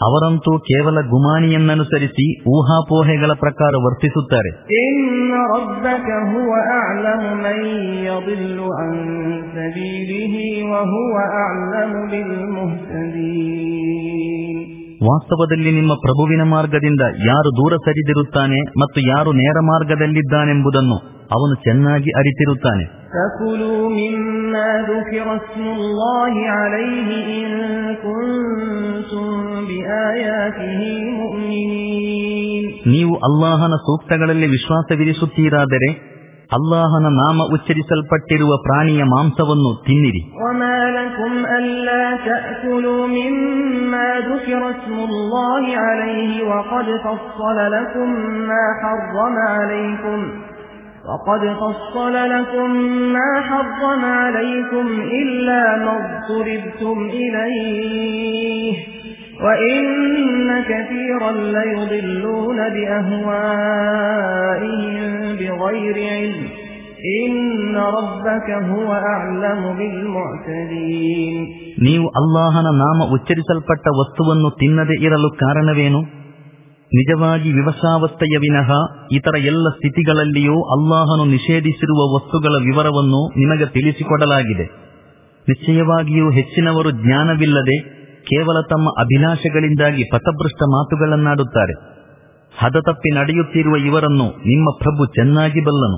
ಅವರಂತೂ ಕೇವಲ ಗುಮಾನಿಯನ್ನನುಸರಿಸಿ ಊಹಾಪೋಹೆಗಳ ಪ್ರಕಾರ ವರ್ತಿಸುತ್ತಾರೆ. ಇನ್ನ ರಬ್ಬಕ ಹುವ ಅಅಲಮು ಮನ್ ಯದಿಲ್ಲು ಅನ್ ಸಬೀಲಿಹಿ ವ ಹುವ ಅಅಲಮು ಬಿಲ್ ಮುಹ್ತದೀನ್. ವಾಸ್ತವದಲ್ಲಿ ನಿಮ್ಮ ಪ್ರಭುವಿನ ಮಾರ್ಗದಿಂದ ಯಾರು ದೂರ ಸರಿದಿರುತ್ತಾನೆ ಮತ್ತು ಯಾರು ನೇರ ಮಾರ್ಗದಲ್ಲಿದ್ದಾನೆಂಬುದನ್ನು ಅವನು ಚೆನ್ನಾಗಿ ಅರಿತಿರುತ್ತಾನೆ. ಫಕುಲು ಮಿಮ್ಮಾ ذُكِرَ اسْمُ اللَّهِ عَلَيْهِ إِن كُنتُم بِآيَاتِهِ مُؤْمِنِينَ. ನೀವು ಅಲ್ಲಾಹನ ಸೂಕ್ತಗಳಲ್ಲಿ ವಿಶ್ವಾಸವಿರಿಸುತ್ತೀರಾದರೆ ಅಲ್ಲಾಹನ ನಾಮ ಉಚ್ಚರಿಸಲ್ಪಟ್ಟಿರುವ ಪ್ರಾಣಿಯ ಮಾಂಸವನ್ನು ತಿನ್ನಿರಿ. وَمَا لَكُمْ أَلَّا تَأْكُلُوا مِمَّا ذُكِرَ اسْمُ اللَّهِ عَلَيْهِ وَقَدْ فَصَّلَ لَكُم مَّا حَرَّمَ عَلَيْكُمْ وَقَدْ فَصَّلَ لَكُم مَّا حَرَّمَ عَلَيْكُمْ إِلَّا مَا اضْطُرِرْتُمْ إِلَيْهِ وَإِنَّ كَثِيرًا لَّيُضِلُّونَ بِأَهْوَائِهِم بِغَيْرِ عِلْمٍ إِنَّ رَبَّكَ هُوَ أَعْلَمُ بِالْمُعْتَدِينَ. ನೀವು ಅಲ್ಲಾಹನ ನಾಮ ಉಚ್ಚರಿಸಲ್ಪಟ್ಟ ವಸ್ತುವನ್ನು ತಿನ್ನದೇ ಇರಲು ಕಾರಣವೇನು? ನಿಜವಾಗಿ ವಿವಶಾವಸ್ಥೆಯ ವಿನಃ ಇತರ ಎಲ್ಲ ಸ್ಥಿತಿಗಳಲ್ಲಿಯೂ ಅಲ್ಲಾಹನು ನಿಷೇಧಿಸಿರುವ ವಸ್ತುಗಳ ವಿವರವನ್ನು ನಿಮಗೆ ತಿಳಿಸಿಕೊಡಲಾಗಿದೆ. ನಿಶ್ಚಯವಾಗಿಯೂ ಹೆಚ್ಚಿನವರು ಜ್ಞಾನವಿಲ್ಲದೆ ಕೇವಲ ತಮ್ಮ ಅಭಿಲಾಷೆಗಳಿಂದಾಗಿ ಪಥಭ್ರಷ್ಟ ಮಾತುಗಳನ್ನಾಡುತ್ತಾರೆ. ಹದತಪ್ಪಿ ನಡೆಯುತ್ತಿರುವ ಇವರನ್ನು ನಿಮ್ಮ ಪ್ರಭು ಚೆನ್ನಾಗಿ ಬಲ್ಲನು.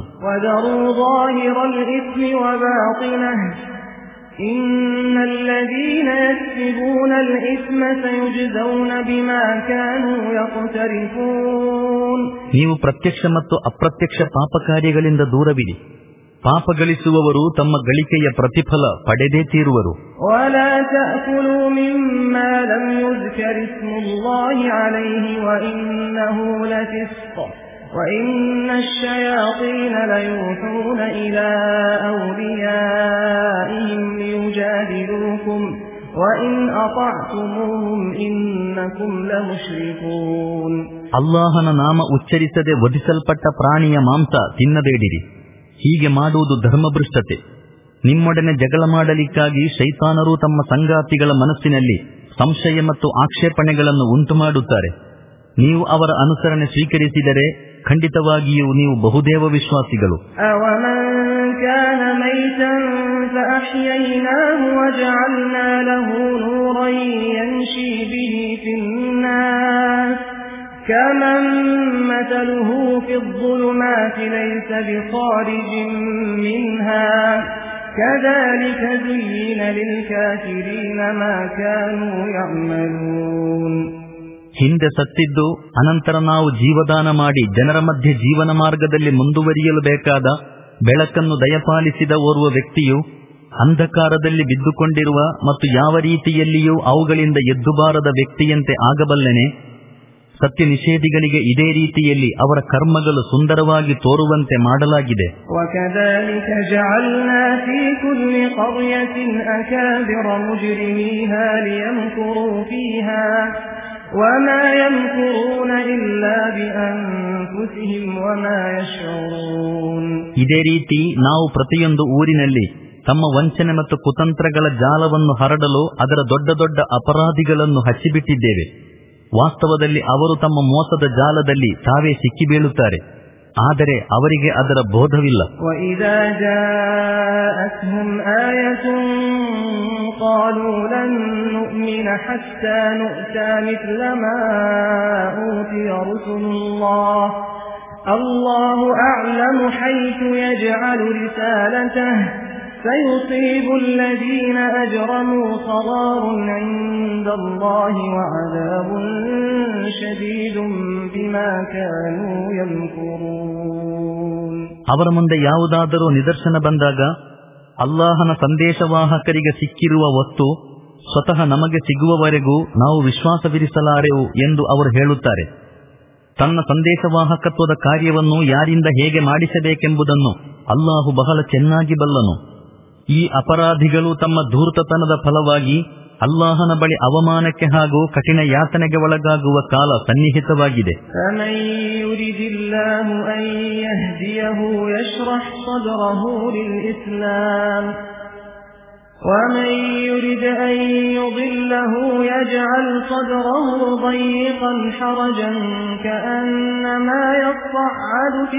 إن الذين يكسبون الإثم سيجزون بما كانوا يقترفون. ನೀವು ಪ್ರತ್ಯಕ್ಷ ಮತ್ತು ಅಪ್ರತ್ಯಕ್ಷ ಪಾಪ ಕಾರ್ಯಗಳಿಂದ ದೂರವಿರಿ. ಪಾಪ ಗಳಿಸುವವರು ತಮ್ಮ ಗಳಿಕೆಯ ಪ್ರತಿಫಲ ಪಡೆದೇ ತೀರುವರು. ولا تأكلوا مما لم يذكر اسم الله عليه وإنه لفسق وَإِنَّ الشَّيَاطِينَ لَيُوحُونَ إِلَى أَوْلِيَائِهِمْ لِيُجَادِلُوكُمْ وَإِنْ أَطَعْتُمُوهُمْ إِنَّكُمْ لَمُشْرِكُونَ. ಅಲ್ಲಾಹನ ನಾಮ ಉಚ್ಚರಿಸದೆ ವಧಿಸಲ್ಪಟ್ಟ ಪ್ರಾಣಿಯ ಮಾಂಸ ತಿನ್ನಬೇಡಿರಿ. ಹೀಗೆ ಮಾಡುವುದು ಧರ್ಮಭ್ರಷ್ಟತೆ. ನಿಮ್ಮೊಡನೆ ಜಗಳ ಮಾಡಲಿಕ್ಕಾಗಿ ಶೈತಾನರು ತಮ್ಮ ಸಂಗಾತಿಗಳ ಮನಸ್ಸಿನಲ್ಲಿ ಸಂಶಯ ಮತ್ತು ಆಕ್ಷೇಪಣೆಗಳನ್ನು ಉಂಟು ಮಾಡುತ್ತಾರೆ. ನೀವು ಅವರ ಅನುಸರಣೆ ಸ್ವೀಕರಿಸಿದರೆ ಖಂಡಿತವಾಗಿಯೂ ನೀವು ಬಹುದೇವ ವಿಶ್ವಾಸಿಗಳು. كمن مثله في الظلمات ليس بخارج منها كذلك زين للكافرين ما كانوا يعملون. ಹಿಂದೆ ಸತ್ತಿದ್ದು ಅನಂತರ ನಾವು ಜೀವದಾನ ಮಾಡಿ ಜನರ ಮಧ್ಯೆ ಜೀವನ ಮಾರ್ಗದಲ್ಲಿ ಮುಂದುವರಿಯಲು ಬೇಕಾದ ಬೆಳಕನ್ನು ದಯಪಾಲಿಸಿದ ಓರ್ವ ವ್ಯಕ್ತಿಯು ಅಂಧಕಾರದಲ್ಲಿ ಬಿದ್ದುಕೊಂಡಿರುವ ಮತ್ತು ಯಾವ ರೀತಿಯಲ್ಲಿಯೂ ಅವುಗಳಿಂದ ಎದ್ದುಬಾರದ ವ್ಯಕ್ತಿಯಂತೆ ಆಗಬಲ್ಲನೆ. ಸತ್ಯ ನಿಷೇಧಿಗಳಿಗೆ ಇದೇ ರೀತಿಯಲ್ಲಿ ಅವರ ಕರ್ಮಗಳು ಸುಂದರವಾಗಿ ತೋರುವಂತೆ ಮಾಡಲಾಗಿದೆ. وَكَذَلِكَ جَعَلْنَا فِي كُلِّ قَرْيَةٍ أَكَابِرَ مُجْرِمِيهَا لِيَمْكُرُوا فِيهَا وَمَا يَمْكُرُونَ إِلَّا بِأَنفُسِهِمْ وَمَا يَشْعُرُونَ. ಇದೇ ರೀತಿ ನಾವು ಪ್ರತಿಯೊಂದು ಊರಿನಲ್ಲಿ ತಮ್ಮ ವಂಚನೆ ಮತ್ತು ಕುತಂತ್ರಗಳ ಜಾಲವನ್ನು ಹರಡಲು ಅದರ ದೊಡ್ಡ ದೊಡ್ಡ ಅಪರಾಧಿಗಳನ್ನು ಹಚ್ಚಿಬಿಟ್ಟಿದ್ದೇವೆ. ವಾಸ್ತವದಲ್ಲಿ ಅವರು ತಮ್ಮ ಮೋಸದ ಜಾಲದಲ್ಲಿ ತಾವೇ ಸಿಕ್ಕಿ ಬೀಳುತ್ತಾರೆ, ಆದರೆ ಅವರಿಗೆ ಅದರ ಬೋಧವಿಲ್ಲ. وَإِذَا جَاءَتْهُمْ آيَةٌ قَالُوا لَن نُّؤْمِنَ حَتَّى نُؤْتَىٰ مِثْلَ مَا أُوتِيَ رُسُلُ اللَّهِ اللَّهُ أَعْلَمُ حَيْثُ يَجْعَلُ رِسَالَتَهُ سيصيب الذين أجرموا صغار عند الله وعذاب شديد بما كانوا يمكرون. ಅವರ ಮುಂದೆ ಯಾವುದಾದರೂ ನಿದರ್ಶನ ಬಂದಾಗ ಅಲ್ಲಾಹನ ಸಂದೇಶವಾಹಕರಿಗೆ ಸಿಕ್ಕಿರುವ ವಸ್ತು ಸ್ವತಃ ನಮಗೆ ಸಿಗುವವರೆಗೂ ನಾವು ವಿಶ್ವಾಸವಿರಿಸಲಾರೆವು ಎಂದು ಅವರು ಹೇಳುತ್ತಾರೆ. ತನ್ನ ಸಂದೇಶವಾಹಕತ್ವದ ಕಾರ್ಯವನ್ನು ಯಾರಿಂದ ಹೇಗೆ ಮಾಡಿಸಬೇಕೆಂಬುದನ್ನು ಅಲ್ಲಾಹು ಬಹಳ ಚೆನ್ನಾಗಿ ಬಲ್ಲನು. ಈ ಅಪರಾಧಿಗಳು ತಮ್ಮ ಧೂರ್ತತನದ ಫಲವಾಗಿ ಅಲ್ಲಾಹನ ಬಳಿ ಅವಮಾನಕ್ಕೆ ಹಾಗೂ ಕಠಿಣ ಯಾತನೆಗೆ ಒಳಗಾಗುವ ಕಾಲ ಸನ್ನಿಹಿತವಾಗಿದೆ. فَمَن يُرِدِ اللَّهُ أَن يَهْدِيَهُ يَشْرَحْ صَدْرَهُ لِلْإِسْلَامِ وَمَن يُرِدْ أَن ليضله يجعل صدره ضيقا حرجا كأنما يصعد في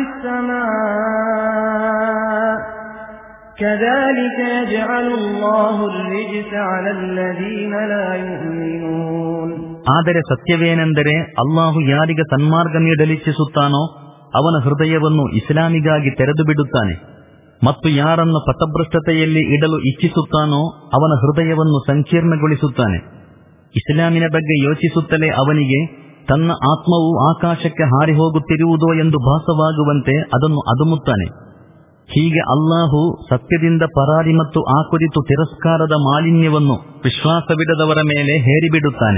السماء كذلك يجعل الله الرجس على الذين لا يؤمنون. ಆದರೆ ಸತ್ಯವೇನೆಂದರೆ ಅಲ್ಲಾಹು ಯಾರಿಗೆ ಸನ್ಮಾರ್ಗ ನೀಡಲಿಚ್ಛಿಸುತ್ತಾನೋ ಅವನ ಹೃದಯವನ್ನು ಇಸ್ಲಾಮಿಗಾಗಿ ತೆರೆದು ಬಿಡುತ್ತಾನೆ, ಮತ್ತು ಯಾರನ್ನು ಪಥಭ್ರಷ್ಟತೆಯಲ್ಲಿ ಇಡಲು ಇಚ್ಛಿಸುತ್ತಾನೋ ಅವನ ಹೃದಯವನ್ನು ಸಂಕೀರ್ಣಗೊಳಿಸುತ್ತಾನೆ. ಇಸ್ಲಾಮಿನ ಬಗ್ಗೆ ಯೋಚಿಸುತ್ತಲೇ ಅವನಿಗೆ ತನ್ನ ಆತ್ಮವು ಆಕಾಶಕ್ಕೆ ಹಾರಿ ಹೋಗುತ್ತಿರುವುದೋ ಎಂದು ಭಾಸವಾಗುವಂತೆ ಅದನ್ನು ಅದುಮುತ್ತಾನೆ. ಹೀಗೆ ಅಲ್ಲಾಹು ಸತ್ಯದಿಂದ ಪರಾರಿ ಮತ್ತು ಆ ಕುರಿತು ತಿರಸ್ಕಾರದ ಮಾಲಿನ್ಯವನ್ನು ವಿಶ್ವಾಸವಿಡದವರ ಮೇಲೆ ಹೇರಿಬಿಡುತ್ತಾನೆ.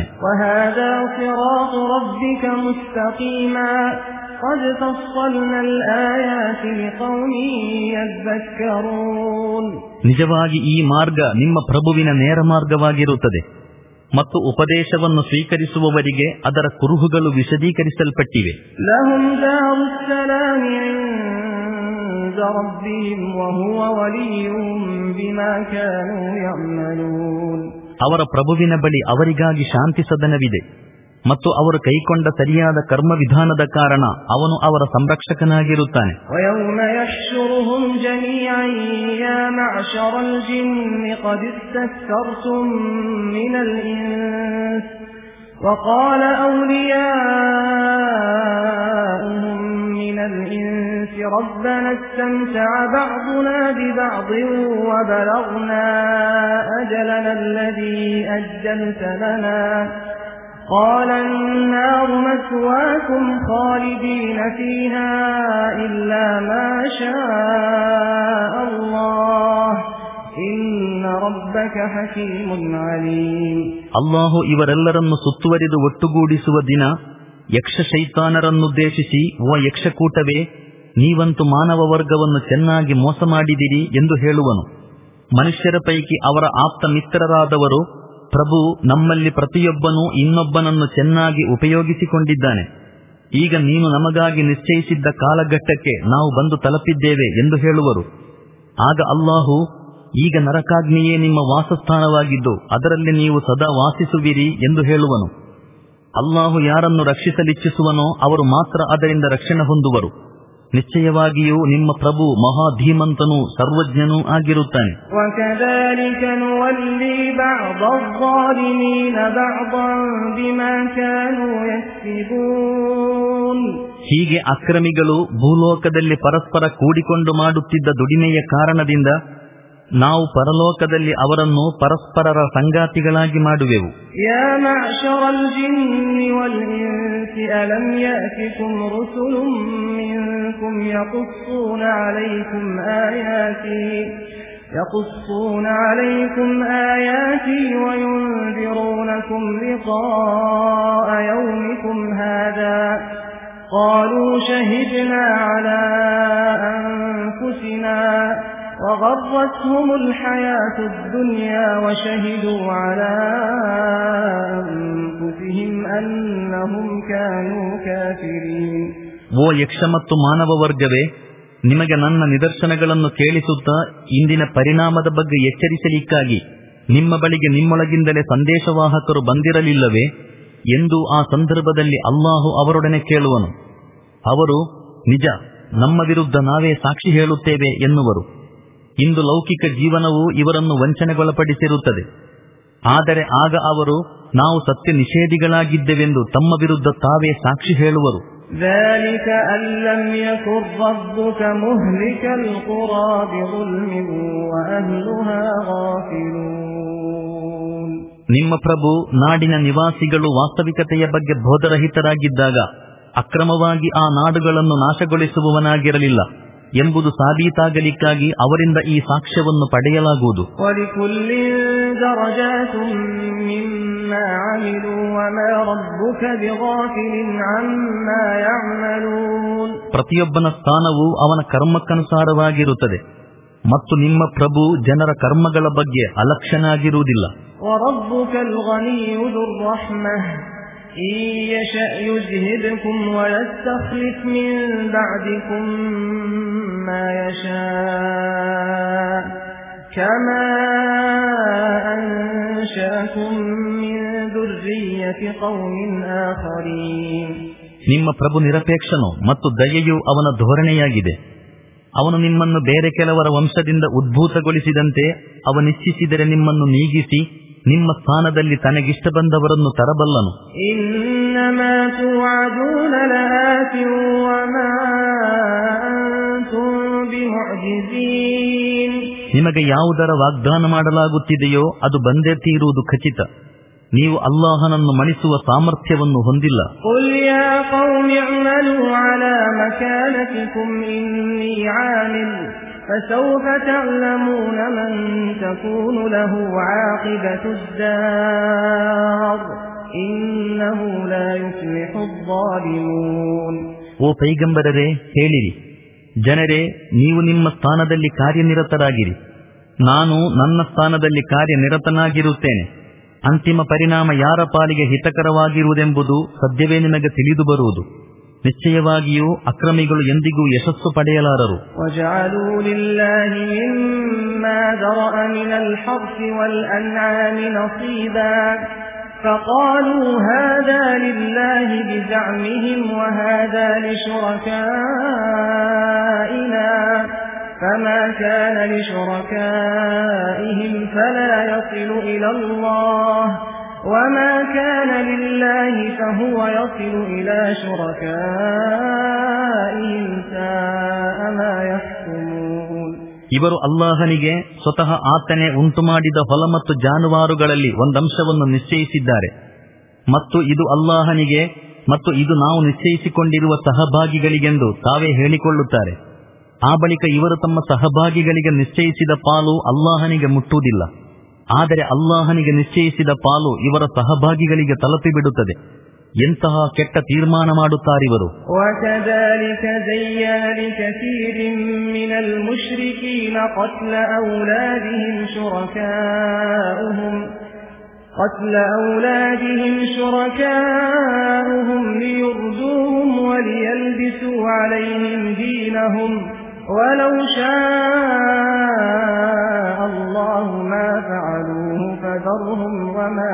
ನಿಜವಾಗಿ ಈ ಮಾರ್ಗ ನಿಮ್ಮ ಪ್ರಭುವಿನ ನೇರ ಮಾರ್ಗವಾಗಿರುತ್ತದೆ ಮತ್ತು ಉಪದೇಶವನ್ನು ಸ್ವೀಕರಿಸುವವರಿಗೆ ಅದರ ಕುರುಹುಗಳು ವಿಶದೀಕರಿಸಲ್ಪಟ್ಟಿವೆ. ಅವರ ಪ್ರಭುವಿನ ಬಳಿ ಅವರಿಗಾಗಿ ಶಾಂತಿ ಸದನವಿದೆ ಮತ್ತು ಅವರು ಕೈಕೊಂಡ ಸರಿಯಾದ ಕರ್ಮ ವಿಧಾನದ ಕಾರಣ ಅವನು ಅವರ ಸಂರಕ್ಷಕನಾಗಿರುತ್ತಾನೆ. وقال أولياؤهم من الإنس ربنا استمتع بعضنا ببعض وبلغنا أجلنا الذي أجلت لنا قال النار مثواكم خالدين فيها إلا ما شاء الله إن ربك حكيم عليم. ಅಲ್ಲಾಹು ಇವರೆಲ್ಲರನ್ನು ಸುತ್ತುವರಿದು ಒಟ್ಟುಗೂಡಿಸುವ ದಿನ ಯಕ್ಷ ಶೈತಾನರನ್ನುದ್ದೇಶಿಸಿ, ಓ ಯಕ್ಷಕೂಟವೇ, ನೀವಂತೂ ಮಾನವ ವರ್ಗವನ್ನು ಚೆನ್ನಾಗಿ ಮೋಸ ಮಾಡಿದಿರಿ ಎಂದು ಹೇಳುವನು. ಮನುಷ್ಯರ ಪೈಕಿ ಅವರ ಆಪ್ತ ಮಿತ್ರರಾದವರು, ಪ್ರಭು ನಮ್ಮಲ್ಲಿ ಪ್ರತಿಯೊಬ್ಬನೂ ಇನ್ನೊಬ್ಬನನ್ನು ಚೆನ್ನಾಗಿ ಉಪಯೋಗಿಸಿಕೊಂಡಿದ್ದಾನೆ, ಈಗ ನೀನು ನಮಗಾಗಿ ನಿಶ್ಚಯಿಸಿದ್ದ ಕಾಲಘಟ್ಟಕ್ಕೆ ನಾವು ಬಂದು ತಲುಪಿದ್ದೇವೆ ಎಂದು ಹೇಳುವರು. ಆಗ ಅಲ್ಲಾಹು, ಈಗ ನರಕಾಗ್ನಿಯೇ ನಿಮ್ಮ ವಾಸಸ್ಥಾನವಾಗಿದ್ದು ಅದರಲ್ಲಿ ನೀವು ಸದಾ ವಾಸಿಸುವಿರಿ ಎಂದು ಹೇಳುವನು. ಅಲ್ಲಾಹು ಯಾರನ್ನು ರಕ್ಷಿಸಲಿಚ್ಛಿಸುವನೋ ಅವರು ಮಾತ್ರ ಅದರಿಂದ ರಕ್ಷಣೆ ಹೊಂದುವರು. ನಿಶ್ಚಯವಾಗಿಯೂ ನಿಮ್ಮ ಪ್ರಭು ಮಹಾಧೀಮಂತನೂ ಸರ್ವಜ್ಞನೂ ಆಗಿರುತ್ತಾನೆ. ಹೀಗೆ ಅಕ್ರಮಿಗಳು ಭೂಲೋಕದಲ್ಲಿ ಪರಸ್ಪರ ಕೂಡಿಕೊಂಡು ಮಾಡುತ್ತಿದ್ದ ದುಡಿಮೆಯ ಕಾರಣದಿಂದ ನಾವು ಪರಲೋಕದಲ್ಲಿ ಅವರನ್ನು ಪರಸ್ಪರರ ಸಂಗಾತಿಗಳಾಗಿ ಮಾಡುವೆವು. ಯಾ ಮಅಶರಲ್ ಜಿನ್ನಿ ವಲ್ ಇನ್ಸಿ ಅಲಂ ಯಅತಿಕುಂ ರುಸುಲುಂ ಮಿನ್ಕುಂ ಯಖುಸ್ಸೂನ ಅಲೈಕುಂ ಆಯಾತಿ ಯಖುಸ್ಸೂನ ಅಲೈಕುಂ ಆಯಾತಿ ವಯುನ್ದಿರೂನಕುಂ ಲಿqಾಅ ಯೌಮಿಕುಂ ಹಾದಾ قالوا شهدنا على أنفسنا وغرتهم الحياة الدنيا وشهدوا على أنفسهم أنهم كانوا كافرين. ಓ ಯಕ್ಷ ಮತ್ತು ಮಾನವ ವರ್ಗವೇ, ನಿಮಗೆ ನನ್ನ ನಿದರ್ಶನಗಳನ್ನು ಕೇಳಿಸುತ್ತಾ ಇಂದಿನ ಪರಿಣಾಮದ ಬಗ್ಗೆ ಎಚ್ಚರಿಸಲಿಕ್ಕಾಗಿ ನಿಮ್ಮ ಬಳಿಗೆ ನಿಮ್ಮೊಳಗಿಂದಲೇ ಸಂದೇಶವಾಹಕರು ಬಂದಿರಲಿಲ್ಲವೇ ಎಂದು ಆ ಸಂದರ್ಭದಲ್ಲಿ ಅಲ್ಲಾಹು ಅವರೊಡನೆ ಕೇಳುವನು. ಅವರು, ನಿಜ, ನಮ್ಮ ವಿರುದ್ಧ ನಾವೇ ಸಾಕ್ಷಿ ಹೇಳುತ್ತೇವೆ ಎನ್ನುವರು. ಇಂದು ಲೌಕಿಕ ಜೀವನವು ಇವರನ್ನು ವಂಚನೆಗೊಳಪಡಿಸಿರುತ್ತದೆ. ಆದರೆ ಆಗ ಅವರು ನಾವು ಸತ್ಯ ನಿಷೇಧಿಗಳಾಗಿದ್ದೆವೆಂದು ತಮ್ಮ ವಿರುದ್ಧ ತಾವೇ ಸಾಕ್ಷಿ ಹೇಳುವರು. ನಿಮ್ಮ ಪ್ರಭು ನಾಡಿನ ನಿವಾಸಿಗಳು ವಾಸ್ತವಿಕತೆಯ ಬಗ್ಗೆ ಬೋಧರಹಿತರಾಗಿದ್ದಾಗ ಅಕ್ರಮವಾಗಿ ಆ ನಾಡುಗಳನ್ನು ನಾಶಗೊಳಿಸುವವನಾಗಿರಲಿಲ್ಲ ಎಂಬುದು ಸಾಬೀತಾಗಲಿಕ್ಕಾಗಿ ಅವರಿಂದ ಈ ಸಾಕ್ಷ್ಯವನ್ನು ಪಡೆಯಲಾಗುವುದು. ಪ್ರತಿಯೊಬ್ಬನ ಸ್ಥಾನವು ಅವನ ಕರ್ಮಕ್ಕನುಸಾರವಾಗಿರುತ್ತದೆ ಮತ್ತು ನಿಮ್ಮ ಪ್ರಭು ಜನರ ಕರ್ಮಗಳ ಬಗ್ಗೆ ಅಲಕ್ಷ್ಯನಾಗಿರುವುದಿಲ್ಲ. إن يشأ يذهبكم ويستخلف من بعدكم ما يشاء كما أنشأكم من ذرية قوم آخرين. ನಿಮ್ಮ ಪ್ರಭು ನಿರಪೇಕ್ಷನು ಮತ್ತು ದಯೆಯು ಅವನ ಧೋರಣೆಯಾಗಿದೆ. ಅವನು ನಿಮ್ಮನ್ನು ಬೇರೆ ಕೆಲವರ ವಂಶದಿಂದ ಉದ್ಭೂತಗೊಳಿಸಿದಂತೆ ಅವನಿಚ್ಛಿಸಿದರೆ ನಿಮ್ಮನ್ನು ನೀಗಿಸಿ ನಿಮ್ಮ ಸ್ಥಾನದಲ್ಲಿ ತನಗಿಷ್ಟ ಬಂದವರನ್ನು ತರಬಲ್ಲನು. ಇನ್ನಮಾ ತುಅದೂನ ಲಆತಿನ್ ವಮಾ ಅಂತುಂ ಬಿಮುಅ್ಜಿಜೀನ್. ನಿಮಗೆ ಯಾವುದರ ವಾಗ್ದಾನ ಮಾಡಲಾಗುತ್ತಿದೆಯೋ ಅದು ಬಂದೇ ತೀರುವುದು ಖಚಿತ. ನೀವು ಅಲ್ಲಾಹನನ್ನು ಮಣಿಸುವ ಸಾಮರ್ಥ್ಯವನ್ನು ಹೊಂದಿಲ್ಲ. ಕುಲ್ ಯಾ ಕೌಮಿ ಅಅಮಲು ಅಲಾ ಮಕಾನತಿಕುಂ ಇನ್ನೀ ಆಮಿಲ್ فسوف تعلمون من تكون له عاقبة الدار إنه لا يفلح الظالمون. ಓ ಪೈಗಂಬರರೇ, ಹೇಳಿರಿ, ಜನರೇ, ನೀವು ನಿಮ್ಮ ಸ್ಥಾನದಲ್ಲಿ ಕಾರ್ಯನಿರತರಾಗಿರಿ, ನಾನು ನನ್ನ ಸ್ಥಾನದಲ್ಲಿ ಕಾರ್ಯನಿರತನಾಗಿರುತ್ತೇನೆ. ಅಂತಿಮ ಪರಿಣಾಮ ಯಾರ ಪಾಲಿಗೆ ಹಿತಕರವಾಗಿರುವುದೆಂಬುದು ಸದ್ಯವೇ ನಿಮಗೆ ತಿಳಿದು ಬರುವುದು. ನಿಶ್ಚಯವಾಗಿಯೂ ಅಕ್ರಮಿಗಳು ಎಂದಿಗೂ ಯಶಸ್ಸು ಪಡೆಯಲಾರರು. وَجَعَلُوا لِلَّهِ مِمَّا ذَرَأَ مِنَ الْحَرْثِ وَالْأَنْعَامِ نَصِيبًا فَقَالُوا هَذَا لِلَّهِ بِزَعْمِهِمْ وَهَذَا لِشُرَكَائِنَا فَمَا كَانَ لِشُرَكَائِهِمْ فَلَا يَصِلُ إِلَى اللَّهِ وَمَا كَانَ لِلَّهِ فَهُوَ يَصِلُ إِلَى شُرَكَائِهِمْ سَاءَ مَا يَحْكُمُونَ. ಇವರು ಅಲ್ಲಾಹನಿಗೆ ಸ್ವತಃ ಆತನೇ ಉಂಟುಮಾಡಿದ ಹೊಲ ಮತ್ತು ಜಾನುವಾರುಗಳಲ್ಲಿ ಒಂದಂಶವನ್ನು ನಿಶ್ಚಯಿಸಿದ್ದಾರೆ, ಮತ್ತು ಇದು ಅಲ್ಲಾಹನಿಗೆ ಮತ್ತು ಇದು ನಾವು ನಿಶ್ಚಯಿಸಿಕೊಂಡಿರುವ ಸಹಭಾಗಿಗಳಿಗೆಂದು ತಾವೇ ಹೇಳಿಕೊಳ್ಳುತ್ತಾರೆ. ಆ ಬಳಿಕ ಇವರು ತಮ್ಮ ಸಹಭಾಗಿಗಳಿಗೆ ನಿಶ್ಚಯಿಸಿದ ಪಾಲು ಅಲ್ಲಾಹನಿಗೆ ಮುಟ್ಟುವುದಿಲ್ಲ. ಆದರೆ ಅಲ್ಲಾಹನಿಗೆ ನಿಶ್ಚಯಿಸಿದ ಪಾಲು ಇವರ ಸಹಭಾಗಿಗಳಿಗೆ ತಲುಪಿಬಿಡುತ್ತದೆ. ಎಂತಹ ಕೆಟ್ಟ ತೀರ್ಮಾನ ಮಾಡುತ್ತಾರಿವರು. وَكَذَلِكَ زَيَّنَ لِكَثِيرٍ مِّنَ الْمُشْرِكِينَ قَتْلَ أَوْلَادِهِمْ شُرَكَاؤُهُمْ قَتْلَ أَوْلَادِهِمْ شُرَكَاؤُهُمْ لِيُرْدُوهُمْ وَلِيَلْبِسُوا عَلَيْهِمْ دِينَهُمْ وَلَوْ شَاءَ اللَّهُ مَا فَعَلُوهُ فَذَرْهُمْ وَمَا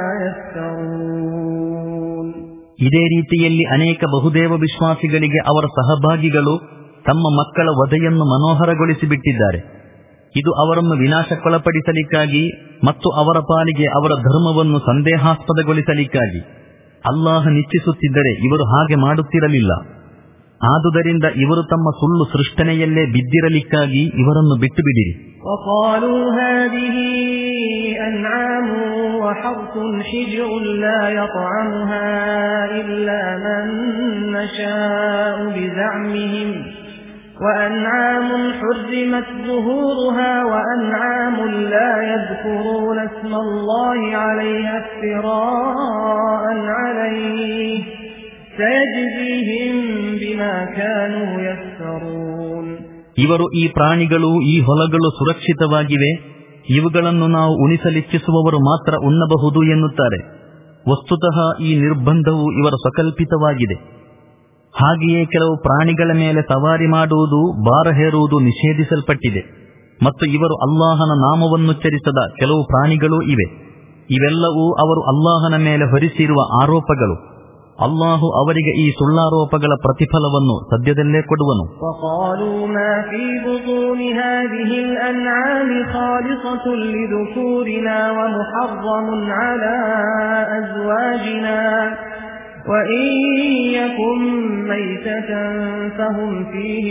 يَفْتَرُونَ. ಇದೇ ರೀತಿಯಲ್ಲಿ ಅನೇಕ ಬಹುದೇವ ವಿಶ್ವಾಸಿಗಳಿಗೆ ಅವರ ಸಹಭಾಗಿಗಳು ತಮ್ಮ ಮಕ್ಕಳ ವಧೆಯನ್ನು ಮನೋಹರಗೊಳಿಸಿಬಿಟ್ಟಿದ್ದಾರೆ. ಇದು ಅವರನ್ನು ವಿನಾಶಕ್ಕೊಳಪಡಿಸಲಿಕ್ಕಾಗಿ ಮತ್ತು ಅವರ ಪಾಲಿಗೆ ಅವರ ಧರ್ಮವನ್ನು ಸಂದೇಹಾಸ್ಪದಗೊಳಿಸಲಿಕ್ಕಾಗಿ. ಅಲ್ಲಾಹ ನಿಶ್ಚಿಸುತ್ತಿದ್ದರೆ ಇವರು ಹಾಗೆ ಮಾಡುತ್ತಿರಲಿಲ್ಲ. ಆದುದರಿಂದ ಇವರು ತಮ್ಮ ಸುಳ್ಳು ಸೃಷ್ಟನೆಯಲ್ಲೇ ಬಿದ್ದಿರಲಿಕ್ಕಾಗಿ ಇವರನ್ನು ಬಿಟ್ಟು ಬಿಡಿರಿ. وَقَالُوا هَٰذِهِ أَنْعَامٌ وَحَرْثٌ حِجْرٌ لَّا يَطْعَمُهَا إِلَّا مَن نَّشَاءُ بِزَعْمِهِمْ وَأَنْعَامٌ حُرِّمَتْ ظُهُورُهَا وَأَنْعَامٌ لَّا يَذْكُرُونَ اسْمَ اللَّهِ عَلَيْهَا افْتِرَاءً عَلَيْهِ سَيَجْزِيهِم بِمَا كَانُوا يَفْتَرُونَ. ಇವರು ಈ ಪ್ರಾಣಿಗಳು, ಈ ಹೊಲಗಳು ಸುರಕ್ಷಿತವಾಗಿವೆ, ಇವುಗಳನ್ನು ನಾವು ಉಣಿಸಲಿಚ್ಛಿಸುವವರು ಮಾತ್ರ ಉಣ್ಣಬಹುದು ಎನ್ನುತ್ತಾರೆ. ವಸ್ತುತಃ ಈ ನಿರ್ಬಂಧವು ಇವರ ಸ್ವಕಲ್ಪಿತವಾಗಿದೆ. ಹಾಗೆಯೇ ಕೆಲವು ಪ್ರಾಣಿಗಳ ಮೇಲೆ ಸವಾರಿ ಮಾಡುವುದು, ಭಾರ ಹೇರುವುದು ನಿಷೇಧಿಸಲ್ಪಟ್ಟಿದೆ. ಮತ್ತು ಇವರು ಅಲ್ಲಾಹನ ನಾಮವನ್ನುಚ್ಚರಿಸದ ಕೆಲವು ಪ್ರಾಣಿಗಳೂ ಇವೆ. ಇವೆಲ್ಲವೂ ಅವರು ಅಲ್ಲಾಹನ ಮೇಲೆ ಹೊರಿಸಿರುವ ಆರೋಪಗಳು. ಅಲ್ಲಾಹು ಅವರಿಗೆ ಈ ಸುಳ್ಳಾರೋಪಗಳ ಪ್ರತಿಫಲವನ್ನು ಸದ್ಯದಲ್ಲೇ ಕೊಡುವನು. وَقَالُوا مَا فِي بُطُونِ هَٰذِهِ الْأَنْعَامِ خَالِصَةٌ لِّذُكُورِنَا وَمُحَرَّمٌ عَلَىٰ أَزْوَاجِنَا وَإِن يَكُن مَّيْتَةً فَهُمْ فِيهِ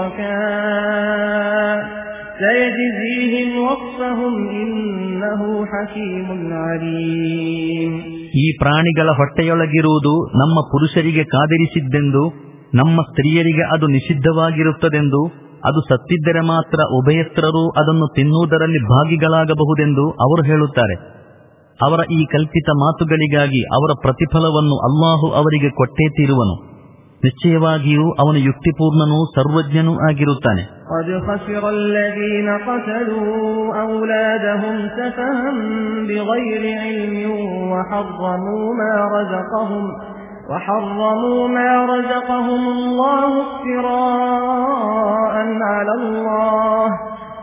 شُرَكَاءُ سَيَجْزِيهِمْ وَصْفَهُمْ إِنَّهُ حَكِيمٌ عَلِيمٌ. ಈ ಪ್ರಾಣಿಗಳ ಹೊಟ್ಟೆಯೊಳಗಿರುವುದು ನಮ್ಮ ಪುರುಷರಿಗೆ ಕಾದಿರಿಸಿದ್ದೆಂದು, ನಮ್ಮ ಸ್ತ್ರೀಯರಿಗೆ ಅದು ನಿಷಿದ್ಧವಾಗಿರುತ್ತದೆಂದು, ಅದು ಸತ್ತಿದ್ದರೆ ಮಾತ್ರ ಉಭಯಸ್ತ್ರರು ಅದನ್ನು ತಿನ್ನುವುದರಲ್ಲಿ ಭಾಗಿಗಳಾಗಬಹುದೆಂದು ಅವರು ಹೇಳುತ್ತಾರೆ. ಅವರ ಈ ಕಲ್ಪಿತ ಮಾತುಗಳಿಗಾಗಿ ಅವರ ಪ್ರತಿಫಲವನ್ನು ಅಲ್ಲಾಹು ಅವರಿಗೆ ಕೊಟ್ಟೇ ತೀರುವನು. ನಿಶ್ಚಯವಾಗಿಯೂ ಅವನು ಯುಕ್ತಿಪೂರ್ಣನೂ ಸರ್ವಜ್ಞನೂ ಆಗಿರುತ್ತಾನೆ. قد خسر الذين قتلوا أولادهم سفها بغير علم وحرموا ما رزقهم وحرموا ما رزقهم الله افتراء على الله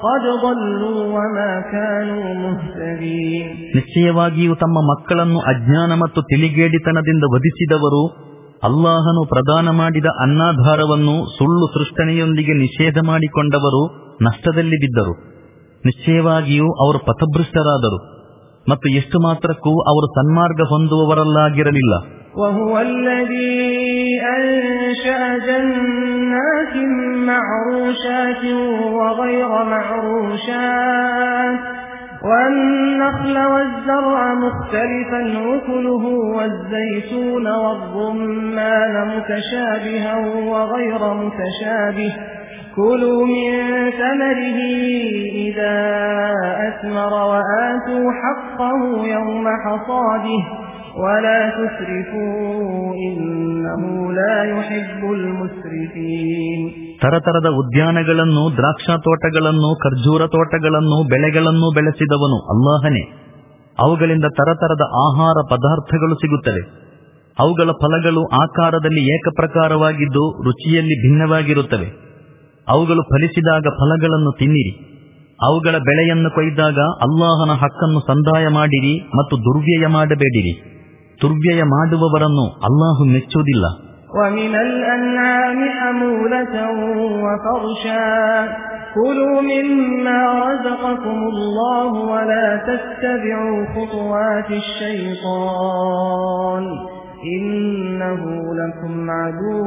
قد ضلوا وما كانوا مهتدين. ನಿಶ್ಚಯವಾಗಿಯೂ ತಮ್ಮ ಮಕ್ಕಳನ್ನು ಅಜ್ಞಾನ ಮತ್ತು ತಿಳಿಗೇಡಿತನದಿಂದ ವಧಿಸಿದವರು ಅಲ್ಲಾಹನು ಪ್ರದಾನ ಮಾಡಿದ ಅನ್ನಾಧಾರವನ್ನು ಸುಳ್ಳು ಸೃಷ್ಟನೆಯೊಂದಿಗೆ ನಿಷೇಧ ಮಾಡಿಕೊಂಡವರು ನಷ್ಟದಲ್ಲಿ ಬಿದ್ದರು. ನಿಶ್ಚಯವಾಗಿಯೂ ಅವರು ಪಥಭೃಷ್ಟರಾದರು ಮತ್ತು ಎಷ್ಟು ಮಾತ್ರಕ್ಕೂ ಅವರು ಸನ್ಮಾರ್ಗ ಹೊಂದುವವರಲ್ಲಾಗಿರಲಿಲ್ಲ. وهو الذي أنشأ جنات معروشات وغير معروشات والنخل والزرع مختلفا أكله والزيتون والرمان متشابها وغير متشابه كلوا من ثمره إذا أثمر وآتوا حقه يوم حصاده ولا تسرفوا إنه لا يحب المسرفين. ತರತರದ ಉದ್ಯಾನಗಳನ್ನು, ದ್ರಾಕ್ಷಾ ತೋಟಗಳನ್ನು, ಖರ್ಜೂರ ತೋಟಗಳನ್ನು, ಬೆಳೆಗಳನ್ನು ಬೆಳೆಸಿದವನು ಅಲ್ಲಾಹನೇ. ಅವುಗಳಿಂದ ತರತರದ ಆಹಾರ ಪದಾರ್ಥಗಳು ಸಿಗುತ್ತವೆ. ಅವುಗಳ ಫಲಗಳು ಆಕಾರದಲ್ಲಿ ಏಕಪ್ರಕಾರವಾಗಿದ್ದು ರುಚಿಯಲ್ಲಿ ಭಿನ್ನವಾಗಿರುತ್ತವೆ. ಅವುಗಳು ಫಲಿಸಿದಾಗ ಫಲಗಳನ್ನು ತಿನ್ನಿರಿ. ಅವುಗಳ ಬೆಳೆಯನ್ನು ಕೊಯ್ದಾಗ ಅಲ್ಲಾಹನ ಹಕ್ಕನ್ನು ಸಂದಾಯ ಮಾಡಿರಿ ಮತ್ತು ದುರ್ವ್ಯಯ ಮಾಡಬೇಡಿರಿ. ದುರ್ವ್ಯಯ ಮಾಡುವವರನ್ನು ಅಲ್ಲಾಹು ಮೆಚ್ಚುವುದಿಲ್ಲ. وَمِنَ الْأَنْعَامِ حَمُولَةً وَفَرْشًا كُلُوا مِمَّا رَزَقَكُمُ اللَّهُ وَلَا تَتَّبِعُوا خُطُوَاتِ الشَّيْطَانِ إِنَّهُ لَكُمْ عَدُوٌّ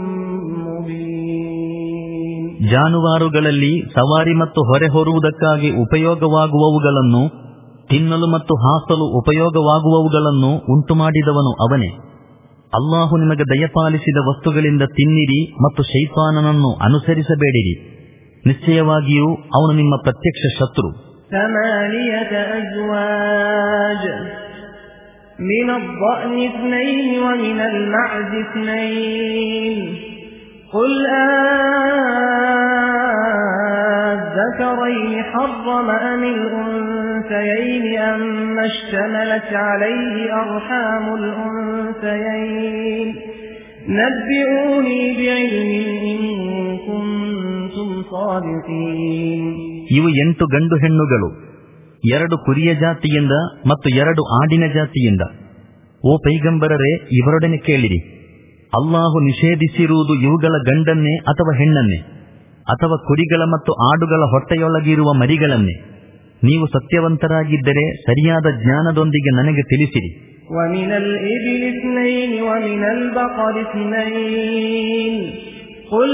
مُبِينٌ. ಜಾನುವಾರುಗಳಲ್ಲಿ ಸವಾರಿ ಮತ್ತು ಹೊರೆ ಹೊರುವುದಕ್ಕಾಗಿ ಉಪಯೋಗವಾಗುವವುಗಳನ್ನು, ತಿನ್ನಲು ಮತ್ತು ಹಾಸಲು ಉಪಯೋಗವಾಗುವವುಗಳನ್ನು ಉಂಟುಮಾಡಿದವನು ಅವನೇ. ಅಲ್ಲಾಹು ನಿಮಗೆ ದಯಪಾಲಿಸಿದ ವಸ್ತುಗಳಿಂದ ತಿನ್ನಿರಿ ಮತ್ತು ಶೈತಾನನನ್ನು ಅನುಸರಿಸಬೇಡಿರಿ. ನಿಶ್ಚಯವಾಗಿಯೂ ಅವನು ನಿಮ್ಮ ಪ್ರತ್ಯಕ್ಷ ಶತ್ರು. ثمانية أزواج من الضأن اثنين ومن المعز اثنين قل أذكرين حرم أم الأنثيين أما اشتملت عليه أرحام الأنثيين نبئوني بعلم إن كنتم صادقين. ಇವು ಎಂಟು ಗಂಡು ಹೆಣ್ಣುಗಳು, ಎರಡು ಕುರಿಯ ಜಾತಿಯಿಂದ ಮತ್ತು ಎರಡು ಆಡಿನ ಜಾತಿಯಿಂದ. ಓ ಪೈಗಂಬರರೇ, ಇವರೊಡನೆ ಕೇಳಿರಿ, ಅಲ್ಲಾಹು ನಿಷೇಧಿಸಿರುವುದು ಇವುಗಳ ಗಂಡನ್ನೇ ಅಥವಾ ಹೆಣ್ಣನ್ನೇ, ಅಥವಾ ಕುರಿಗಳ ಮತ್ತು ಆಡುಗಳ ಹೊಟ್ಟೆಯೊಳಗಿರುವ ಮರಿಗಳನ್ನೇ? ನೀವು ಸತ್ಯವಂತರಾಗಿದ್ದರೆ ಸರಿಯಾದ ಜ್ಞಾನದೊಂದಿಗೆ ನನಗೆ ತಿಳಿಸಿರಿ. وَمِنَ الْإِبِلِ اثْنَيْنِ وَمِنَ الْبَقَرِ اثْنَيْنِ قُلْ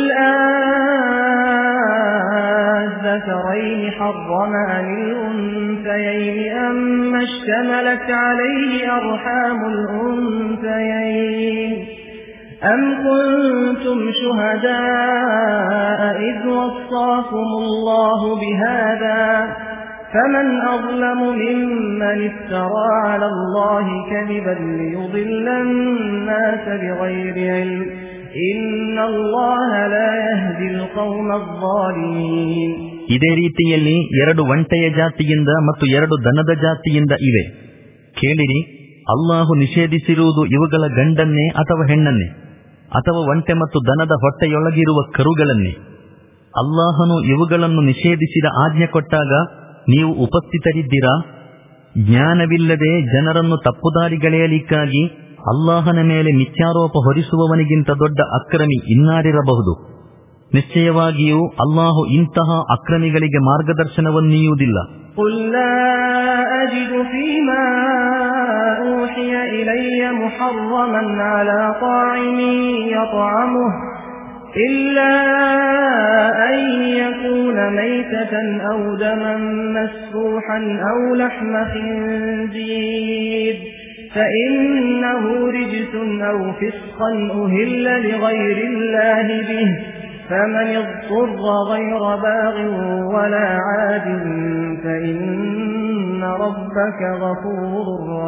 أَذَكَرَيْنِ حَرَّمَ أَمِ الْأُنثَيَيْنِ أَمَّا اشْتَمَلَتْ عَلَيْهِ أَرْحَامُ الْأُنثَيَيْنِ أَمْ كُنْتُمْ شُهَدَاءَ إِذْ وَصَّاكُمُ اللَّهُ بِهَذَا فَمَنْ أَظْلَمُ مِمَّنِ افْتَرَى عَلَى اللَّهِ كَذِبًا لِيُضِلَّ النَّاسَ بِغَيْرِ عِلْمٍ إِنَّ اللَّهَ لَا يَهْدِي الْقَوْمَ الظَّالِمِينَ. ಇದೇ ರೀತಿಯಲ್ಲಿ ಎರಡು ಒಂಟೆಯ ಜಾತಿಯಿಂದ ಮತ್ತು ಎರಡು ದನದ ಜಾತಿಯಿಂದ ಇವೆ. ಕೇಳಿರಿ, ಅಲ್ಲಾಹು ನಿಷೇಧಿಸಿರುವುದು ಇವುಗಳ ಗಂಡನ್ನೇ ಅಥವಾ ಹೆಣ್ಣನ್ನೇ, ಅಥವಾ ಒಂಟೆ ಮತ್ತು ದನದ ಹೊಟ್ಟೆಯೊಳಗಿರುವ ಕರುಗಳನ್ನೇ? ಅಲ್ಲಾಹನು ಇವುಗಳನ್ನು ನಿಷೇಧಿಸಿದ ಆಜ್ಞೆ ಕೊಟ್ಟಾಗ ನೀವು ಉಪಸ್ಥಿತರಿದ್ದೀರಾ? ಜ್ಞಾನವಿಲ್ಲದೆ ಜನರನ್ನು ತಪ್ಪುದಾರಿಗೆಳೆಯಲಿಕ್ಕಾಗಿ ಅಲ್ಲಾಹನ ಮೇಲೆ ಮಿಥ್ಯಾರೋಪ ಹೊರಿಸುವವನಿಗಿಂತ ದೊಡ್ಡ ಅಕ್ರಮಿ ಇನ್ನಾರಿರಬಹುದು? ನಿಶ್ಚಯವಾಗಿಯೂ ಅಲ್ಲಾಹು ಇಂತಹ ಅಕ್ರಮಿಗಳಿಗೆ ಮಾರ್ಗದರ್ಶನವನ್ನೀಯುವುದಿಲ್ಲ. قُلْ لَا أَجِدُ فِيمَا أُوحِيَ إِلَيَّ مُحَرَّمًا عَلَى طَاعِمٍ يَطْعَمُهُ إِلَّا أَن يَكُونَ مَيْتَةً أَوْ دَمًا مَّسْفُوحًا أَوْ لَحْمَ خِنزِيرٍ فَإِنَّهُ رِجْسٌ أَوْ فِسْقًا أُهِلَّ لِغَيْرِ اللَّهِ بِهِ فَمَنِ اضْطُرَّ غَيْرَ بَاغٍ وَلَا عَادٍ فَإِنَّ رَبَّكَ غَفُورٌ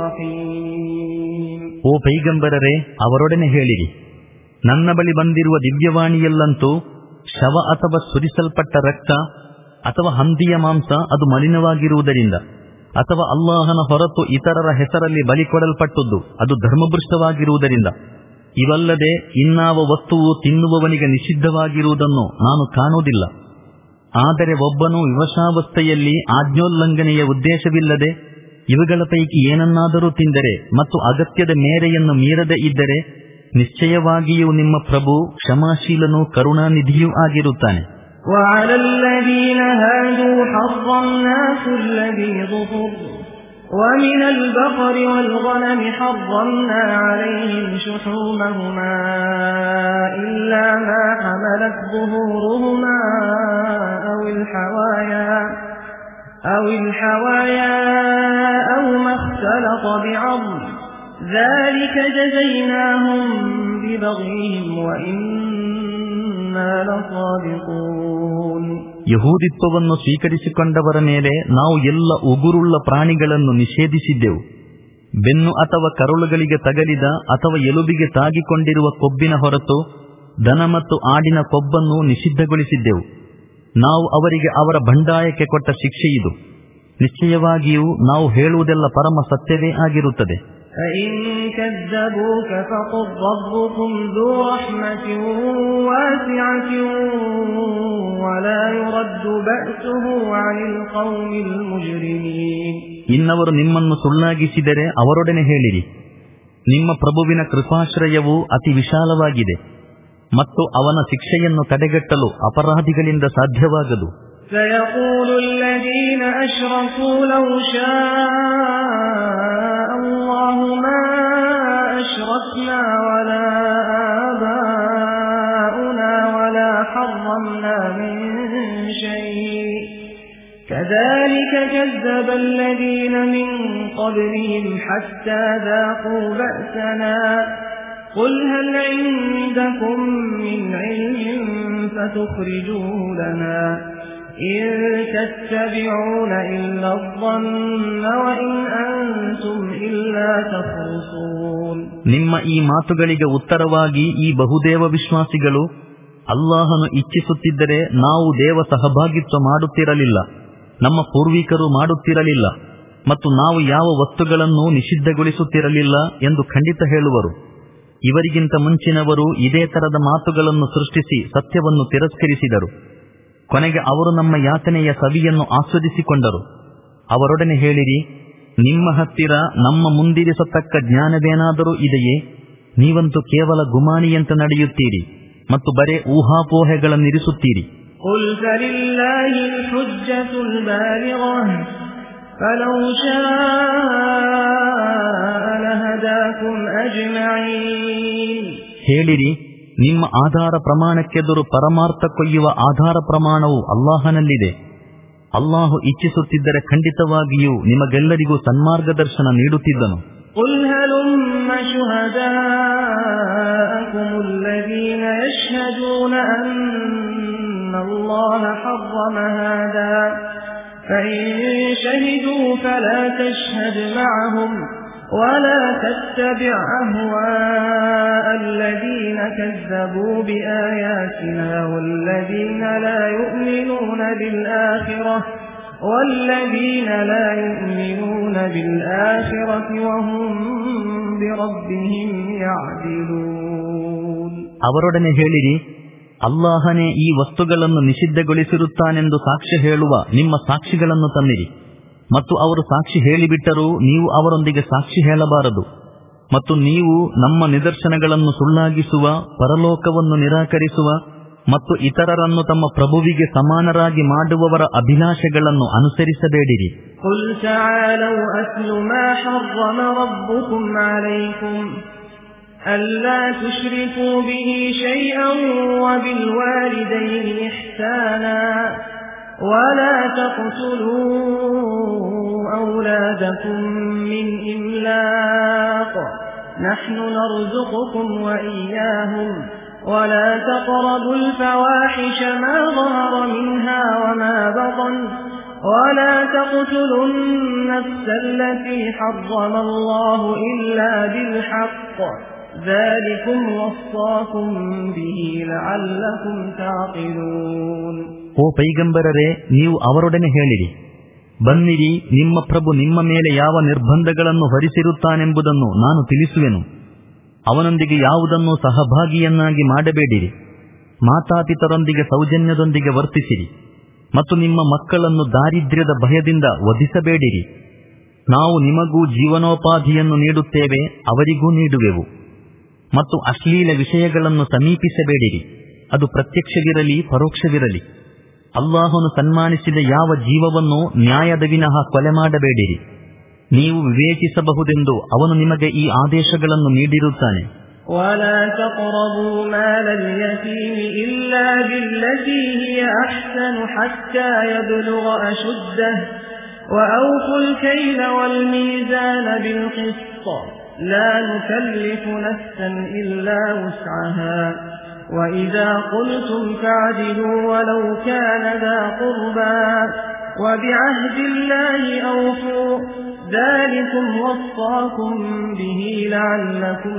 رَّحِيمٌ. ಓ ಪೈಗಂಬರರೇ, ಅವರೊಡನೆ ಹೇಳಿರಿ, ನನ್ನ ಬಳಿ ಬಂದಿರುವ ದಿವ್ಯವಾಣಿಯಲ್ಲಂತೂ ಶವ ಅಥವಾ ಸುರಿಸಲ್ಪಟ್ಟ ರಕ್ತ ಅಥವಾ ಹಂದಿಯ ಮಾಂಸ ಅದು ಮಲಿನವಾಗಿರುವುದರಿಂದ, ಅಥವಾ ಅಲ್ಲಾಹನ ಹೊರತು ಇತರರ ಹೆಸರಲ್ಲಿ ಬಲಿ ಕೊಡಲ್ಪಟ್ಟದ್ದು ಅದು ಧರ್ಮಭೃಷ್ಟವಾಗಿರುವುದರಿಂದ, ಇವಲ್ಲದೆ ಇನ್ನಾವ ವಸ್ತುವು ತಿನ್ನುವವನಿಗೆ ನಿಷಿದ್ಧವಾಗಿರುವುದನ್ನು ನಾನು ಕಾಣುವುದಿಲ್ಲ. ಆದರೆ ಒಬ್ಬನು ವಿವಶಾವಸ್ಥೆಯಲ್ಲಿ ಆಜ್ಞೋಲ್ಲಂಘನೆಯ ಉದ್ದೇಶವಿಲ್ಲದೆ ಇವುಗಳ ಪೈಕಿ ಏನನ್ನಾದರೂ ತಿಂದರೆ ಮತ್ತು ಅಗತ್ಯದ ಮೇರೆಯನ್ನು ಮೀರದೆ ಇದ್ದರೆ ನಿಶ್ಚಯವಾಗಿಯೂ ನಿಮ್ಮ ಪ್ರಭು ಕ್ಷಮಾಶೀಲನೂ ಕರುಣಾನಿಧಿಯೂ ಆಗಿರುತ್ತಾನೆ. وعلى الذين هادوا حرمنا كل ذي ظفر ومن البقر والغنم حرمنا عليهم شحومهما إلا ما حملت ظهورهما أو الحوايا أو الحوايا أو ما اختلط بعظم ذلك جزيناهم ببغيهم وإنا لصادقون. ಯಹೂದಿತ್ವವನ್ನು ಸ್ವೀಕರಿಸಿಕೊಂಡವರ ಮೇಲೆ ನಾವು ಎಲ್ಲ ಉಗುರುಳ್ಳ ಪ್ರಾಣಿಗಳನ್ನು ನಿಷೇಧಿಸಿದ್ದೆವು. ಬೆನ್ನು ಅಥವಾ ಕರುಳುಗಳಿಗೆ ತಗಲಿದ ಅಥವಾ ಎಲುಬಿಗೆ ತಾಗಿಕೊಂಡಿರುವ ಕೊಬ್ಬಿನ ಹೊರತು ದನ ಮತ್ತು ಆಡಿನ ಕೊಬ್ಬನ್ನು ನಿಷಿದ್ಧಗೊಳಿಸಿದ್ದೆವು. ನಾವು ಅವರಿಗೆ ಅವರ ಬಂಡಾಯಕ್ಕೆ ಕೊಟ್ಟ ಶಿಕ್ಷೆಯಿದು. ನಿಶ್ಚಯವಾಗಿಯೂ ನಾವು ಹೇಳುವುದೆಲ್ಲ ಪರಮ ಸತ್ಯವೇ ಆಗಿರುತ್ತದೆ. فإن كذبوك فقل ربكم ذو رحمة واسعة ولا يرد بأسه عن القوم المجرمين. ಇನ್ನವರು ನಿಮ್ಮನ್ನು ಸುಳ್ಳಾಗಿಸಿದರೆ ಅವರೊಡನೆ ಹೇಳಿರಿ, ನಿಮ್ಮ ಪ್ರಭುವಿನ ಕೃಪಾಶ್ರಯವು ಅತಿ ವಿಶಾಲವಾಗಿದೆ ಮತ್ತು ಅವನ ಶಿಕ್ಷೆಯನ್ನು ತಡೆಗಟ್ಟಲು ಅಪರಾಧಿಗಳಿಂದ ಸಾಧ್ಯವಾಗದು. سيقول الذين أشركوا لو شاء الله ما أشركنا ولا آباؤنا ولا حرمنا من شيء كذلك كذب الذين من قبلهم حتى ذاقوا بأسنا قل هل عندكم من علم فتخرجوه لنا إن تتبعون إلا الظن وإن أنتم إلا تخرصون. ನಿಮ್ಮ ಈ ಮಾತುಗಳಿಗೆ ಉತ್ತರವಾಗಿ ಈ ಬಹುದೇವ ವಿಶ್ವಾಸಿಗಳು, ಅಲ್ಲಾಹನು ಇಚ್ಛಿಸುತ್ತಿದ್ದರೆ ನಾವು ದೇವ ಸಹಭಾಗಿತ್ವ ಮಾಡುತ್ತಿರಲಿಲ್ಲ, ನಮ್ಮ ಪೂರ್ವಿಕರು ಮಾಡುತ್ತಿರಲಿಲ್ಲ ಮತ್ತು ನಾವು ಯಾವ ವಸ್ತುಗಳನ್ನು ನಿಷಿದ್ಧಗೊಳಿಸುತ್ತಿರಲಿಲ್ಲ ಎಂದು ಖಂಡಿತ ಹೇಳುವರು. ಇವರಿಗಿಂತ ಮುಂಚಿನವರು ಇದೇ ತರದ ಮಾತುಗಳನ್ನು ಸೃಷ್ಟಿಸಿ ಸತ್ಯವನ್ನು ತಿರಸ್ಕರಿಸಿದರು. ಕೊನೆಗೆ ಅವರು ನಮ್ಮ ಯಾತನೆಯ ಸವಿಯನ್ನು ಆಸ್ವಾದಿಸಿಕೊಂಡರು. ಅವರೊಡನೆ ಹೇಳಿರಿ, ನಿಮ್ಮ ಹತ್ತಿರ ನಮ್ಮ ಮುಂದಿರಿಸತಕ್ಕ ಜ್ಞಾನವೇನಾದರೂ ಇದೆಯೇ? ನೀವಂತೂ ಕೇವಲ ಗುಮಾನಿಯಂತೆ ನಡೆಯುತ್ತೀರಿ ಮತ್ತು ಬರೇ ಊಹಾಪೋಹೆಗಳನ್ನಿರಿಸುತ್ತೀರಿ. ಹೇಳಿರಿ, ನಿಮ್ಮ ಆಧಾರ ಪ್ರಮಾಣಕ್ಕೆದುರು ಪರಮಾರ್ಥ ಕೊಯ್ಯುವ ಆಧಾರ ಪ್ರಮಾಣವು ಅಲ್ಲಾಹನಲ್ಲಿದೆ. ಅಲ್ಲಾಹು ಇಚ್ಛಿಸುತ್ತಿದ್ದರೆ ಖಂಡಿತವಾಗಿಯೂ ನಿಮಗೆಲ್ಲರಿಗೂ ಸನ್ಮಾರ್ಗದರ್ಶನ ನೀಡುತ್ತಿದ್ದನು. قُلْ هَلُمَّ شُهَدَاءَكُمُ الَّذِينَ يَشْهَدُونَ أَنَّ اللَّهَ حَرَّمَ هَذَا فَإِن شَهِدُوا فَلَا تَشْهَدْ مَعَهُمْ ولا تتبع أهواء الذين كذبوا بآياتنا والذين لا يؤمنون بالآخرة والذين لا يؤمنون بالآخرة وهم بربهم يعدلون. ಅವರೊಡನೆ ಹೇಳಿರಿ, ಅಲ್ಲಾಹನೇ ಈ ವಸ್ತುಗಳನ್ನು ನಿಷಿದ್ಧಗೊಳಿಸಿರುತ್ತಾನೆಂದು ಸಾಕ್ಷ್ಯ ಹೇಳುವ ನಿಮ್ಮ ಸಾಕ್ಷಿಗಳನ್ನು ತನ್ನಿರಿ. ಮತ್ತು ಅವರು ಸಾಕ್ಷಿ ಹೇಳಿಬಿಟ್ಟರೂ ನೀವು ಅವರೊಂದಿಗೆ ಸಾಕ್ಷಿ ಹೇಳಬಾರದು. ಮತ್ತು ನೀವು ನಮ್ಮ ನಿದರ್ಶನಗಳನ್ನು ಸುಳ್ಳಾಗಿಸುವ, ಪರಲೋಕವನ್ನು ನಿರಾಕರಿಸುವ ಮತ್ತು ಇತರರನ್ನು ತಮ್ಮ ಪ್ರಭುವಿಗೆ ಸಮಾನರಾಗಿ ಮಾಡುವವರ ಅಭಿಲಾಷೆಗಳನ್ನು ಅನುಸರಿಸಬೇಡಿರಿ. قُلْ تَعَالَوْا أَتْلُ مَا حَرَّمَ رَبُّكُمْ عَلَيْكُمْ أَلَّا تُشْرِكُوا بِهِ شَيْئًا وَبِالْوَالِدَيْنِ إِحْسَانًا ولا تقتلوا أولادكم من إملاق نحن نرزقكم وإياهم ولا تقربوا الفواحش ما ظهر منها وما بطن ولا تقتلوا النفس التي حرم الله إلا بالحق ذلكم وصاكم به لعلكم تعقلون. ಓ ಪೈಗಂಬರರೇ, ನೀವು ಅವರೊಡನೆ ಹೇಳಿರಿ, ಬನ್ನಿರಿ, ನಿಮ್ಮ ಪ್ರಭು ನಿಮ್ಮ ಮೇಲೆ ಯಾವ ನಿರ್ಬಂಧಗಳನ್ನು ಹೊರಿಸಿರುತ್ತಾನೆಂಬುದನ್ನು ನಾನು ತಿಳಿಸುವೆನು. ಅವನೊಂದಿಗೆ ಯಾವುದನ್ನು ಸಹಭಾಗಿಯನ್ನಾಗಿ ಮಾಡಬೇಡಿರಿ. ಮಾತಾಪಿತರೊಂದಿಗೆ ಸೌಜನ್ಯದೊಂದಿಗೆ ವರ್ತಿಸಿರಿ. ಮತ್ತು ನಿಮ್ಮ ಮಕ್ಕಳನ್ನು ದಾರಿದ್ರ್ಯದ ಭಯದಿಂದ ವಧಿಸಬೇಡಿರಿ. ನಾವು ನಿಮಗೂ ಜೀವನೋಪಾಧಿಯನ್ನು ನೀಡುತ್ತೇವೆ, ಅವರಿಗೂ ನೀಡುವೆವು. ಮತ್ತು ಅಶ್ಲೀಲ ವಿಷಯಗಳನ್ನು ಸಮೀಪಿಸಬೇಡಿರಿ, ಅದು ಪ್ರತ್ಯಕ್ಷವಿರಲಿ ಪರೋಕ್ಷವಿರಲಿ. ಅಲ್ಲಾಹನು ಸನ್ಮಾನಿಸಿದ ಯಾವ ಜೀವವನ್ನು ನ್ಯಾಯದ ವಿನಃ ಕೊಲೆ ಮಾಡಬೇಡಿರಿ. ನೀವು ವಿವೇಚಿಸಬಹುದೆಂದು ಅವನು ನಿಮಗೆ ಈ ಆದೇಶಗಳನ್ನು ನೀಡಿರುತ್ತಾನೆ. ولا تقربوا مال اليتيم إلا بالتي هي أحسن حتى يبلغ أشده وأوفوا الكيل والميزان بالقسط لا نكلف نفسا إلا وسعها وإذا قلتم فاعدلوا ولو كان ذا قربى وبعهد الله أوفوا ذلكم وصاكم به لعلكم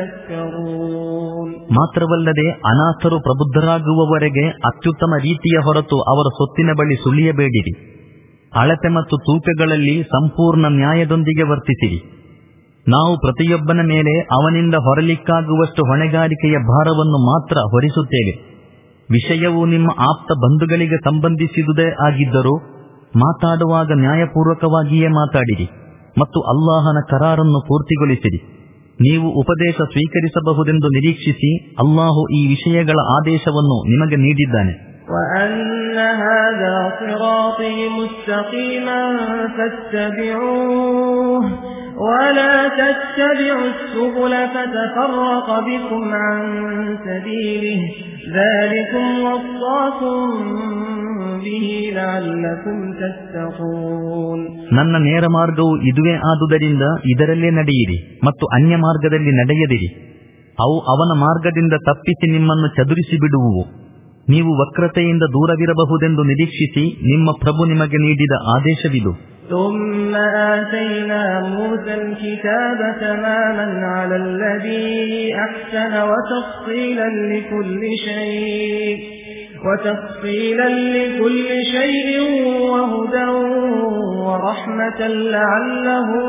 تذكرون. ಮಾತ್ರವಲ್ಲದೆ ಅನಾಥರು ಪ್ರಬುದ್ಧರಾಗುವವರೆಗೆ ಅತ್ಯುತ್ತಮ ರೀತಿಯ ಹೊರತು ಅವರ ಸೊತ್ತಿನ ಬಳಿ ಸುಳಿಯಬೇಡಿರಿ. ಅಳತೆ ಮತ್ತು ತೂಕಗಳಲ್ಲಿ ಸಂಪೂರ್ಣ ನ್ಯಾಯದೊಂದಿಗೆ ವರ್ತಿಸಿರಿ. ನಾವು ಪ್ರತಿಯೊಬ್ಬನ ಮೇಲೆ ಅವನಿಂದ ಹೊರಲಿಕ್ಕಾಗುವಷ್ಟು ಹೊಣೆಗಾರಿಕೆಯ ಭಾರವನ್ನು ಮಾತ್ರ ಹೊರಿಸುತ್ತೇವೆ. ವಿಷಯವು ನಿಮ್ಮ ಆಪ್ತ ಬಂಧುಗಳಿಗೆ ಸಂಬಂಧಿಸಿದುದೇ ಆಗಿದ್ದರೂ ಮಾತಾಡುವಾಗ ನ್ಯಾಯಪೂರ್ವಕವಾಗಿಯೇ ಮಾತಾಡಿರಿ ಮತ್ತು ಅಲ್ಲಾಹನ ಕರಾರನ್ನು ಪೂರ್ತಿಗೊಳಿಸಿರಿ. ನೀವು ಉಪದೇಶ ಸ್ವೀಕರಿಸಬಹುದೆಂದು ನಿರೀಕ್ಷಿಸಿ ಅಲ್ಲಾಹು ಈ ವಿಷಯಗಳ ಆದೇಶವನ್ನು ನಿಮಗೆ ನೀಡಿದ್ದಾನೆ. وَأَنَّ هَذَا صِرَاطِي مُسْتَقِيمًا فَاتَّبِعُوهُ وَلَا تَتَّبِعُوا السُّبُلَ فَتَفَرَّقَ بِكُمْ عَن سَبِيلِهِ ذَلِكُمْ وَصَّاكُمْ بِهِ لَعَلَّكُمْ تَتَّقُونَ. ನನ್ನ ನೇರ ಮಾರ್ಗವು ಇದುವೇ ಆದುದರಿಂದ ಇದರಲ್ಲೇ ನಡೆಯಿರಿ ಮತ್ತು ಅನ್ಯ ಮಾರ್ಗದಲ್ಲಿ ನಡೆಯದಿರಿ. ಅವು ಅವನ ಮಾರ್ಗದಿಂದ ತಪ್ಪಿಸಿ ನಿಮ್ಮನ್ನು ಚದುರಿಸಿ ಬಿಡುವುವು. ನೀವು ವಕ್ರತೆಯಿಂದ ದೂರವಿರಬಹುದೆಂದು ನಿರೀಕ್ಷಿಸಿ ನಿಮ್ಮ ಪ್ರಭು ನಿಮಗೆ ನೀಡಿದ ಆದೇಶವಿದು. ثم آتينا موسى الكتاب تماما على الذي أحسن وتفصيلا لكل شيء وتفصيلا لكل شيء وهدى ورحمة لعلهم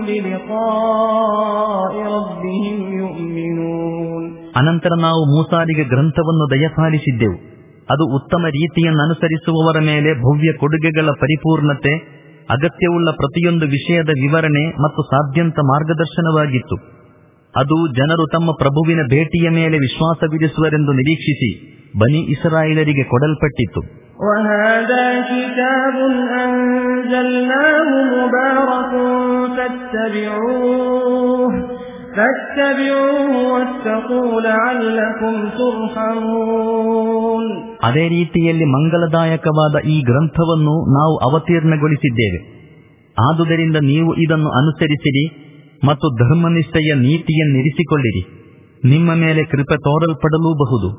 بلقاء ربهم يؤمنون. ಅನಂತರ ನಾವು ಮೂಸಾರಿಗೆ ಗ್ರಂಥವನ್ನು ದಯಪಾಲಿಸಿದ್ದೆವು. ಅದು ಉತ್ತಮ ರೀತಿಯನ್ನು ಅನುಸರಿಸುವವರ ಮೇಲೆ ಭವ್ಯ ಕೊಡುಗೆಗಳ ಪರಿಪೂರ್ಣತೆ, ಅಗತ್ಯವುಳ್ಳ ಪ್ರತಿಯೊಂದು ವಿಷಯದ ವಿವರಣೆ ಮತ್ತು ಸಾಧ್ಯಂತ ಮಾರ್ಗದರ್ಶನವಾಗಿತ್ತು. ಅದು ಜನರು ತಮ್ಮ ಪ್ರಭುವಿನ ಭೇಟಿಯ ಮೇಲೆ ವಿಶ್ವಾಸವಿರಿಸುವರೆಂದು ನಿರೀಕ್ಷಿಸಿ ಬನಿ ಇಸ್ರಾಯೇಲರಿಗೆ ಕೊಡಲ್ಪಟ್ಟಿತ್ತು. وَهَذَا كِتَابٌ أَنزَلْنَاهُ مُبَارَكٌ فَاتَّبِعُوهُ فَاتَّبِعُوهُ وَاتَّقُوا لَعَلَّكُمْ تُرْحَمُونَ. ಅದೇ ರೀತಿಯಲ್ಲಿ ಮಂಗಲದಾಯಕವಾದ ಈ ಗ್ರಂಥವನ್ನು ನಾವು ಅವತೀರ್ಣಗೊಳಿಸಿದ್ದೇವೆ. ಆದುದರಿಂದ ನೀವು ಇದನ್ನು ಅನುಸರಿಸಿರಿ ಮತ್ತು ಧರ್ಮನಿಷ್ಠೆಯ ನೀತಿಯನ್ನಿರಿಸಿಕೊಳ್ಳಿರಿ. ನಿಮ್ಮ ಮೇಲೆ ಕೃಪೆ ತೋರಲ್ಪಡಲೂಬಹುದು.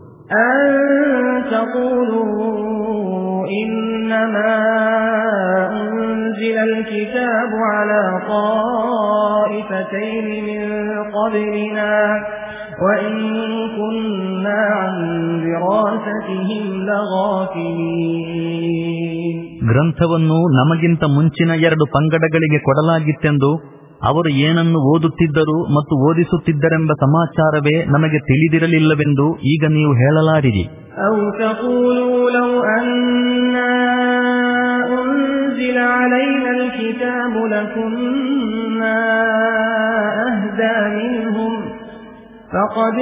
إنما أنزل الكتاب على طائفتين من قبلنا وإن كنا عن دراستهم لغافلين. ಗ್ರಂಥವನ್ನು ನಮಗಿಂತ ಮುಂಚಿನ ಎರಡು ಪಂಗಡಗಳಿಗೆ ಕೊಡಲಾಗಿತ್ತೆಂದು ಅವರು ಏನನ್ನು ಓದುತ್ತಿದ್ದರು ಮತ್ತು ಓದಿಸುತ್ತಿದ್ದರೆಂಬ ಸಮಾಚಾರವೇ ನಮಗೆ ತಿಳಿದಿರಲಿಲ್ಲವೆಂದು ಈಗ ನೀವು ಹೇಳಲಾರಿರಿ. أو تقولوا لو أنا أنزل علينا الكتاب لكنا أهدى منهم فقد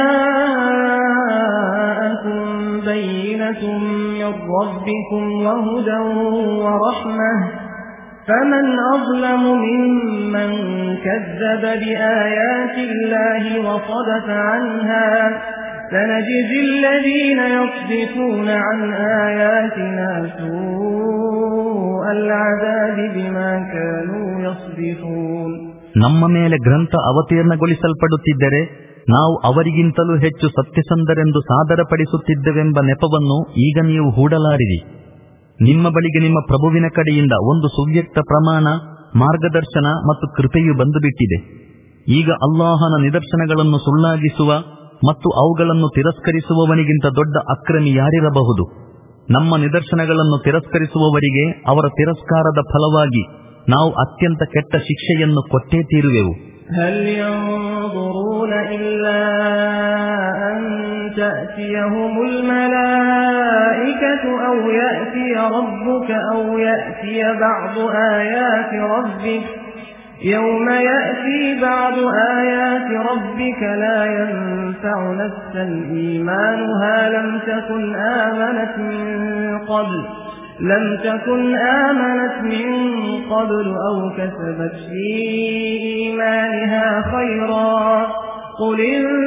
جاءكم بينة من ربكم وهدى ورحمة فمن أظلم ممن كذب بآيات الله وصدف عنها سنجزي الذين يصدفون عن آياتنا سوء العذاب بما كانوا يصدفون. ನಮ್ಮ ಮೇಲೆ ಗ್ರಂಥ ಅವತೀರ್ಣಗೊಳಿಸಲ್ಪಡುತ್ತಿದ್ದರೆ ನಾವು ಅವರಿಗಿಂತಲೂ ಹೆಚ್ಚು ಸತ್ಯಸಂಧರೆಂದು ಸಾದರಪಡಿಸುತ್ತಿದ್ದೆವೆಂಬ ನೆಪವನ್ನು ಈಗ ನೀವು ಹೂಡಲಾರಿರಿ. ನಿಮ್ಮ ಬಳಿಗೆ ನಿಮ್ಮ ಪ್ರಭುವಿನ ಕಡೆಯಿಂದ ಒಂದು ಸುವ್ಯಕ್ತ ಪ್ರಮಾಣ, ಮಾರ್ಗದರ್ಶನ ಮತ್ತು ಕೃಪೆಯು ಬಂದುಬಿಟ್ಟಿದೆ. ಈಗ ಅಲ್ಲಾಹನ ನಿದರ್ಶನಗಳನ್ನು ಸುಳ್ಳಾಗಿಸುವ ಮತ್ತು ಅವುಗಳನ್ನು ತಿರಸ್ಕರಿಸುವವನಿಗಿಂತ ದೊಡ್ಡ ಅಕ್ರಮಿ ಯಾರಿರಬಹುದು? ನಮ್ಮ ನಿದರ್ಶನಗಳನ್ನು ತಿರಸ್ಕರಿಸುವವರಿಗೆ ಅವರ ತಿರಸ್ಕಾರದ ಫಲವಾಗಿ ನಾವು ಅತ್ಯಂತ ಕೆಟ್ಟ ಶಿಕ್ಷೆಯನ್ನು ಕೊಟ್ಟೇ ತೀರುವೆವು. هل ينظرون إلا أن تأتيهم الملائكة أو يأتي ربك أو يأتي بعض آيات ربك يوم يأتي بعض آيات ربك لا ينفع نفسا إيمانها لم تكن آمنت من قبل لم تكن آمنت من قبل أو كسبت في إيمانها خيرا قل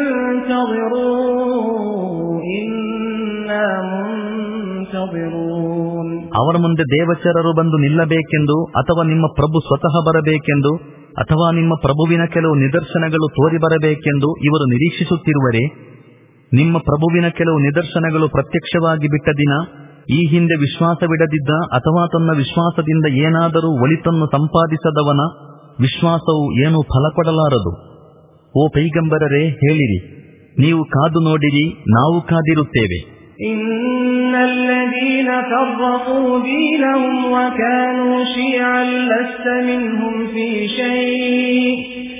انتظروا إنا منتظرون. ಅವರ ಮುಂದೆ ದೇವಚರರು ಬಂದು ನಿಲ್ಲಬೇಕೆಂದು ಅಥವಾ ನಿಮ್ಮ ಪ್ರಭು ಸ್ವತಃ ಬರಬೇಕೆಂದು ಅಥವಾ ನಿಮ್ಮ ಪ್ರಭುವಿನ ಕೆಲವು ನಿದರ್ಶನಗಳು ತೋರಿ ಬರಬೇಕೆಂದು ಇವರು ನಿರೀಕ್ಷಿಸುತ್ತಿರುವರೇ? ನಿಮ್ಮ ಪ್ರಭುವಿನ ಕೆಲವು ನಿದರ್ಶನಗಳು ಪ್ರತ್ಯಕ್ಷವಾಗಿ ಬಿಟ್ಟ ದಿನ ಈ ಹಿಂದೆ ವಿಶ್ವಾಸವಿಡದಿದ್ದ ಅಥವಾ ತನ್ನ ವಿಶ್ವಾಸದಿಂದ ಏನಾದರೂ ಒಳಿತನ್ನು ಸಂಪಾದಿಸದವನ ವಿಶ್ವಾಸವು ಏನೂ ಫಲ ಕೊಡಲಾರದು. ಓ ಪೈಗಂಬರರೇ, ಹೇಳಿರಿ, ನೀವು ಕಾದು ನೋಡಿರಿ, ನಾವು ಕಾದಿರುತ್ತೇವೆ. ಇನ್ನಲ್ಲದೀನ ಫರ್ರಖೂ ದೀನಹುಂ ವಕಾನೂ ಶಿಯಅನ್ ಲಸ್ತ ಮಿನ್ಹುಂ ಫೀ ಶೈء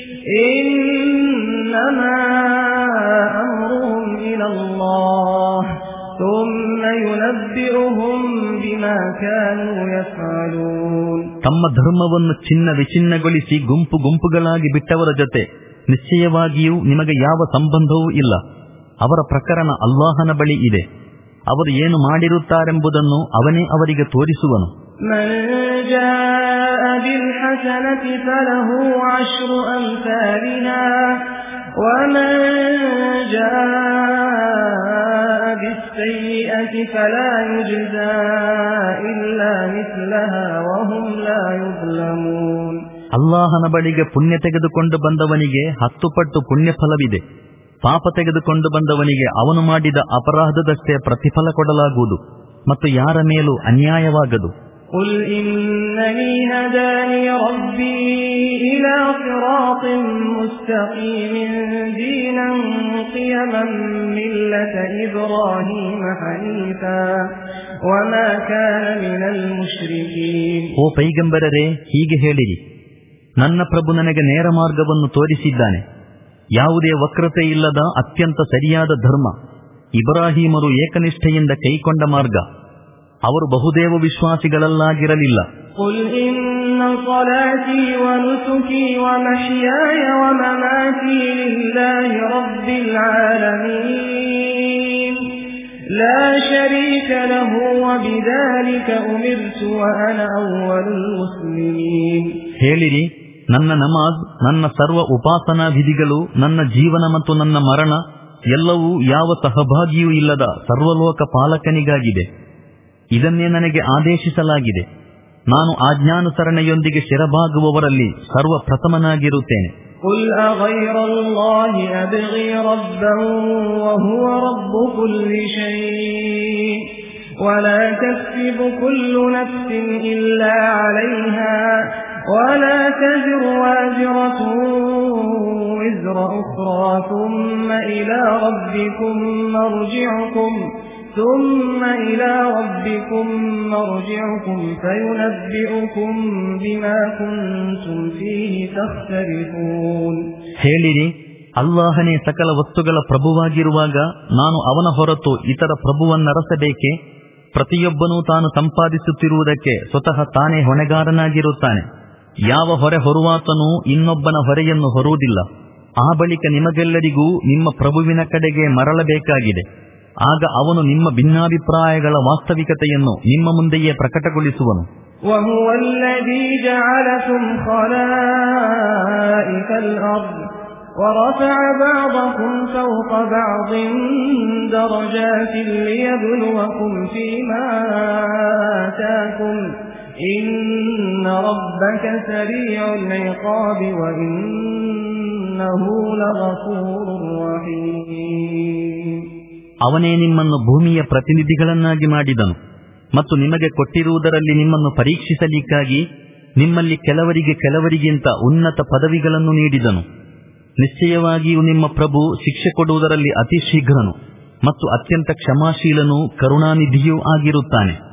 ಇನ್ನಮಾ ಅಮ್ರುಹುಂ ಇಲಲ್ಲಾಹ್ ಥುಮ್ಮ ಯುನಬ್ಬಿಉಹುಂ ಬಿಮಾ ಕಾನೂ ಯಫ್ಅಲೂನ್. ತಮ್ಮ ಧರ್ಮವನ್ನು ಚಿನ್ನ ವಿಚಿನ್ನಗೊಳಿಸಿ ಗುಂಪು ಗುಂಪುಗಳಾಗಿ ಬಿಟ್ಟವರ ಜೊತೆ ನಿಶ್ಚಯವಾಗಿಯೂ ನಿಮಗೆ ಯಾವ ಸಂಬಂಧವೂ ಇಲ್ಲ. ಅವರ ಪ್ರಕರಣ ಅಲ್ಲಾಹನ ಬಳಿ ಇದೆ. ಅವರು ಏನು ಮಾಡಿರುತ್ತಾರೆಂಬುದನ್ನು ಅವನೇ ಅವರಿಗೆ ತೋರಿಸುವನು. ಮನ್ ಜಾಅ ಬಿಲ್ ಹಸನತಿ ಫಲಹು ಅಶ್ರು ಅಮ್ಸಾಲಿಹಾ ವಮನ್ ಜಾಅ ಬಿಸ್ಸಯ್ಯಿಅತಿ ಫಲಾ ಯುಜ್ಜಾ ಇಲ್ಲಾ ಮಿಸ್ಲಹಾ ವಹುಂ ಲಾ ಯುಜ್ಲಮೂನ್. ಅಲ್ಲಾಹನ ಬಳಿಗೆ ಪುಣ್ಯ ತೆಗೆದುಕೊಂಡು ಬಂದವನಿಗೆ ಹತ್ತು ಪಟ್ಟು ಪುಣ್ಯ ಫಲವಿದೆ. ಪಾಪ ತೆಗೆದುಕೊಂಡು ಬಂದವನಿಗೆ ಅವನು ಮಾಡಿದ ಅಪರಾಧದಷ್ಟೇ ಪ್ರತಿಫಲ ಕೊಡಲಾಗುವುದು ಮತ್ತು ಯಾರ ಮೇಲೂ ಅನ್ಯಾಯವಾಗದು. قل إنني هداني ربي إلى صراط مستقيم دينا قيما ملة إبراهيم حنيفا وما كان من المشركين. ಓ ಪೈಗಂಬರರೇ, ಹೀಗೆ ಹೇಳಿರಿ, ನನ್ನ ಪ್ರಭು ನನಗೆ ನೇರ ಮಾರ್ಗವನ್ನು ತೋರಿಸಿದ್ದಾನೆ, ಯಾವುದೇ ವಕ್ರತೆ ಇಲ್ಲದ ಅತ್ಯಂತ ಸರಿಯಾದ ಧರ್ಮ. ಇಬ್ರಾಹಿಮರು ಏಕನಿಷ್ಠೆಯಿಂದ ಕೈಕೊಂಡ ಮಾರ್ಗ. ಅವರು ಬಹುದೇವ ವಿಶ್ವಾಸಿಗಳಲ್ಲಾಗಿರಲಿಲ್ಲ. ಕುಲ್ ಇನ್ನ ಸಲಾತಿ ವ ನುಸುಕಿ ವ ಮಹ್ಯಾಯ ವ ಮಮಾತಿ ಲಿಲ್ಲಾಹಿ ರಬ್ಬಿಲ್ ಆಲಮೀನ್ ಲಾ ಶರೀಕ ಲಹು ವ ಬಿದಾಲಿಕ ಉಮಿರ್ತು ವ ಅನ ಅವ್ವಲುಲ್ ಮುಸ್ಲಿಮೀನ್. ಹೇಳಿರಿ, ನನ್ನ ನಮಾಜ್, ನನ್ನ ಸರ್ವ ಉಪಾಸನಾ ವಿಧಿಗಳು, ನನ್ನ ಜೀವನ ಮತ್ತು ನನ್ನ ಮರಣ ಎಲ್ಲವೂ ಯಾವ ಸಹಭಾಗಿಯೂ ಇಲ್ಲದ ಸರ್ವಲೋಕ ಪಾಲಕನಿಗಾಗಿದೆ. ಇದನ್ನೇ ನನಗೆ ಆದೇಶಿಸಲಾಗಿದೆ. ನಾನು ಆಜ್ಞಾನುಸರಣೆಯೊಂದಿಗೆ ಶಿರಬಾಗುವವರಲ್ಲಿ ಸರ್ವ ಪ್ರಥಮನಾಗಿರುತ್ತೇನೆ. ಕುಲ್ ಅಗೈರಲ್ಲಾಹಿ ಅಬ್ಗಿ ರಬ್ಬನ್ ವಹುವ ರಬ್ಬು ಕುಲ್ಲಿ ಶೈಇ ವಲಾ ತಕ್ಸಿಬು ಕುಲ್ಲು ನಫ್ಸಿನ್ ಇಲ್ಲಾ ಅಲೈಹಾ ولا تزر وازرة وزر أخرى ثم إلى ربكم مرجعكم ثم إلى ربكم مرجعكم فينبئكم بما كنتم فيه تختلفون. ಹೇಳಿರಿ, ಅಲ್ಲಾಹನೇ ಸಕಲ ವಸ್ತುಗಳ ಪ್ರಭುವಾಗಿರುವಾಗ ನಾನು ಅವನ ಹೊರತು ಇತರ ಪ್ರಭುವನ್ನರಸಬೇಕೆ? ಪ್ರತಿಯೊಬ್ಬನೂ ತಾನು ಸಂಪಾದಿಸುತ್ತಿರುವುದಕ್ಕೆ ಸ್ವತಃ ತಾನೇ ಹೊಣೆಗಾರನಾಗಿರುತ್ತಾನೆ. ಯಾವ ಹೊರೆ ಹೊರುವಾತನೂ ಇನ್ನೊಬ್ಬನ ಹೊರೆಯನ್ನು ಹೊರುವುದಿಲ್ಲ. ಆ ಬಳಿಕ ನಿಮಗೆಲ್ಲರಿಗೂ ನಿಮ್ಮ ಪ್ರಭುವಿನ ಕಡೆಗೆ ಮರಳಬೇಕಾಗಿದೆ. ಆಗ ಅವನು ನಿಮ್ಮ ಭಿನ್ನಾಭಿಪ್ರಾಯಗಳ ವಾಸ್ತವಿಕತೆಯನ್ನು ನಿಮ್ಮ ಮುಂದೆಯೇ ಪ್ರಕಟಗೊಳಿಸುವನು. وهو الذي جعلكم خلائف الأرض ورفع بعضكم فوق بعض درجات ليبلوكم فيما آتاكم إن ربك سريع العقاب وإنه لغفور رحيم. ಅವನೇ ನಿಮ್ಮನ್ನು ಭೂಮಿಯ ಪ್ರತಿನಿಧಿಗಳನ್ನಾಗಿ ಮಾಡಿದನು ಮತ್ತು ನಿಮಗೆ ಕೊಟ್ಟಿರುವುದರಲ್ಲಿ ನಿಮ್ಮನ್ನು ಪರೀಕ್ಷಿಸಲಿಕ್ಕಾಗಿ ನಿಮ್ಮಲ್ಲಿ ಕೆಲವರಿಗೆ ಕೆಲವರಿಗಿಂತ ಉನ್ನತ ಪದವಿಗಳನ್ನು ನೀಡಿದನು. ನಿಶ್ಚಯವಾಗಿಯೂ ನಿಮ್ಮ ಪ್ರಭು ಶಿಕ್ಷೆ ಕೊಡುವುದರಲ್ಲಿ ಅತಿ ಶೀಘ್ರನು ಮತ್ತು ಅತ್ಯಂತ ಕ್ಷಮಾಶೀಲನೂ ಕರುಣಾನಿಧಿಯೂ ಆಗಿರುತ್ತಾನೆ.